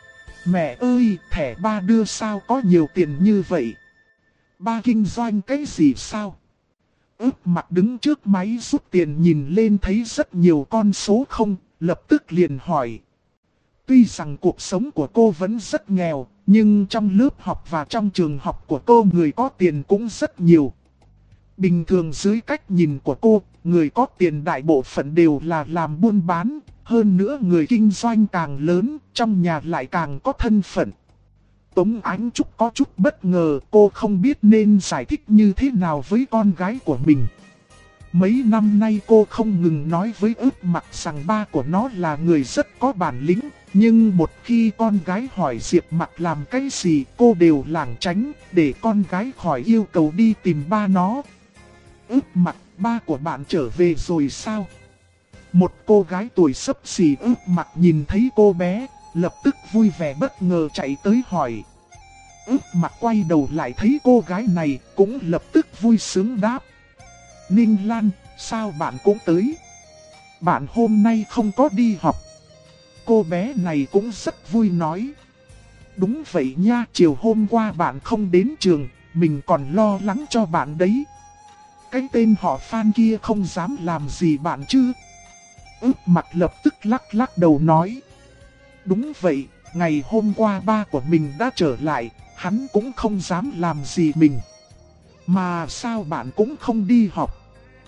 Mẹ ơi, thẻ ba đưa sao có nhiều tiền như vậy? Ba kinh doanh cái gì sao? Ước Mặc đứng trước máy rút tiền nhìn lên thấy rất nhiều con số không, lập tức liền hỏi. Tuy rằng cuộc sống của cô vẫn rất nghèo, nhưng trong lớp học và trong trường học của cô người có tiền cũng rất nhiều. Bình thường dưới cách nhìn của cô, người có tiền đại bộ phận đều là làm buôn bán, hơn nữa người kinh doanh càng lớn, trong nhà lại càng có thân phận. Tống Ánh Trúc có chút bất ngờ, cô không biết nên giải thích như thế nào với con gái của mình. Mấy năm nay cô không ngừng nói với Ước Mặc rằng ba của nó là người rất có bản lĩnh, nhưng một khi con gái hỏi Diệp Mặc làm cái gì cô đều lảng tránh, để con gái khỏi yêu cầu đi tìm ba nó. Ước Mặc, ba của bạn trở về rồi sao? Một cô gái tuổi xấp xỉ Ước Mặc nhìn thấy cô bé, lập tức vui vẻ bất ngờ chạy tới hỏi. Ước Mặc quay đầu lại thấy cô gái này, cũng lập tức vui sướng đáp. Ninh Lan, sao bạn cũng tới? Bạn hôm nay không có đi học. Cô bé này cũng rất vui nói. Đúng vậy nha, chiều hôm qua bạn không đến trường, mình còn lo lắng cho bạn đấy. Cái tên họ Phan kia không dám làm gì bạn chứ? Ước Mặc lập tức lắc đầu nói. Đúng vậy, ngày hôm qua ba của mình đã trở lại, hắn cũng không dám làm gì mình. Mà sao bạn cũng không đi học?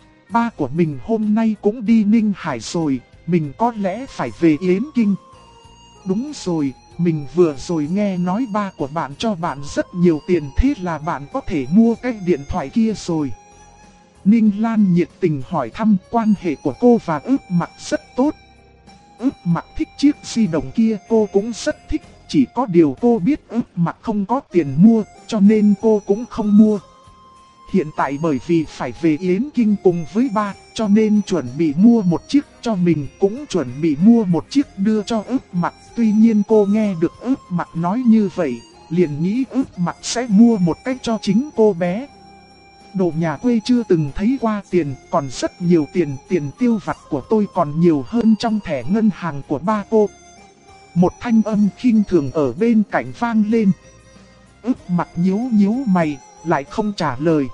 Ba của mình hôm nay cũng đi Ninh Hải rồi, mình có lẽ phải về Yến Kinh. Đúng rồi, mình vừa rồi nghe nói ba của bạn cho bạn rất nhiều tiền, thế là bạn có thể mua cái điện thoại kia rồi. Ninh Lan nhiệt tình hỏi thăm. Quan hệ của cô và Ước Mặc rất tốt. Ước Mặc thích chiếc di động kia, cô cũng rất thích. Chỉ có điều cô biết Ước Mặc không có tiền mua, cho nên cô cũng không mua. Hiện tại bởi vì phải về Yến Kinh cùng với ba, cho nên chuẩn bị mua một chiếc cho mình, cũng chuẩn bị mua một chiếc đưa cho Ước Mặc. Tuy nhiên cô nghe được Ước Mặc nói như vậy, liền nghĩ Ước Mặc sẽ mua một cái cho chính cô bé. Đồ nhà quê chưa từng thấy qua tiền, còn rất nhiều tiền, tiền tiêu vặt của tôi còn nhiều hơn trong thẻ ngân hàng của ba cô. Một thanh âm khinh thường ở bên cạnh vang lên. Ước Mặc nhíu nhíu mày, lại không trả lời.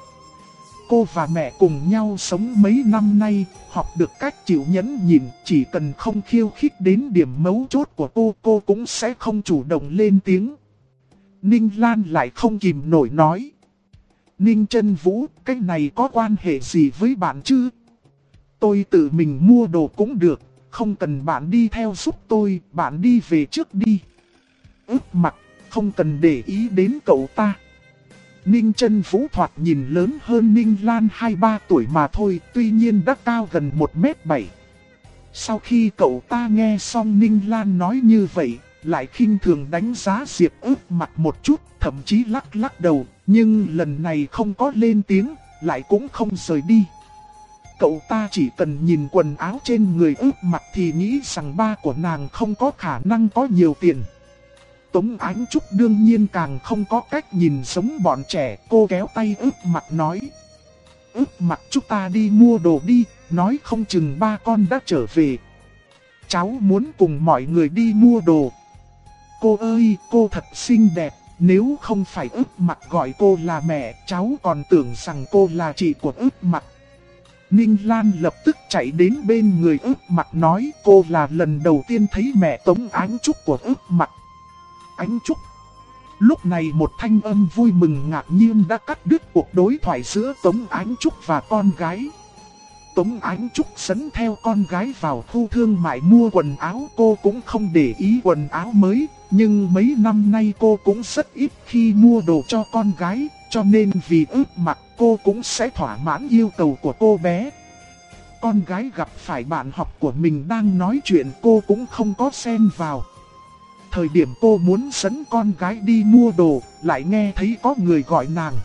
Cô và mẹ cùng nhau sống mấy năm nay, học được cách chịu nhẫn nhịn, chỉ cần không khiêu khích đến điểm mấu chốt của cô cũng sẽ không chủ động lên tiếng. Ninh Lan lại không kìm nổi nói. Ninh Trân Vũ, cái này có quan hệ gì với bạn chứ? Tôi tự mình mua đồ cũng được, không cần bạn đi theo giúp tôi, bạn đi về trước đi. Ước Mặc, không cần để ý đến cậu ta. Ninh Trân Vũ thoạt nhìn lớn hơn Ninh Lan 2-3 tuổi mà thôi, tuy nhiên đã cao gần 1m7. Sau khi cậu ta nghe xong Ninh Lan nói như vậy, lại khinh thường đánh giá Diệp Ước Mặc một chút, thậm chí lắc lắc đầu, nhưng lần này không có lên tiếng, lại cũng không rời đi. Cậu ta chỉ cần nhìn quần áo trên người Ước Mặc thì nghĩ rằng ba của nàng không có khả năng có nhiều tiền. Tống Ánh Trúc đương nhiên càng không có cách nhìn giống bọn trẻ, cô kéo tay Ước Mặc nói. Ước Mặc, chúng ta đi mua đồ đi, nói không chừng ba con đã trở về. Cháu muốn cùng mọi người đi mua đồ. Cô ơi, cô thật xinh đẹp, nếu không phải Ước Mặc gọi cô là mẹ, cháu còn tưởng rằng cô là chị của Ước Mặc. Ninh Lan lập tức chạy đến bên người Ước Mặc nói cô là lần đầu tiên thấy mẹ Tống Ánh Trúc của Ước Mặc. Ánh Trúc. Lúc này một thanh âm vui mừng ngạc nhiên đã cắt đứt cuộc đối thoại giữa Tống Ánh Trúc và con gái. Tống Ánh Trúc dẫn theo con gái vào khu thương mại mua quần áo, cô cũng không để ý quần áo mới, nhưng mấy năm nay cô cũng rất ít khi mua đồ cho con gái, cho nên vì Ước Mặc cô cũng sẽ thỏa mãn yêu cầu của cô bé. Con gái gặp phải bạn học của mình đang nói chuyện cô cũng không có xen vào. Thời điểm cô muốn dẫn con gái đi mua đồ, lại nghe thấy có người gọi nàng.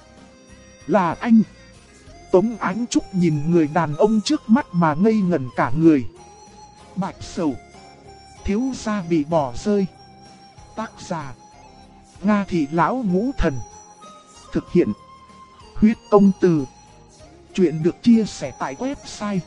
Là anh. Tống Ánh Trúc nhìn người đàn ông trước mắt mà ngây ngẩn cả người. Bạch Sầu. Thiếu gia bị bỏ rơi. Tác giả. Nga Thị Lão Ngũ Thần. Thực hiện. Huyết Công Từ. Chuyện được chia sẻ tại website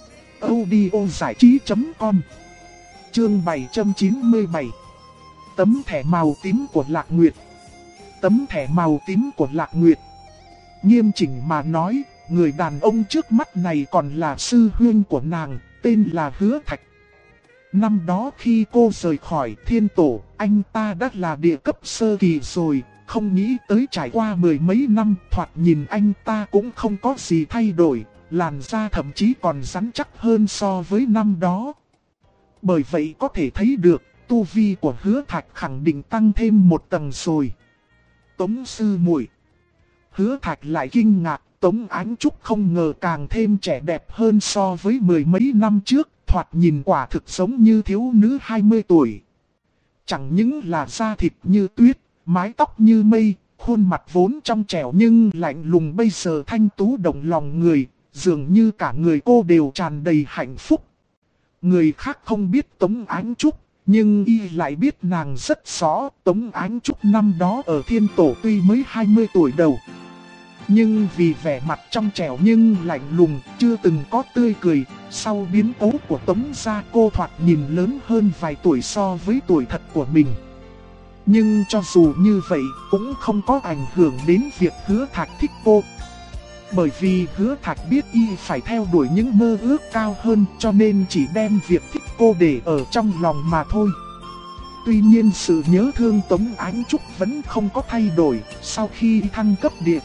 audiozảichí.com. Chương 797. Tấm thẻ màu tím của Lạc Nguyệt. Tấm thẻ màu tím của Lạc Nguyệt. Nghiêm chỉnh mà nói, người đàn ông trước mắt này còn là sư huynh của nàng, tên là Hứa Thạch. Năm đó khi cô rời khỏi Thiên Tổ, anh ta đã là địa cấp sơ kỳ rồi, không nghĩ tới trải qua mười mấy năm, thoạt nhìn anh ta cũng không có gì thay đổi, làn da thậm chí còn rắn chắc hơn so với năm đó. Bởi vậy có thể thấy được, tu vi của Hứa Thạch khẳng định tăng thêm một tầng rồi. Tống sư muội. Hứa Thạch lại kinh ngạc, Tống Ánh Trúc không ngờ càng thêm trẻ đẹp hơn so với mười mấy năm trước, thoạt nhìn quả thực giống như thiếu nữ 20 tuổi. Chẳng những là da thịt như tuyết, mái tóc như mây, khuôn mặt vốn trong trẻo nhưng lạnh lùng bây giờ thanh tú động lòng người, dường như cả người cô đều tràn đầy hạnh phúc. Người khác không biết Tống Ánh Trúc, nhưng y lại biết nàng rất rõ. Tống Ánh Trúc năm đó ở Thiên Tổ tuy mới 20 tuổi đầu, nhưng vì vẻ mặt trong trẻo nhưng lạnh lùng, chưa từng có tươi cười, sau biến cố của Tống gia cô thoạt nhìn lớn hơn vài tuổi so với tuổi thật của mình. Nhưng cho dù như vậy cũng không có ảnh hưởng đến việc Hứa Thạch thích cô. Bởi vì Hứa Thạch biết y phải theo đuổi những mơ ước cao hơn, cho nên chỉ đem việc thích cô để ở trong lòng mà thôi. Tuy nhiên sự nhớ thương Tống Ánh Trúc vẫn không có thay đổi. Sau khi thăng cấp địa cấp,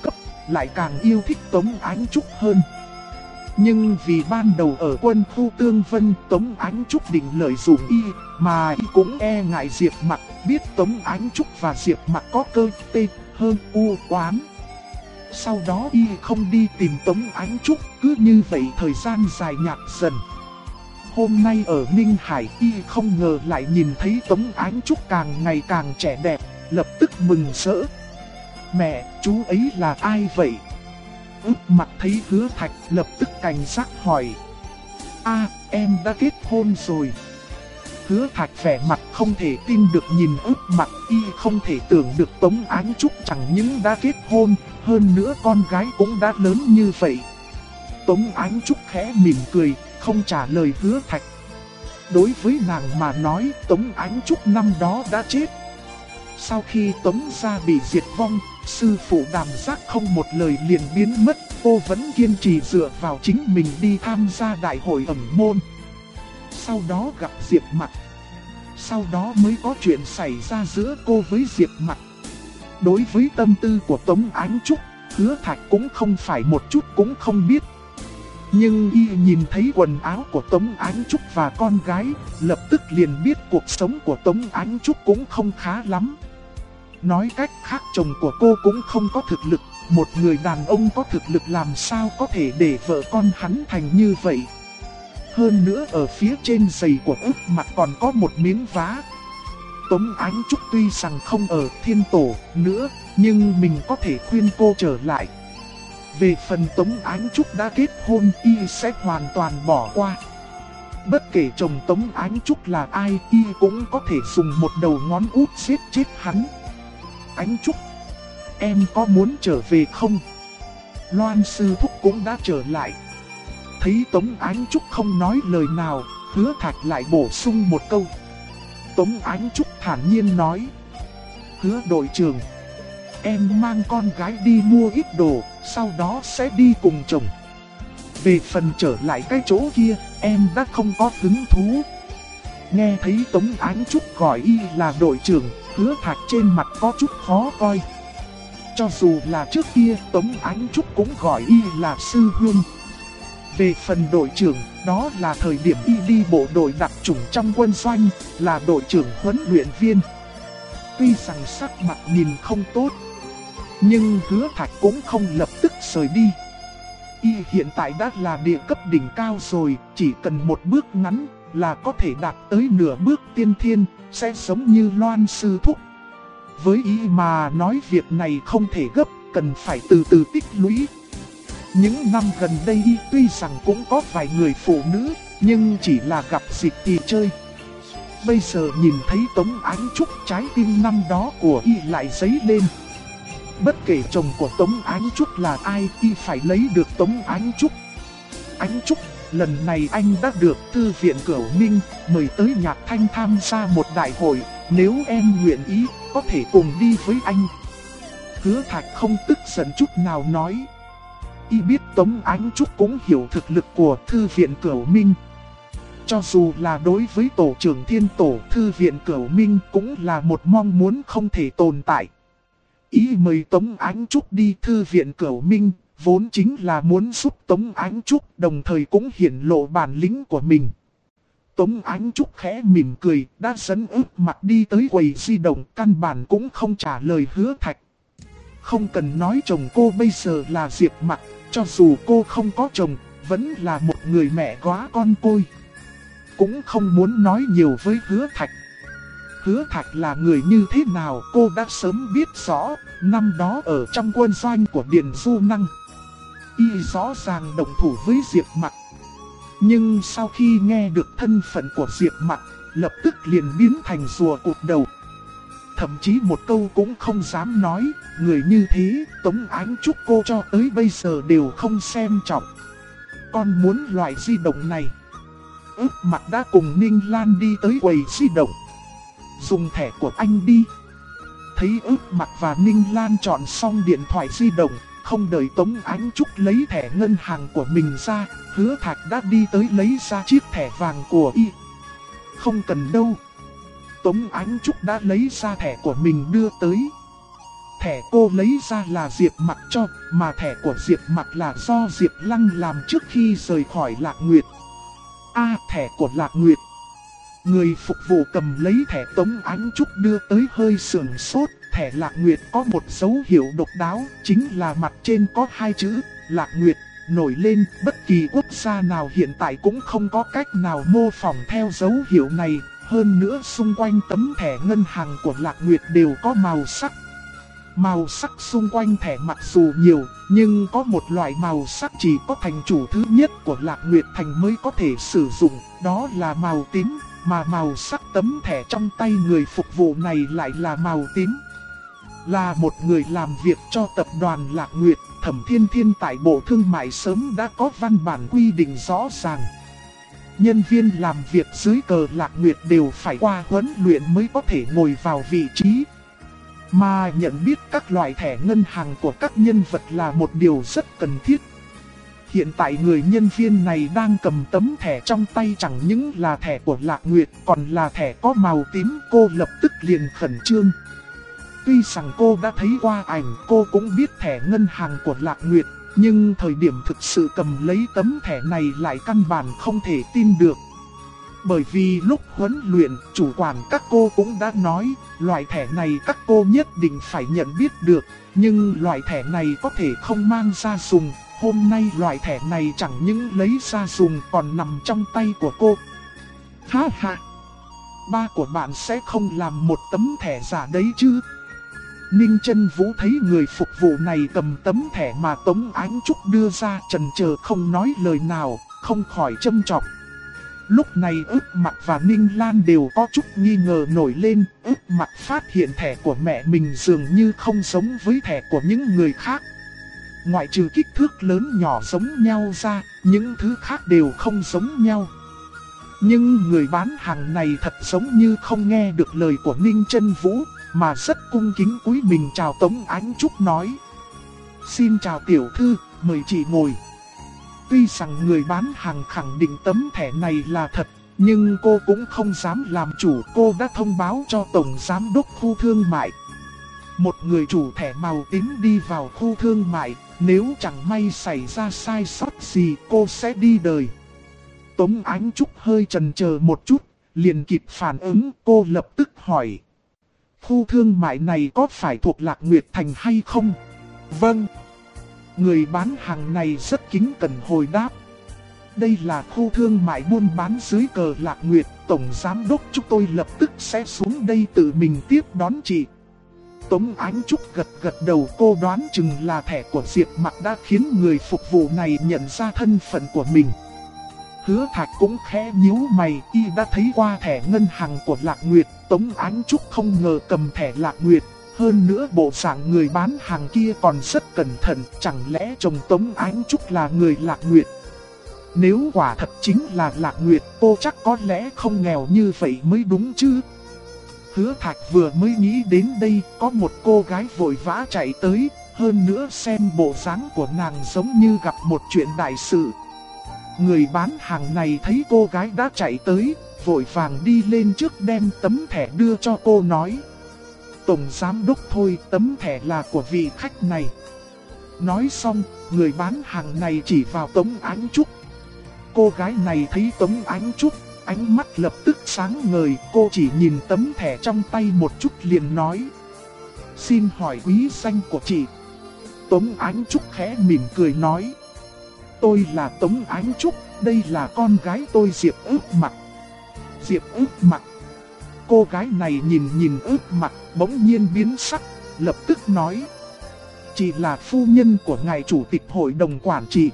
lại càng yêu thích Tống Ánh Trúc hơn. Nhưng vì ban đầu ở quân khu Tương Vân, Tống Ánh Trúc định lợi dụng y, mà y cũng e ngại Diệp Mặc, biết Tống Ánh Trúc và Diệp Mặc có cơ tê hơn u oán. Sau đó y không đi tìm Tống Ánh Trúc, cứ như vậy thời gian dài nhạt dần. Hôm nay ở Ninh Hải, y không ngờ lại nhìn thấy Tống Ánh Trúc càng ngày càng trẻ đẹp, lập tức mừng rỡ. Mẹ, chú ấy là ai vậy? Ước Mặc thấy Hứa Thạch lập tức cảnh giác hỏi. Em đã kết hôn rồi. Hứa Thạch vẻ mặt không thể tin được nhìn Ước Mặc, y không thể tưởng được Tống Ánh Trúc chẳng những đã kết hôn, hơn nữa con gái cũng đã lớn như vậy. Tống Ánh Trúc khẽ mỉm cười, không trả lời Hứa Thạch. Đối với nàng mà nói, Tống Ánh Trúc năm đó đã chết. Sau khi Tống gia bị diệt vong, sư phụ Đàm Giác không một lời liền biến mất, cô vẫn kiên trì dựa vào chính mình đi tham gia đại hội ẩn môn. Sau đó gặp Diệp Mặc. Sau đó mới có chuyện xảy ra giữa cô với Diệp Mặc. Đối với tâm tư của Tống Ánh Trúc, Hứa Thạch cũng không phải một chút cũng không biết. Nhưng y nhìn thấy quần áo của Tống Ánh Trúc và con gái, lập tức liền biết cuộc sống của Tống Ánh Trúc cũng không khá lắm. Nói cách khác, chồng của cô cũng không có thực lực, một người đàn ông có thực lực làm sao có thể để vợ con hắn thành như vậy. Hơn nữa ở phía trên giày của Ước Mặc còn có một miếng vá. Tống Ánh Trúc tuy rằng không ở Thiên Tổ nữa, nhưng mình có thể khuyên cô trở lại. Về phần Tống Ánh Trúc đã kết hôn, y sẽ hoàn toàn bỏ qua. Bất kể chồng Tống Ánh Trúc là ai, y cũng có thể dùng một đầu ngón út giết chết hắn. Ánh Trúc, em có muốn trở về không? Loan sư thúc cũng đã trở lại. Thấy Tống Ánh Trúc không nói lời nào, Hứa Thạch lại bổ sung một câu. Tống Ánh Trúc thản nhiên nói. Hứa đội trưởng, em mang con gái đi mua ít đồ, sau đó sẽ đi cùng chồng. Về phần trở lại cái chỗ kia, em đã không có hứng thú. Nghe thấy Tống Ánh Trúc gọi y là đội trưởng, Hứa Thạch trên mặt có chút khó coi. Cho dù là trước kia, Tống Ánh Trúc cũng gọi y là sư huynh. Về phần đội trưởng, đó là thời điểm y đi bộ đội đặc chủng trong quân doanh, là đội trưởng huấn luyện viên. Tuy rằng sắc mặt nhìn không tốt, nhưng Hứa Thạch cũng không lập tức rời đi. Y hiện tại đã là địa cấp đỉnh cao rồi, chỉ cần một bước ngắn là có thể đạt tới nửa bước tiên thiên, sẽ giống như Loan sư thúc. Với y mà nói việc này không thể gấp, cần phải từ từ tích lũy. Những năm gần đây y tuy rằng cũng có vài người phụ nữ, nhưng chỉ là gặp dịp thì chơi. Bây giờ nhìn thấy Tống Ánh Trúc, trái tim năm đó của y lại dấy lên. Bất kể chồng của Tống Ánh Trúc là ai, y phải lấy được Tống Ánh Trúc. Ánh Trúc, lần này anh đã được Thư viện Cửu Minh mời tới Nhạc Thanh tham gia một đại hội, nếu em nguyện ý, có thể cùng đi với anh. Hứa Thạch không tức giận chút nào nói. Y biết Tống Ánh Trúc cũng hiểu thực lực của Thư viện Cửu Minh. Cho dù là đối với tổ trưởng Thiên Tổ, Thư viện Cửu Minh cũng là một mong muốn không thể tồn tại. Ý mời Tống Ánh Trúc đi Thư viện Cửu Minh, vốn chính là muốn giúp Tống Ánh Trúc, đồng thời cũng hiển lộ bản lĩnh của mình. Tống Ánh Trúc khẽ mỉm cười, đã dẫn Ước Mặc đi tới quầy di động, căn bản cũng không trả lời Hứa Thạch. Không cần nói chồng cô bây giờ là Diệp Mặc, cho dù cô không có chồng, vẫn là một người mẹ góa con côi. Cũng không muốn nói nhiều với Hứa Thạch. Hứa Thạch là người như thế nào cô đã sớm biết rõ, năm đó ở trong quân doanh của Điền Du Năng. Y rõ ràng đồng thủ với Diệp Mặc. Nhưng sau khi nghe được thân phận của Diệp Mặc, lập tức liền biến thành rùa cụt đầu. Thậm chí một câu cũng không dám nói, người như thế, Tống Ánh Trúc cô cho tới bây giờ đều không xem trọng. Con muốn loại di động này. Ước Mặc đã cùng Ninh Lan đi tới quầy di động. Dùng thẻ của anh đi. Thấy Ước Mặc và Ninh Lan chọn xong điện thoại di động, không đợi Tống Ánh Trúc lấy thẻ ngân hàng của mình ra, Hứa Thạch đã đi tới lấy ra chiếc thẻ vàng của y. Không cần đâu. Tống Ánh Trúc đã lấy ra thẻ của mình đưa tới. thẻ cô lấy ra là Diệp Mặc cho, mà thẻ của Diệp Mặc là do Diệp Lăng làm trước khi rời khỏi Lạc Nguyệt. Thẻ của Lạc Nguyệt. Người phục vụ cầm lấy thẻ Tống Ánh Trúc đưa tới hơi sửng sốt. Thẻ Lạc Nguyệt có một dấu hiệu độc đáo, chính là mặt trên có hai chữ Lạc Nguyệt nổi lên. Bất kỳ quốc gia nào hiện tại cũng không có cách nào mô phỏng theo dấu hiệu này. Hơn nữa xung quanh tấm thẻ ngân hàng của Lạc Nguyệt đều có màu sắc. Màu sắc xung quanh thẻ mặc dù nhiều, nhưng có một loại màu sắc chỉ có thành chủ thứ nhất của Lạc Nguyệt Thành mới có thể sử dụng, đó là màu tím, mà màu sắc tấm thẻ trong tay người phục vụ này lại là màu tím. Là một người làm việc cho tập đoàn Lạc Nguyệt, Thẩm Thiên Thiên tại Bộ Thương mại sớm đã có văn bản quy định rõ ràng. Nhân viên làm việc dưới cờ Lạc Nguyệt đều phải qua huấn luyện mới có thể ngồi vào vị trí. Mà nhận biết các loại thẻ ngân hàng của các nhân vật là một điều rất cần thiết. Hiện tại người nhân viên này đang cầm tấm thẻ trong tay chẳng những là thẻ của Lạc Nguyệt còn là thẻ có màu tím. Cô lập tức liền khẩn trương. Tuy rằng cô đã thấy qua ảnh, cô cũng biết thẻ ngân hàng của Lạc Nguyệt, nhưng thời điểm thực sự cầm lấy tấm thẻ này lại căn bản không thể tin được. Bởi vì lúc huấn luyện, chủ quản các cô cũng đã nói, loại thẻ này các cô nhất định phải nhận biết được, nhưng loại thẻ này có thể không mang ra dùng. Hôm nay loại thẻ này chẳng những lấy ra dùng còn nằm trong tay của cô. Ha ha! Ba của bạn sẽ không làm một tấm thẻ giả đấy chứ? Ninh Chân Vũ thấy người phục vụ này cầm tấm thẻ mà Tống Ánh Trúc đưa ra, chần chờ không nói lời nào, không khỏi châm chọc. Lúc này Ước Mặc và Ninh Lan đều có chút nghi ngờ nổi lên. Ước Mặc phát hiện thẻ của mẹ mình dường như không giống với thẻ của những người khác. Ngoại trừ kích thước lớn nhỏ giống nhau ra, những thứ khác đều không giống nhau. Nhưng người bán hàng này thật giống như không nghe được lời của Ninh Chân Vũ, mà rất cung kính cúi mình chào Tống Ánh Trúc nói: "Xin chào tiểu thư, mời chị ngồi." Tuy rằng người bán hàng khẳng định tấm thẻ này là thật, nhưng cô cũng không dám làm chủ. Cô đã thông báo cho Tổng Giám đốc khu thương mại. Một người chủ thẻ màu tím đi vào khu thương mại, nếu chẳng may xảy ra sai sót gì cô sẽ đi đời. Tống Ánh Trúc hơi chần chờ một chút, liền kịp phản ứng. Cô lập tức hỏi: "Khu thương mại này có phải thuộc Lạc Nguyệt Thành hay không?" "Vâng." Người bán hàng này rất kính cẩn hồi đáp: "Đây là khu thương mại buôn bán dưới cờ Lạc Nguyệt. Tổng Giám đốc chúng tôi lập tức sẽ xuống đây tự mình tiếp đón chị." Tống Ánh Trúc gật gật đầu. Cô đoán chừng là thẻ của Diệp Mặc đã khiến người phục vụ này nhận ra thân phận của mình. Hứa Thạch cũng khẽ nhíu mày, y đã thấy qua thẻ ngân hàng của Lạc Nguyệt. Tống Ánh Trúc không ngờ cầm thẻ Lạc Nguyệt. Hơn nữa bộ dạng người bán hàng kia còn rất cẩn thận, chẳng lẽ chồng Tống Ánh Trúc là người Lạc Nguyệt? Nếu quả thật chính là Lạc Nguyệt, cô chắc có lẽ không nghèo như vậy mới đúng chứ. Hứa Thạch vừa mới nghĩ đến đây, có một cô gái vội vã chạy tới, hơn nữa xem bộ dáng của nàng giống như gặp một chuyện đại sự. Người bán hàng này thấy cô gái đã chạy tới, vội vàng đi lên trước đem tấm thẻ đưa cho cô nói: "Tổng Giám đốc thôi, tấm thẻ là của vị khách này." Nói xong, người bán hàng này chỉ vào Tống Ánh Trúc. Cô gái này thấy Tống Ánh Trúc, ánh mắt lập tức sáng ngời. Cô chỉ nhìn tấm thẻ trong tay một chút liền nói: "Xin hỏi quý danh của chị?" Tống Ánh Trúc khẽ mỉm cười nói: "Tôi là Tống Ánh Trúc, đây là con gái tôi Diệp Ước Mặc." Diệp Ước Mặc. Cô gái này nhìn Ước Mặc, bỗng nhiên biến sắc, lập tức nói: "Chị là phu nhân của ngài chủ tịch hội đồng quản trị."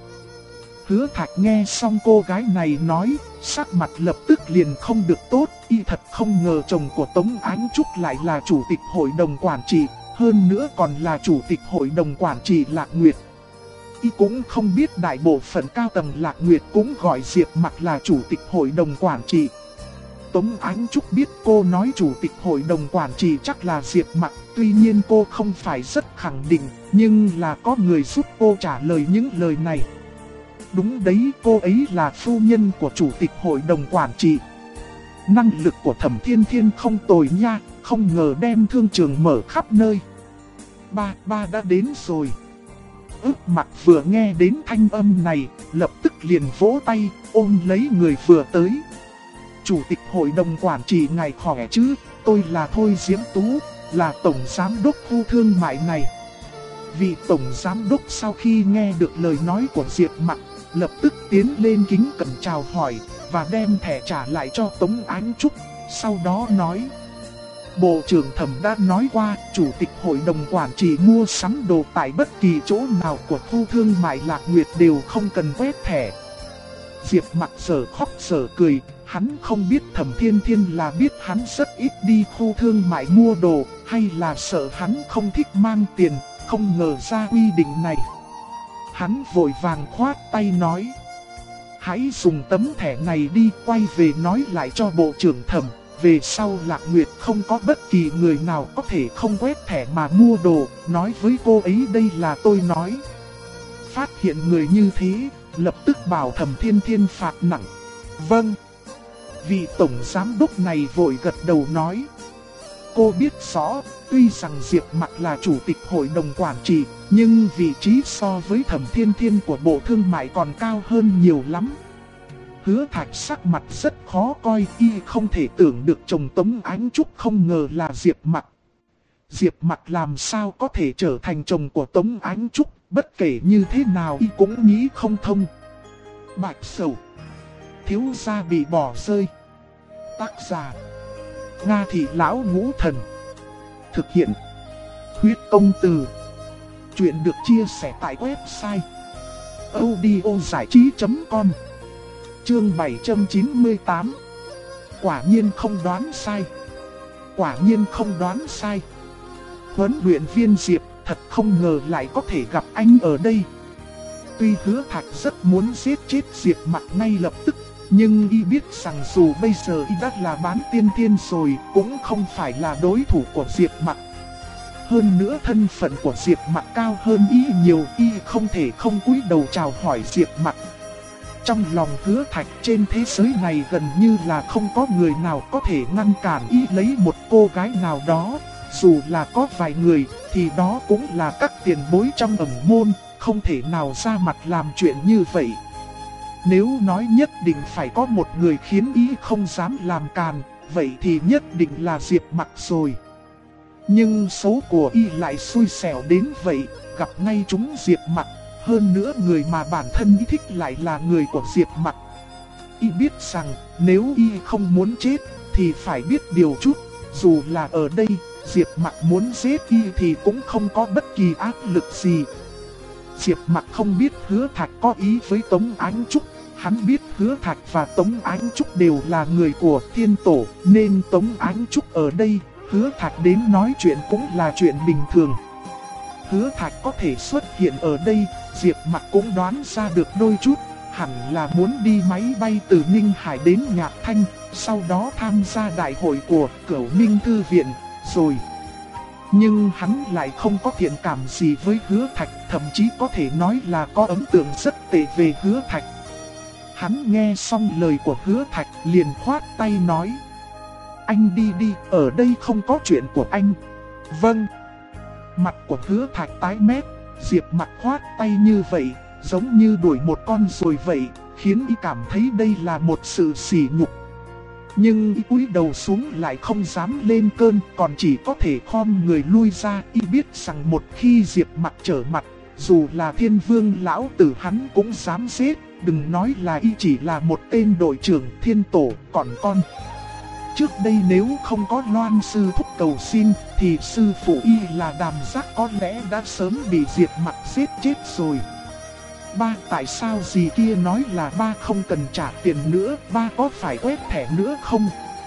Hứa Thạch nghe xong cô gái này nói, sắc mặt lập tức liền không được tốt. Y thật không ngờ chồng của Tống Ánh Trúc lại là chủ tịch hội đồng quản trị, hơn nữa còn là chủ tịch hội đồng quản trị Lạc Nguyệt. Y cũng không biết đại bộ phận cao tầng Lạc Nguyệt cũng gọi Diệp Mặc là chủ tịch hội đồng quản trị. Tống Ánh Trúc biết cô nói chủ tịch hội đồng quản trị chắc là Diệp Mặc, tuy nhiên cô không phải rất khẳng định, nhưng là có người giúp cô trả lời những lời này. Đúng đấy, cô ấy là phu nhân của chủ tịch hội đồng quản trị. Năng lực của Thẩm Thiên Thiên không tồi nha, không ngờ đem thương trường mở khắp nơi. Ba đã đến rồi. Ước Mặc vừa nghe đến thanh âm này, lập tức liền vỗ tay, ôm lấy người vừa tới. Chủ tịch hội đồng quản trị ngài khỏe chứ, tôi là Thôi Diễm Tú, là tổng giám đốc khu thương mại này. Vị tổng giám đốc sau khi nghe được lời nói của Diệp Mặc, lập tức tiến lên kính cẩn chào hỏi, và đem thẻ trả lại cho Tống Ánh Trúc, sau đó nói. Bộ trưởng Thẩm đã nói qua, chủ tịch hội đồng quản trị mua sắm đồ tại bất kỳ chỗ nào của khu thương mại Lạc Nguyệt đều không cần quét thẻ. Diệp Mặc giờ khóc giờ cười, hắn không biết Thẩm Thiên Thiên là biết hắn rất ít đi khu thương mại mua đồ, hay là sợ hắn không thích mang tiền, không ngờ ra quy định này. Hắn vội vàng khoát tay nói. Hãy dùng tấm thẻ này đi, quay về nói lại cho bộ trưởng Thẩm. Về sau Lạc Nguyệt không có bất kỳ người nào có thể không quét thẻ mà mua đồ, nói với cô ấy đây là tôi nói. Phát hiện người như thế, lập tức bảo Thẩm Thiên Thiên phạt nặng. Vâng. Vị tổng giám đốc này vội gật đầu nói. Cô biết rõ, tuy rằng Diệp Mặc là chủ tịch hội đồng quản trị, nhưng vị trí so với Thẩm Thiên Thiên của Bộ Thương mại còn cao hơn nhiều lắm. Hứa Thạch sắc mặt rất khó coi, y không thể tưởng được chồng Tống Ánh Trúc không ngờ là Diệp Mặc. Diệp Mặc làm sao có thể trở thành chồng của Tống Ánh Trúc, bất kể như thế nào y cũng nghĩ không thông. Bạch Sầu, thiếu gia bị bỏ rơi. Tác giả Nga Thị Lão Ngũ Thần. Thực hiện Huyết Công Từ. Chuyện được chia sẻ tại website audiozảichí.com. Chương 798. Quả nhiên không đoán sai. Quả nhiên không đoán sai. Huấn luyện viên Diệp thật không ngờ lại có thể gặp anh ở đây. Tuy Hứa Thạch rất muốn giết chết Diệp Mặc ngay lập tức, nhưng y biết rằng dù bây giờ y đã là bán tiên thiên rồi, cũng không phải là đối thủ của Diệp Mặc. Hơn nữa thân phận của Diệp Mặc cao hơn y nhiều, y không thể không cúi đầu chào hỏi Diệp Mặc. Trong lòng Hứa Thạch, trên thế giới này gần như là không có người nào có thể ngăn cản y lấy một cô gái nào đó. Dù là có vài người, thì đó cũng là các tiền bối trong ẩn môn, không thể nào ra mặt làm chuyện như vậy. Nếu nói nhất định phải có một người khiến y không dám làm càn, vậy thì nhất định là Diệp Mặc rồi. Nhưng số của y lại xui xẻo đến vậy, gặp ngay chúng Diệp Mặc. Hơn nữa người mà bản thân y thích lại là người của Diệp Mặc. Y biết rằng nếu y không muốn chết thì phải biết điều chút. Dù là ở đây, Diệp Mặc muốn giết y thì cũng không có bất kỳ áp lực gì. Diệp Mặc không biết Hứa Thạch có ý với Tống Ánh Trúc. Hắn biết Hứa Thạch và Tống Ánh Trúc đều là người của Thiên Tổ, nên Tống Ánh Trúc ở đây, Hứa Thạch đến nói chuyện cũng là chuyện bình thường. Hứa Thạch có thể xuất hiện ở đây, Diệp Mặc cũng đoán ra được đôi chút, hẳn là muốn đi máy bay từ Ninh Hải đến Nhạc Thanh, sau đó tham gia đại hội của Cửu Minh Thư Viện, rồi. Nhưng hắn lại không có thiện cảm gì với Hứa Thạch, thậm chí có thể nói là có ấn tượng rất tệ về Hứa Thạch. Hắn nghe xong lời của Hứa Thạch liền khoát tay nói. Anh đi đi, ở đây không có chuyện của anh. Vâng. Mặt của Hứa Thạch tái mét, Diệp Mặc khoát tay như vậy, giống như đuổi một con ruồi vậy, khiến y cảm thấy đây là một sự sỉ nhục. Nhưng y cúi đầu xuống lại không dám lên cơn, còn chỉ có thể khom người lui ra. Y biết rằng một khi Diệp Mặc trở mặt, dù là Thiên Vương lão tử hắn cũng dám giết, đừng nói là y chỉ là một tên đội trưởng Thiên Tổ, còn con. Trước đây nếu không có Loan sư thúc cầu xin, thì sư phụ y là Đàm Giác có lẽ đã sớm bị Diệp Mặc giết chết rồi. Ba, tại sao gì kia nói là ba không cần trả tiền nữa, ba có phải quét thẻ nữa không?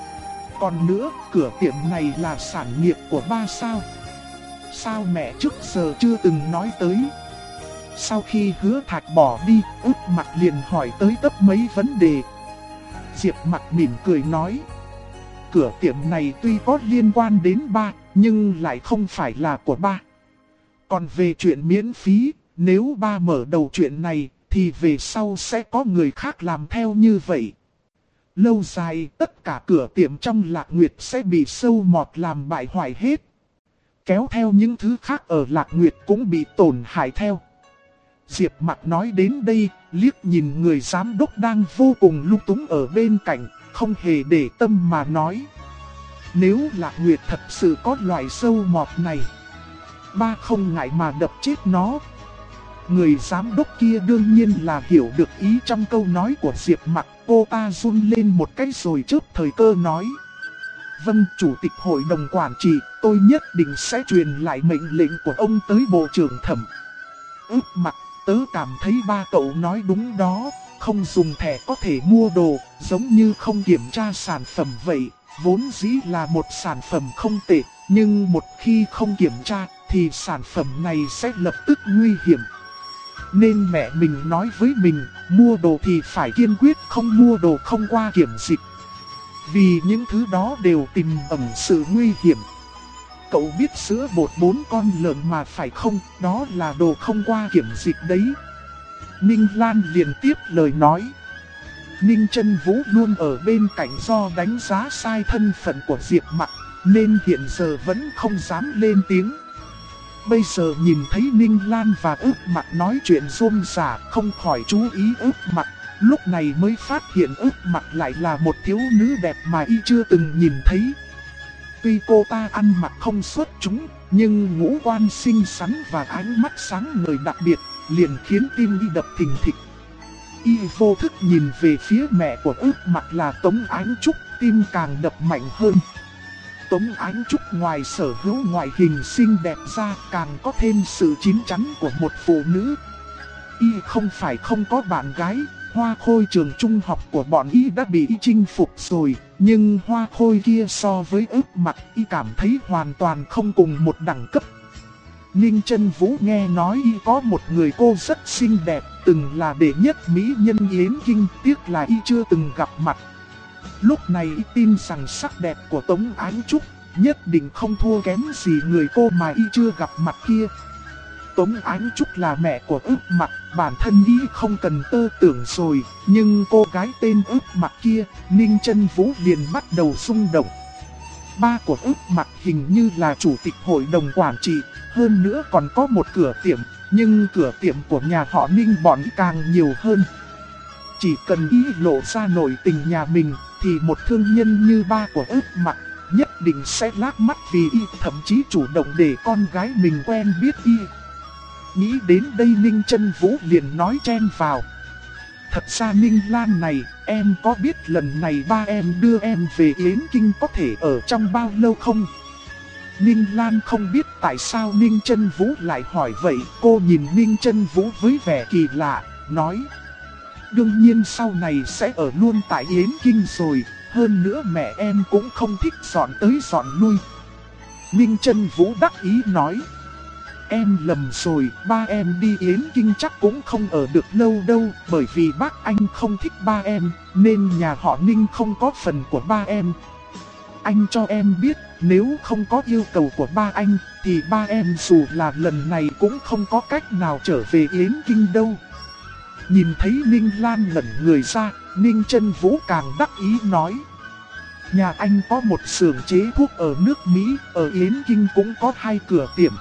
Còn nữa, cửa tiệm này là sản nghiệp của ba sao? Sao mẹ trước giờ chưa từng nói tới? Sau khi Hứa Thạch bỏ đi, Ước Mặc liền hỏi tới tấp mấy vấn đề. Diệp Mặc mỉm cười nói. Cửa tiệm này tuy có liên quan đến ba, nhưng lại không phải là của ba. Còn về chuyện miễn phí, nếu ba mở đầu chuyện này, thì về sau sẽ có người khác làm theo như vậy. Lâu dài, tất cả cửa tiệm trong Lạc Nguyệt sẽ bị sâu mọt làm bại hoại hết. kéo theo những thứ khác ở Lạc Nguyệt cũng bị tổn hại theo. Diệp Mặc nói đến đây, liếc nhìn người giám đốc đang vô cùng lung túng ở bên cạnh, không hề để tâm mà nói. Nếu Lạc Nguyệt thật sự có loại sâu mọt này, ba không ngại mà đập chết nó. Người giám đốc kia đương nhiên là hiểu được ý trong câu nói của Diệp Mặc, cô ta run lên một cái rồi chớp thời cơ nói. Vâng, Chủ tịch Hội đồng Quản trị, tôi nhất định sẽ truyền lại mệnh lệnh của ông tới Bộ trưởng Thẩm. Ước Mặc, tớ cảm thấy ba cậu nói đúng đó, không dùng thẻ có thể mua đồ, giống như không kiểm tra sản phẩm vậy. Vốn dĩ là một sản phẩm không tệ, nhưng một khi không kiểm tra thì sản phẩm này sẽ lập tức nguy hiểm. Nên mẹ mình nói với mình, mua đồ thì phải kiên quyết không mua đồ không qua kiểm dịch. Vì những thứ đó đều tiềm ẩn sự nguy hiểm. Cậu biết sữa bột 4 con lợn mà phải không, đó là đồ không qua kiểm dịch đấy. Ninh Lan liền tiếp lời nói. Ninh Chân Vũ luôn ở bên cạnh do đánh giá sai thân phận của Diệp Mặc, nên hiện giờ vẫn không dám lên tiếng. Bây giờ nhìn thấy Ninh Lan và Ước Mặc nói chuyện rôm rả, không khỏi chú ý Ước Mặc, lúc này mới phát hiện Ước Mặc lại là một thiếu nữ đẹp mà y chưa từng nhìn thấy. Tuy cô ta ăn mặc không xuất chúng, nhưng ngũ quan xinh xắn và ánh mắt sáng ngời đặc biệt, liền khiến tim y đập thình thịch. Y vô thức nhìn về phía mẹ của Ước Mặc là Tống Ánh Trúc, tim càng đập mạnh hơn. Tống Ánh Trúc ngoài sở hữu ngoại hình xinh đẹp ra càng có thêm sự chín chắn của một phụ nữ. Y không phải không có bạn gái, Hoa Khôi trường trung học của bọn Y đã bị Y chinh phục rồi, nhưng Hoa Khôi kia so với Ước Mặc Y cảm thấy hoàn toàn không cùng một đẳng cấp. Ninh Chân Vũ nghe nói Y có một người cô rất xinh đẹp, từng là đệ nhất mỹ nhân Yến Kinh, tiếc là Y chưa từng gặp mặt. Lúc này Y tin rằng sắc đẹp của Tống Ánh Trúc nhất định không thua kém gì người cô mà Y chưa gặp mặt kia. Tống Ánh Trúc là mẹ của Ước Mặc, bản thân Y không cần tơ tưởng rồi, nhưng cô gái tên Ước Mặc kia, Ninh Chân Vũ liền bắt đầu xung động. Ba của Ước Mặc hình như là chủ tịch hội đồng quản trị, hơn nữa còn có một cửa tiệm, nhưng cửa tiệm của nhà họ Ninh bọn càng nhiều hơn. Chỉ cần Y lộ ra nội tình nhà mình, thì một thương nhân như ba của Ước Mặc nhất định sẽ lác mắt vì Y, thậm chí chủ động để con gái mình quen biết Y. Nghĩ đến đây Ninh Chân Vũ liền nói chen vào. Thật ra Ninh Lan này, em có biết lần này ba em đưa em về Yến Kinh có thể ở trong bao lâu không? Ninh Lan không biết tại sao Ninh Chân Vũ lại hỏi vậy, cô nhìn Ninh Chân Vũ với vẻ kỳ lạ, nói. Đương nhiên sau này sẽ ở luôn tại Yến Kinh rồi, hơn nữa mẹ em cũng không thích dọn tới dọn lui. Ninh Chân Vũ đắc ý nói. Em lầm rồi, ba em đi Yến Kinh chắc cũng không ở được lâu đâu, bởi vì bác anh không thích ba em, nên nhà họ Ninh không có phần của ba em. Anh cho em biết, nếu không có yêu cầu của ba anh, thì ba em dù là lần này cũng không có cách nào trở về Yến Kinh đâu. Nhìn thấy Ninh Lan lẩn người ra, Ninh Chân Vũ càng đắc ý nói. Nhà anh có một xưởng chế thuốc ở nước Mỹ, ở Yến Kinh cũng có 2 cửa tiệm.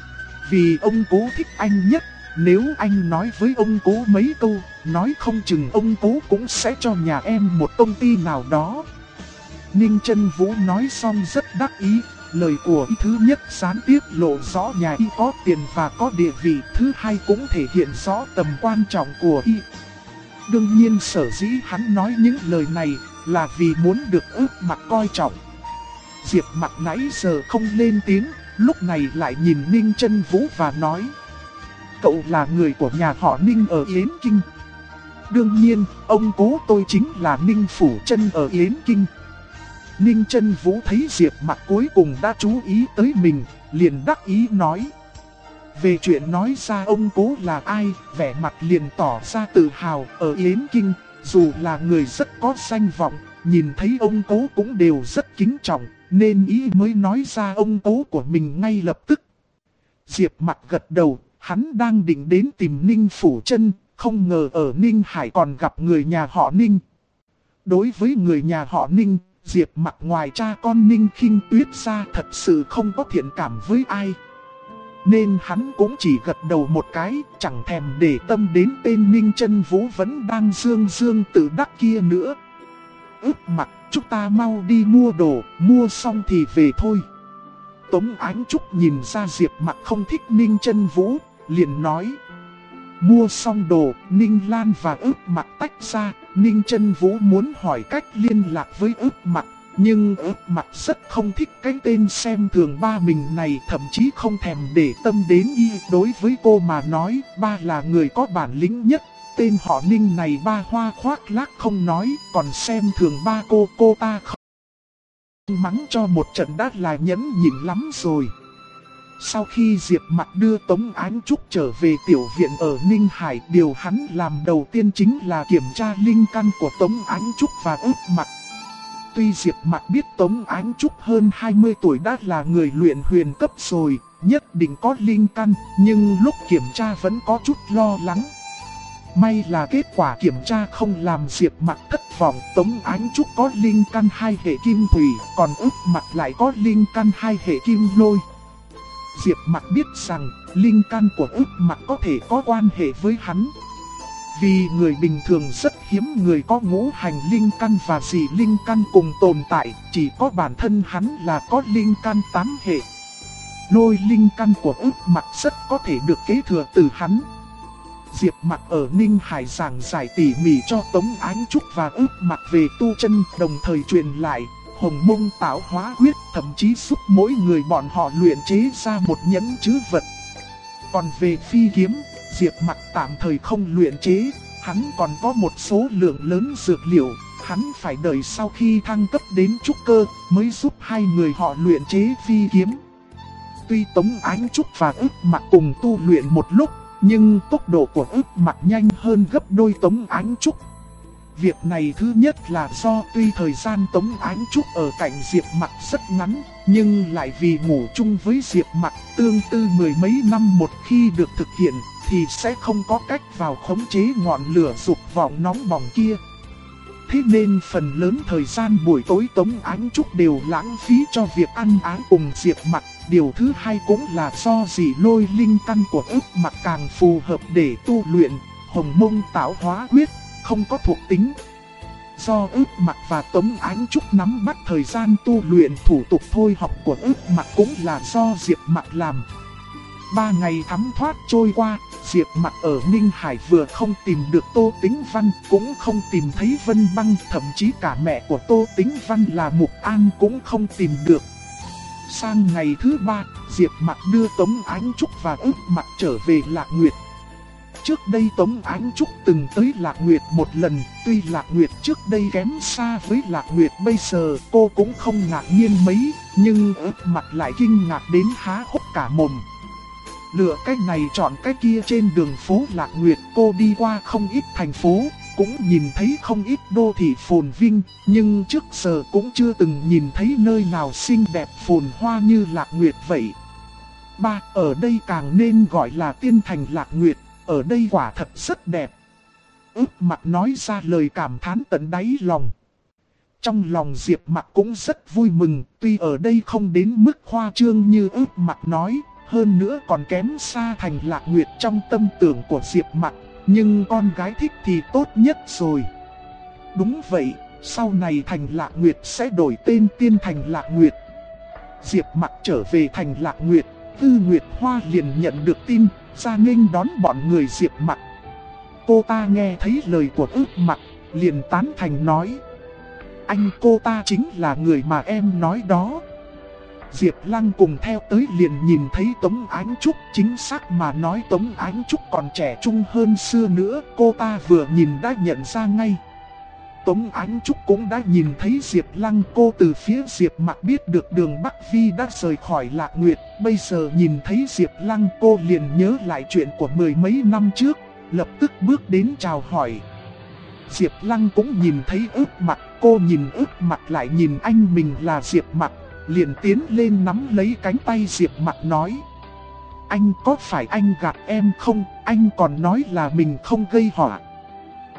Vì ông cố thích anh nhất, nếu anh nói với ông cố mấy câu, nói không chừng ông cố cũng sẽ cho nhà em một công ty nào đó. Ninh Chân Vũ nói xong rất đắc ý, lời của Y thứ nhất gián tiếp lộ rõ nhà Y có tiền và có địa vị, thứ hai cũng thể hiện rõ tầm quan trọng của Y. Đương nhiên sở dĩ hắn nói những lời này là vì muốn được Ước Mặc coi trọng. Diệp Mặc nãy giờ không lên tiếng, lúc này lại nhìn Ninh Chân Vũ và nói. Cậu là người của nhà họ Ninh ở Yến Kinh. Đương nhiên, ông cố tôi chính là Ninh Phủ Chân ở Yến Kinh. Ninh Chân Vũ thấy Diệp Mặc cuối cùng đã chú ý tới mình, liền đắc ý nói. Về chuyện nói ra ông cố là ai, vẻ mặt liền tỏ ra tự hào ở Yến Kinh, dù là người rất có danh vọng, nhìn thấy ông cố cũng đều rất kính trọng, nên ý mới nói ra ông cố của mình ngay lập tức. Diệp Mặc gật đầu, hắn đang định đến tìm Ninh Phủ Chân, không ngờ ở Ninh Hải còn gặp người nhà họ Ninh. Đối với người nhà họ Ninh, Diệp Mặc ngoài cha con Ninh Khinh Tuyết ra thật sự không có thiện cảm với ai. Nên hắn cũng chỉ gật đầu một cái, chẳng thèm để tâm đến tên Ninh Chân Vũ vẫn đang dương dương tự đắc kia nữa. Ước Mặc, chúng ta mau đi mua đồ, mua xong thì về thôi. Tống Ánh Trúc nhìn ra Diệp Mặc không thích Ninh Chân Vũ, liền nói. Mua xong đồ, Ninh Lan và Ước Mặc tách ra. Ninh Chân Vũ muốn hỏi cách liên lạc với Ước Mặc, nhưng Ước Mặc rất không thích cái tên xem thường ba mình này, thậm chí không thèm để tâm đến y. Đối với cô mà nói, ba là người có bản lĩnh nhất. Tên họ Ninh này ba hoa khoác lác không nói, còn xem thường ba cô ta không mắng cho một trận đã là nhẫn nhịn lắm rồi. Sau khi Diệp Mặc đưa Tống Ánh Trúc trở về tiểu viện ở Ninh Hải, điều hắn làm đầu tiên chính là kiểm tra linh căn của Tống Ánh Trúc và Ước Mặc. Tuy Diệp Mặc biết Tống Ánh Trúc hơn 20 tuổi đã là người luyện huyền cấp rồi, nhất định có linh căn, nhưng lúc kiểm tra vẫn có chút lo lắng. May là kết quả kiểm tra không làm Diệp Mặc thất vọng. Tống Ánh Trúc có linh căn 2 hệ kim thủy, còn Ước Mặc lại có linh căn 2 hệ kim lôi. Diệp Mặc biết rằng linh căn của Ước Mặc có thể có quan hệ với hắn. Vì người bình thường rất hiếm người có ngũ hành linh căn và dị linh căn cùng tồn tại, chỉ có bản thân hắn là có linh căn 8 hệ. Lôi linh căn của Ước Mặc rất có thể được kế thừa từ hắn. Diệp Mặc ở Ninh Hải giảng giải tỉ mỉ cho Tống Ánh Trúc và Ước Mặc về tu chân, đồng thời truyền lại Hồng Mông Tạo Hóa Quyết, thậm chí giúp mỗi người bọn họ luyện chế ra một nhẫn trữ vật. Còn về phi kiếm, Diệp Mặc tạm thời không luyện chế, hắn còn có một số lượng lớn dược liệu, hắn phải đợi sau khi thăng cấp đến trúc cơ mới giúp hai người họ luyện chế phi kiếm. Tuy Tống Ánh Trúc và Ước Mặc cùng tu luyện một lúc, nhưng tốc độ của Ước Mặc nhanh hơn gấp đôi Tống Ánh Trúc. Việc này thứ nhất là do tuy thời gian Tống Ánh Trúc ở cạnh Diệp Mặc rất ngắn, nhưng lại vì ngủ chung với Diệp Mặc tương tư mười mấy năm, một khi được thực hiện thì sẽ không có cách vào khống chế ngọn lửa dục vọng nóng bỏng kia. Thế nên phần lớn thời gian buổi tối Tống Ánh Trúc đều lãng phí cho việc ăn ái cùng Diệp Mặc. Điều thứ hai cũng là do dị lôi linh căn của Ước Mặc càng phù hợp để tu luyện Hồng Mông Tạo Hóa Quyết, không có thuộc tính. Do Ước Mặc và Tống Ánh Trúc nắm bắt thời gian tu luyện, thủ tục thôi học của Ước Mặc cũng là do Diệp Mặc làm. 3 ngày thấm thoát trôi qua, Diệp Mặc ở Ninh Hải vừa không tìm được Tô Tĩnh Văn, cũng không tìm thấy Vân Băng, thậm chí cả mẹ của Tô Tĩnh Văn là Mục An cũng không tìm được. Sang ngày thứ 3, Diệp Mặc đưa Tống Ánh Trúc và Ước Mặc trở về Lạc Nguyệt. Trước đây Tống Ánh Trúc từng tới Lạc Nguyệt một lần, tuy Lạc Nguyệt trước đây kém xa với Lạc Nguyệt bây giờ cô cũng không ngạc nhiên mấy, nhưng Ước Mặc lại kinh ngạc đến há hốc cả mồm. Lựa cách này chọn cách kia trên đường phố Lạc Nguyệt, cô đi qua không ít thành phố, cũng nhìn thấy không ít đô thị phồn vinh, nhưng trước giờ cũng chưa từng nhìn thấy nơi nào xinh đẹp phồn hoa như Lạc Nguyệt vậy. Ở đây càng nên gọi là tiên thành Lạc Nguyệt, ở đây quả thật rất đẹp. Ước Mặc nói ra lời cảm thán tận đáy lòng. Trong lòng Diệp Mặc cũng rất vui mừng, tuy ở đây không đến mức khoa trương như Ước Mặc nói, hơn nữa còn kém xa thành Lạc Nguyệt trong tâm tưởng của Diệp Mặc, nhưng con gái thích thì tốt nhất rồi. Đúng vậy, sau này thành Lạc Nguyệt sẽ đổi tên tiên thành Lạc Nguyệt. Diệp Mặc trở về thành Lạc Nguyệt, Tư Nguyệt Hoa liền nhận được tin, ra nghênh đón bọn người Diệp Mặc. Cô ta nghe thấy lời của Ước Mặc, liền tán thành nói: anh cô ta chính là người mà em nói đó. Diệp Lăng cùng theo tới liền nhìn thấy Tống Ánh Trúc, chính xác mà nói Tống Ánh Trúc còn trẻ trung hơn xưa nữa, cô ta vừa nhìn đã nhận ra ngay. Tống Ánh Trúc cũng đã nhìn thấy Diệp Lăng, cô từ phía Diệp Mặc biết được Đường Bắc Vi đã rời khỏi Lạc Nguyệt, bây giờ nhìn thấy Diệp Lăng cô liền nhớ lại chuyện của mười mấy năm trước, lập tức bước đến chào hỏi. Diệp Lăng cũng nhìn thấy Ước Mặc, cô nhìn Ước Mặc lại nhìn anh mình là Diệp Mặc, liền tiến lên nắm lấy cánh tay Diệp Mặc nói: anh có phải anh gạt em không, anh còn nói là mình không gây họa.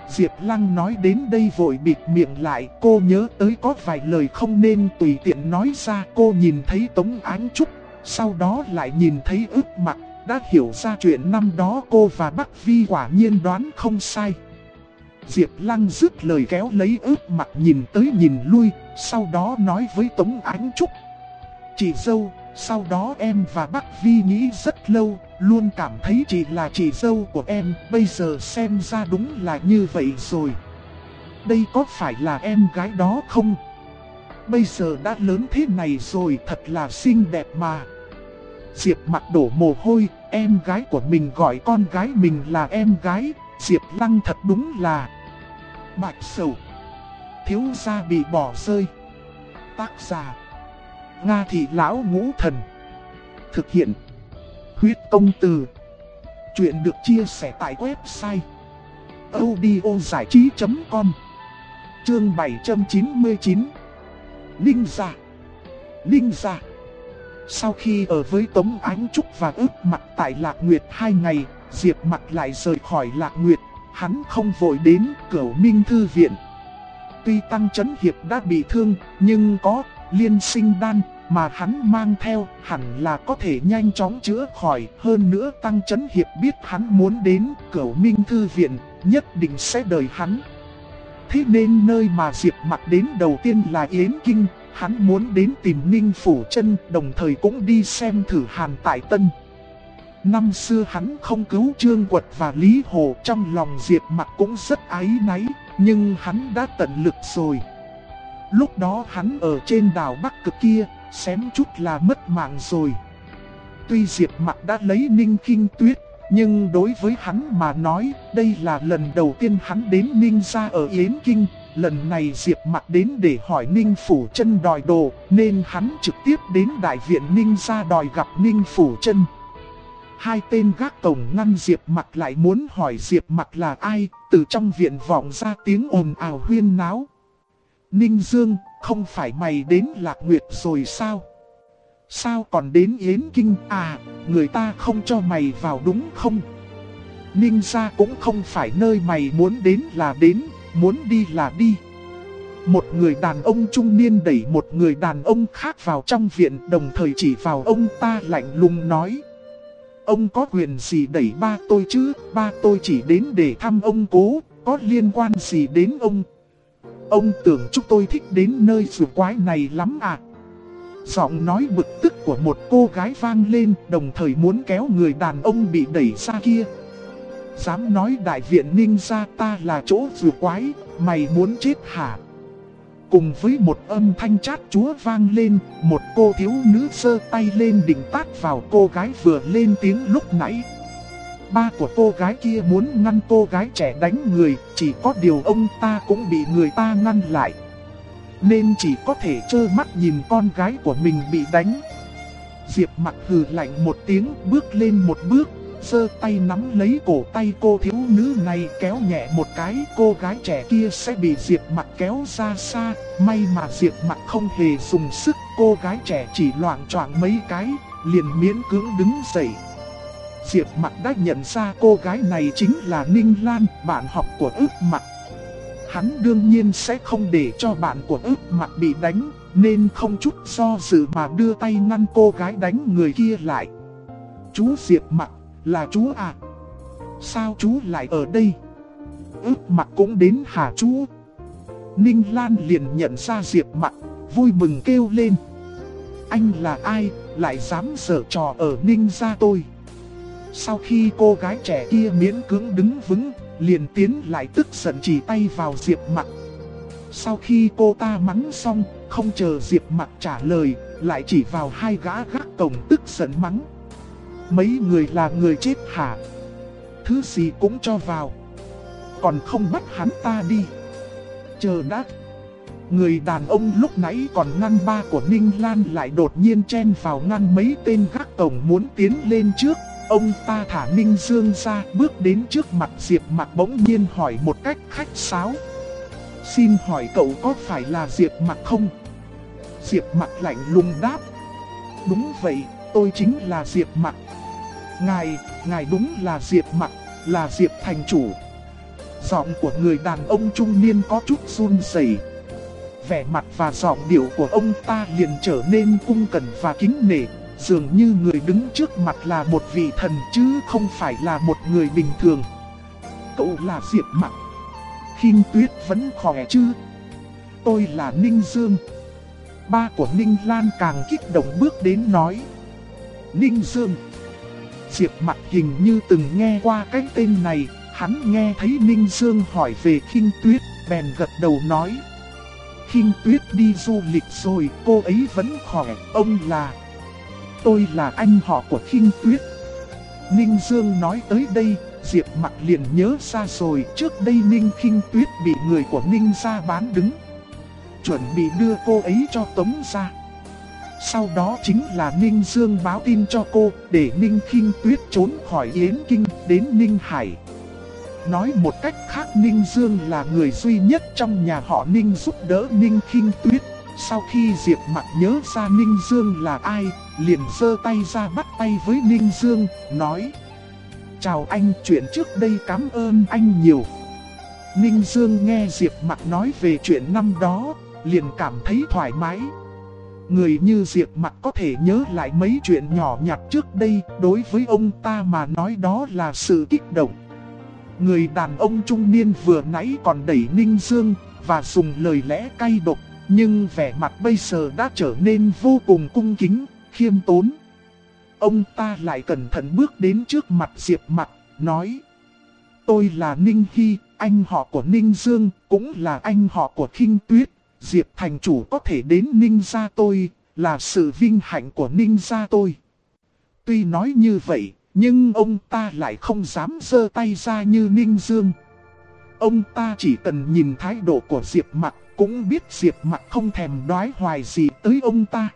Diệp Lăng nói đến đây vội bịt miệng lại, cô nhớ tới có vài lời không nên tùy tiện nói ra. Cô nhìn thấy Tống Ánh Trúc, sau đó lại nhìn thấy Ước Mặc, đã hiểu ra chuyện năm đó cô và Bắc Vi quả nhiên đoán không sai. Diệp Lăng dứt lời kéo lấy Ước Mặc nhìn tới nhìn lui, sau đó nói với Tống Ánh Trúc: chị dâu, sau đó em và Bắc Vi nghĩ rất lâu, luôn cảm thấy chị là chị dâu của em, bây giờ xem ra đúng là như vậy rồi. Đây có phải là em gái đó không? Bây giờ đã lớn thế này rồi, thật là xinh đẹp mà. Diệp Mặc đổ mồ hôi, em gái của mình gọi con gái mình là em gái, Diệp Lăng thật đúng là Bạch Sầu. Thiếu gia bị bỏ rơi. Tác giả Nga Thị Lão Ngũ Thần. Thực hiện Huyết Công Từ. Chuyện được chia sẻ tại website audiozảichí.com. Chương 799. Ninh gia. Ninh gia. Sau khi ở với Tống Ánh Trúc và Ước Mặc tại Lạc Nguyệt 2 ngày, Diệp Mặc lại rời khỏi Lạc Nguyệt. Hắn không vội đến Cửu Minh Thư Viện. Tuy Tăng Chấn Hiệp đã bị thương, nhưng có Liên Sinh Đan mà hắn mang theo, hẳn là có thể nhanh chóng chữa khỏi. Hơn nữa Tăng Chấn Hiệp biết hắn muốn đến Cửu Minh Thư Viện, nhất định sẽ đợi hắn. Thế nên nơi mà Diệp Mặc đến đầu tiên là Yến Kinh. Hắn muốn đến tìm Ninh Phủ Chân, đồng thời cũng đi xem thử Hàn Tại Tân. Năm xưa hắn không cứu Trương Quật và Lý Hồ, trong lòng Diệp Mặc cũng rất áy náy, nhưng hắn đã tận lực rồi. Lúc đó hắn ở trên đảo Bắc Cực kia, xém chút là mất mạng rồi. Tuy Diệp Mặc đã lấy Ninh Khinh Tuyết, nhưng đối với hắn mà nói, đây là lần đầu tiên hắn đến Ninh gia ở Yến Kinh. Lần này Diệp Mặc đến để hỏi Ninh Phủ Chân đòi đồ, nên hắn trực tiếp đến đại viện Ninh gia đòi gặp Ninh Phủ Chân. Hai tên gác cổng ngăn Diệp Mặc lại muốn hỏi Diệp Mặc là ai, từ trong viện vọng ra tiếng ồn ào huyên náo. Ninh Dương, không phải mày đến Lạc Nguyệt rồi sao? Sao còn đến Yến Kinh à, người ta không cho mày vào đúng không? Ninh gia cũng không phải nơi mày muốn đến là đến, muốn đi là đi. Một người đàn ông trung niên đẩy một người đàn ông khác vào trong viện, đồng thời chỉ vào ông ta lạnh lùng nói: ông có quyền gì đẩy ba tôi chứ, ba tôi chỉ đến để thăm ông Cố, có liên quan gì đến ông? Ông tưởng chúng tôi thích đến nơi rùa quái này lắm à? Giọng nói bực tức của một cô gái vang lên, đồng thời muốn kéo người đàn ông bị đẩy ra kia. Dám nói đại viện Ninh gia ta là chỗ rùa quái, mày muốn chết hả? Cùng với một âm thanh chát chúa vang lên, một cô thiếu nữ giơ tay lên định tát vào cô gái vừa lên tiếng lúc nãy. Ba của cô gái kia muốn ngăn cô gái trẻ đánh người, chỉ có điều ông ta cũng bị người ta ngăn lại, nên chỉ có thể trơ mắt nhìn con gái của mình bị đánh. Diệp Mặc hừ lạnh một tiếng, bước lên một bước, giơ tay nắm lấy cổ tay cô thiếu nữ này kéo nhẹ một cái, cô gái trẻ kia sẽ bị Diệp Mặc kéo ra xa. May mà Diệp Mặc không hề dùng sức, cô gái trẻ chỉ loạng choạng mấy cái, liền miễn cưỡng đứng dậy. Diệp Mặc đã nhận ra cô gái này chính là Ninh Lan, bạn học của Ước Mặc. Hắn đương nhiên sẽ không để cho bạn của Ước Mặc bị đánh, nên không chút do dự mà đưa tay ngăn cô gái đánh người kia lại. Chú Diệp Mặc, là chú à? Sao chú lại ở đây? Ước Mặc cũng đến hả chú? Ninh Lan liền nhận ra Diệp Mặc, vui mừng kêu lên: anh là ai, lại dám giở trò ở Ninh gia tôi? Sau khi cô gái trẻ kia miễn cưỡng đứng vững, liền tiến lại tức giận chỉ tay vào Diệp Mặc. Sau khi cô ta mắng xong, không chờ Diệp Mặc trả lời, lại chỉ vào hai gã gác cổng tức giận mắng: mấy người là người chết hả? Thứ gì cũng cho vào, còn không bắt hắn ta đi. Chờ đã. Người đàn ông lúc nãy còn ngăn ba của Ninh Lan lại đột nhiên chen vào ngăn mấy tên gác cổng muốn tiến lên trước. Ông ta thả Ninh Dương ra, bước đến trước mặt Diệp Mặc bỗng nhiên hỏi một cách khách sáo: xin hỏi cậu có phải là Diệp Mặc không? Diệp Mặc lạnh lùng đáp: đúng vậy, tôi chính là Diệp Mặc. Ngài đúng là Diệp Mặc, là Diệp thành chủ. Giọng của người đàn ông trung niên có chút run rẩy. Vẻ mặt và giọng điệu của ông ta liền trở nên cung kính và kính nể, dường như người đứng trước mặt là một vị thần chứ không phải là một người bình thường. Cậu là Diệp Mặc. Khinh Tuyết vẫn khỏe chứ? Tôi là Ninh Dương. Ba của Ninh Lan càng kích động bước đến nói. Ninh Dương. Diệp Mặc hình như từng nghe qua cái tên này, hắn nghe thấy Ninh Dương hỏi về Khinh Tuyết, bèn gật đầu nói. Khinh Tuyết đi du lịch rồi, cô ấy vẫn khỏe, ông là... Tôi là anh họ của Khinh Tuyết. Ninh Dương nói tới đây, Diệp Mặc liền nhớ ra rồi, trước đây Ninh Khinh Tuyết bị người của Ninh gia bán đứng, chuẩn bị đưa cô ấy cho Tống gia. Sau đó chính là Ninh Dương báo tin cho cô, để Ninh Khinh Tuyết trốn khỏi Yến Kinh đến Ninh Hải. Nói một cách khác, Ninh Dương là người duy nhất trong nhà họ Ninh giúp đỡ Ninh Khinh Tuyết. Sau khi Diệp Mặc nhớ ra Ninh Dương là ai, liền giơ tay ra bắt tay với Ninh Dương, nói. Chào anh, chuyện trước đây cảm ơn anh nhiều. Ninh Dương nghe Diệp Mặc nói về chuyện năm đó, liền cảm thấy thoải mái. Người như Diệp Mặc có thể nhớ lại mấy chuyện nhỏ nhặt trước đây, đối với ông ta mà nói đó là sự kích động. Người đàn ông trung niên vừa nãy còn đẩy Ninh Dương và dùng lời lẽ cay độc, nhưng vẻ mặt bây giờ đã trở nên vô cùng cung kính, khiêm tốn. Ông ta lại cẩn thận bước đến trước mặt Diệp Mặc, nói. Tôi là Ninh Hy, anh họ của Ninh Dương, cũng là anh họ của Khinh Tuyết. Diệp thành chủ có thể đến Ninh gia tôi, là sự vinh hạnh của Ninh gia tôi. Tuy nói như vậy, nhưng ông ta lại không dám giơ tay ra như Ninh Dương. Ông ta chỉ cần nhìn thái độ của Diệp Mặc, cũng biết Diệp Mặc không thèm đoái hoài gì tới ông ta.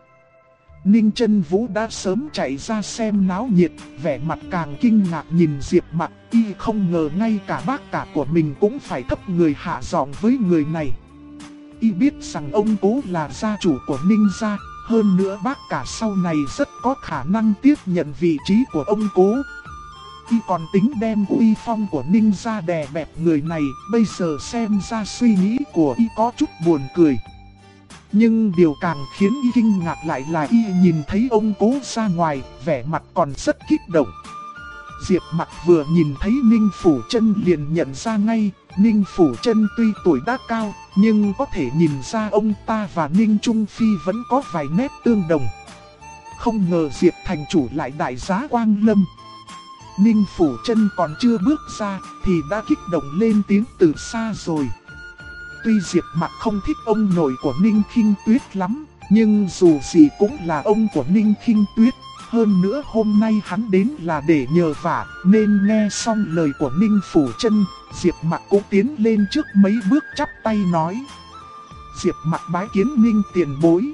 Ninh Chân Vũ đã sớm chạy ra xem náo nhiệt, vẻ mặt càng kinh ngạc nhìn Diệp Mặc, y không ngờ ngay cả bác cả của mình cũng phải thấp người hạ giọng với người này. Y biết rằng ông Cố là gia chủ của Ninh gia, hơn nữa bác cả sau này rất có khả năng tiếp nhận vị trí của ông Cố. Y còn tính đem uy phong của Ninh gia đè bẹp người này, bây giờ xem ra suy nghĩ của Y có chút buồn cười. Nhưng điều càng khiến Y kinh ngạc lại là Y nhìn thấy ông Cố ra ngoài, vẻ mặt còn rất kích động. Diệp Mặc vừa nhìn thấy Ninh Phủ Chân liền nhận ra ngay, Ninh Phủ Chân tuy tuổi đã cao, nhưng có thể nhìn ra ông ta và Ninh Trung Phi vẫn có vài nét tương đồng. Không ngờ Diệp thành chủ lại đại giá Quang Lâm. Ninh Phủ Chân còn chưa bước ra thì đã kích động lên tiếng từ xa rồi. Tuy Diệp Mặc không thích ông nội của Ninh Khinh Tuyết lắm, nhưng dù gì cũng là ông của Ninh Khinh Tuyết. Hơn nữa hôm nay hắn đến là để nhờ vả, nên nghe xong lời của Ninh Phủ Chân, Diệp Mặc cũng tiến lên trước mấy bước chắp tay nói. Diệp Mặc bái kiến Ninh tiền bối.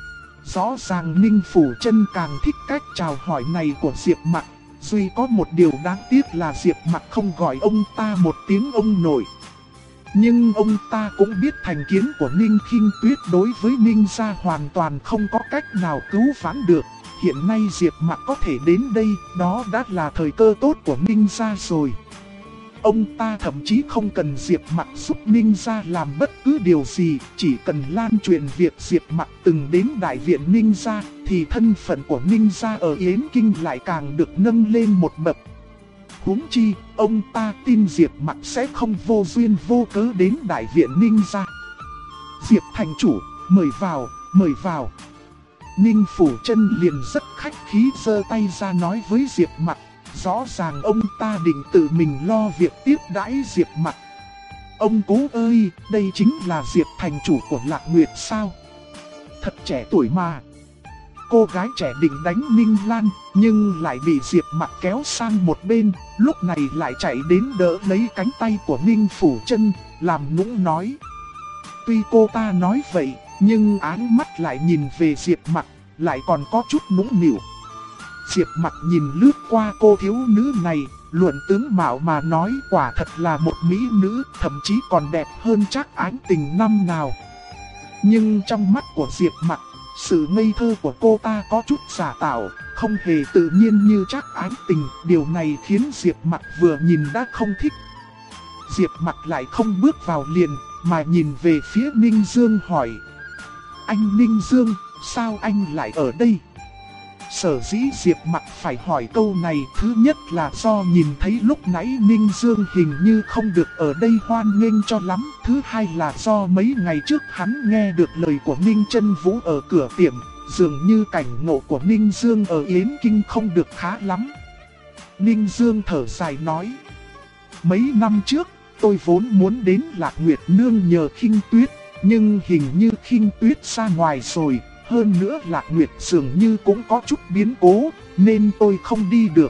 Rõ ràng Ninh Phủ Chân càng thích cách chào hỏi này của Diệp Mặc, duy có một điều đáng tiếc là Diệp Mặc không gọi ông ta một tiếng ông nội. Nhưng ông ta cũng biết thành kiến của Ninh Khinh Tuyết đối với Ninh gia hoàn toàn không có cách nào cứu vãn được. Hiện nay Diệp Mặc có thể đến đây, đó đã là thời cơ tốt của Ninh gia rồi. Ông ta thậm chí không cần Diệp Mặc giúp Ninh gia làm bất cứ điều gì, chỉ cần lan truyền việc Diệp Mặc từng đến đại viện Ninh gia, thì thân phận của Ninh gia ở Yến Kinh lại càng được nâng lên một bậc. Huống chi, ông ta tin Diệp Mặc sẽ không vô duyên vô cớ đến đại viện Ninh gia. Diệp thành chủ, mời vào, mời vào. Ninh Phủ Chân liền rất khách khí giơ tay ra nói với Diệp Mặc, rõ ràng ông ta định tự mình lo việc tiếp đãi Diệp Mặc. Ông Cố ơi, đây chính là Diệp thành chủ của Lạc Nguyệt sao? Thật trẻ tuổi mà. Cô gái trẻ định đánh Ninh Lan, nhưng lại bị Diệp Mặc kéo sang một bên, lúc này lại chạy đến đỡ lấy cánh tay của Ninh Phủ Chân, làm nũng nói. Tuy cô ta nói vậy, nhưng áng mắt lại nhìn về Diệp Mặc, lại còn có chút nũng nịu. Diệp Mặc nhìn lướt qua cô thiếu nữ này, luận tướng mạo mà nói quả thật là một mỹ nữ, thậm chí còn đẹp hơn Trác Ái Tình năm nào. Nhưng trong mắt của Diệp Mặc, sự ngây thơ của cô ta có chút giả tạo, không hề tự nhiên như Trác Ái Tình, điều này khiến Diệp Mặc vừa nhìn đã không thích. Diệp Mặc lại không bước vào liền, mà nhìn về phía Ninh Dương hỏi. Anh Ninh Dương, sao anh lại ở đây? Sở dĩ Diệp Mặc phải hỏi câu này, thứ nhất là do nhìn thấy lúc nãy Ninh Dương hình như không được ở đây hoan nghênh cho lắm. Thứ hai là do mấy ngày trước hắn nghe được lời của Ninh Chân Vũ ở cửa tiệm, dường như cảnh ngộ của Ninh Dương ở Yến Kinh không được khá lắm. Ninh Dương thở dài nói. Mấy năm trước, tôi vốn muốn đến Lạc Nguyệt Nương nhờ Khinh Tuyết, nhưng hình như Khinh Tuyết ra ngoài rồi. Hơn nữa Lạc Nguyệt dường như cũng có chút biến cố, nên tôi không đi được.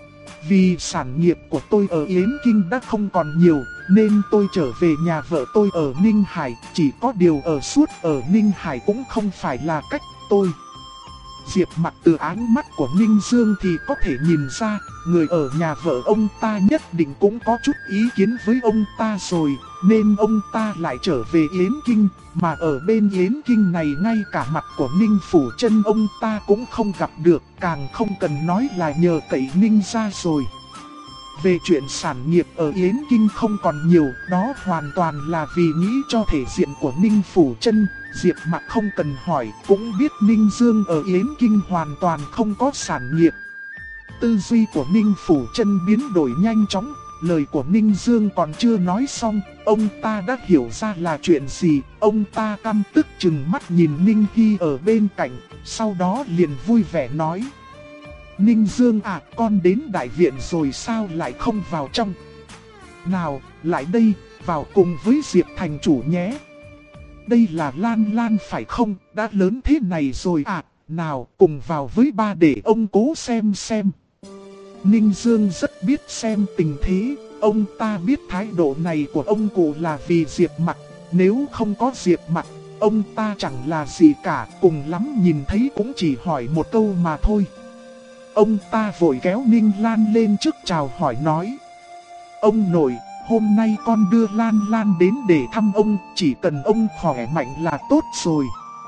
Vì sản nghiệp của tôi ở Yến Kinh đã không còn nhiều, nên tôi trở về nhà vợ tôi ở Ninh Hải. Chỉ có điều ở suốt ở Ninh Hải cũng không phải là cách tôi. Diệp Mặc từ ánh mắt của Ninh Dương thì có thể nhìn ra, người ở nhà vợ ông ta nhất định cũng có chút ý kiến với ông ta rồi, nên ông ta lại trở về Yến Kinh. Mà ở bên Yến Kinh này ngay cả mặt của Ninh Phủ Chân ông ta cũng không gặp được, càng không cần nói là nhờ cậy Ninh ra rồi. Về chuyện sản nghiệp ở Yến Kinh không còn nhiều, đó hoàn toàn là vì nghĩ cho thể diện của Ninh Phủ Chân. Diệp Mặc không cần hỏi cũng biết Ninh Dương ở Yến Kinh hoàn toàn không có sản nghiệp. Tư duy của Ninh Phủ Chân biến đổi nhanh chóng, lời của Ninh Dương còn chưa nói xong, ông ta đã hiểu ra là chuyện gì. Ông ta căm tức chừng mắt nhìn Ninh Hy ở bên cạnh, sau đó liền vui vẻ nói. Ninh Dương à, con đến đại viện rồi sao lại không vào trong? Nào, lại đây, vào cùng với Diệp thành chủ nhé. Đây là Lan Lan phải không, đã lớn thế này rồi à, nào cùng vào với ba để ông cố xem. Ninh Dương rất biết xem tình thế, ông ta biết thái độ này của ông cụ là vì Diệp Mặc. Nếu không có Diệp Mặc, ông ta chẳng là gì cả, cùng lắm nhìn thấy cũng chỉ hỏi một câu mà thôi. Ông ta vội kéo Ninh Lan lên trước chào hỏi nói. Ông nội, hôm nay con đưa Lan Lan đến để thăm ông, chỉ cần ông khỏe mạnh là tốt rồi.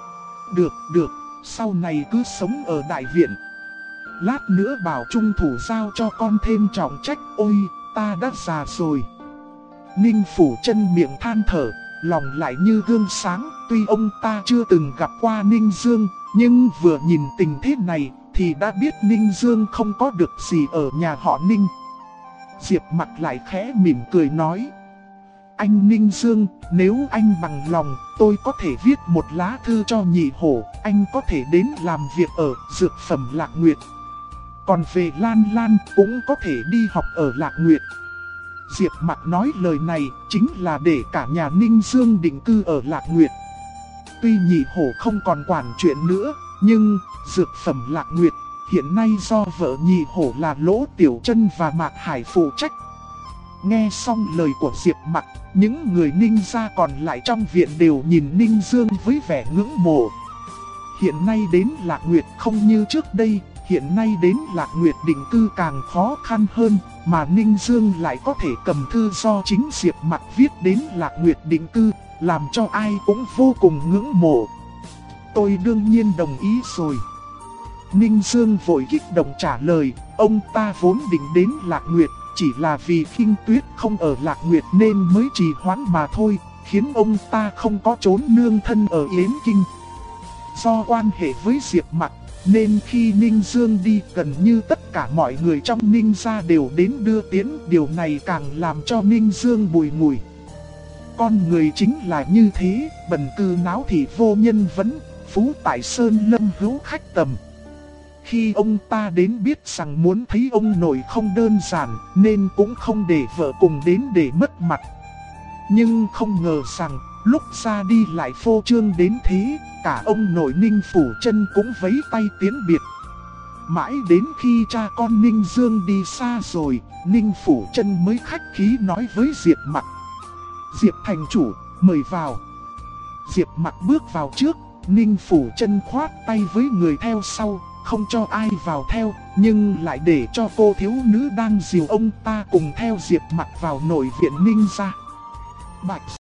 Được, sau này cứ sống ở đại viện. Lát nữa bảo trung thủ giao cho con thêm trọng trách, ôi, ta đã già rồi. Ninh Phủ Chân miệng than thở, lòng lại như gương sáng, tuy ông ta chưa từng gặp qua Ninh Dương, nhưng vừa nhìn tình thế này thì đã biết Ninh Dương không có được gì ở nhà họ Ninh. Diệp Mặc lại khẽ mỉm cười nói. Anh Ninh Dương, nếu anh bằng lòng, tôi có thể viết một lá thư cho Nhị Hổ, anh có thể đến làm việc ở Dược Phẩm Lạc Nguyệt. Còn về Lan Lan cũng có thể đi học ở Lạc Nguyệt. Diệp Mặc nói lời này chính là để cả nhà Ninh Dương định cư ở Lạc Nguyệt. Tuy Nhị Hổ không còn quản chuyện nữa, nhưng Dược Phẩm Lạc Nguyệt hiện nay do vợ Nhị Hổ là Lỗ Tiểu Chân và Mạc Hải phụ trách. Nghe xong lời của Diệp Mặc, những người Ninh gia còn lại trong viện đều nhìn Ninh Dương với vẻ ngưỡng mộ. Hiện nay đến Lạc Nguyệt không như trước đây, hiện nay đến Lạc Nguyệt định cư càng khó khăn hơn, mà Ninh Dương lại có thể cầm thư do chính Diệp Mặc viết đến Lạc Nguyệt định cư, làm cho ai cũng vô cùng ngưỡng mộ. Tôi đương nhiên đồng ý rồi. Ninh Dương vội kích động trả lời, ông ta vốn định đến Lạc Nguyệt, chỉ là vì Khinh Tuyết không ở Lạc Nguyệt nên mới trì hoãn mà thôi, khiến ông ta không có trốn nương thân ở Yến Kinh. Do quan hệ với Diệp Mặc, nên khi Ninh Dương đi gần như tất cả mọi người trong Ninh gia đều đến đưa tiễn, điều này càng làm cho Ninh Dương bùi ngùi. Con người chính là như thế, bần cư náo thì vô nhân vấn, phú tại sơn lâm hữu khách tầm. Khi ông ta đến biết rằng muốn thấy ông nội không đơn giản, nên cũng không để vợ cùng đến để mất mặt. Nhưng không ngờ rằng, lúc ra đi lại phô trương đến thế, cả ông nội Ninh Phủ Chân cũng vẫy tay tiễn biệt. Mãi đến khi cha con Ninh Dương đi xa rồi, Ninh Phủ Chân mới khách khí nói với Diệp Mặc. Diệp thành chủ, mời vào. Diệp Mặc bước vào trước, Ninh Phủ Chân khoát tay với người theo sau, không cho ai vào theo, nhưng lại để cho cô thiếu nữ đang dìu ông ta cùng theo Diệp Mặc vào nội viện Ninh gia. Bạch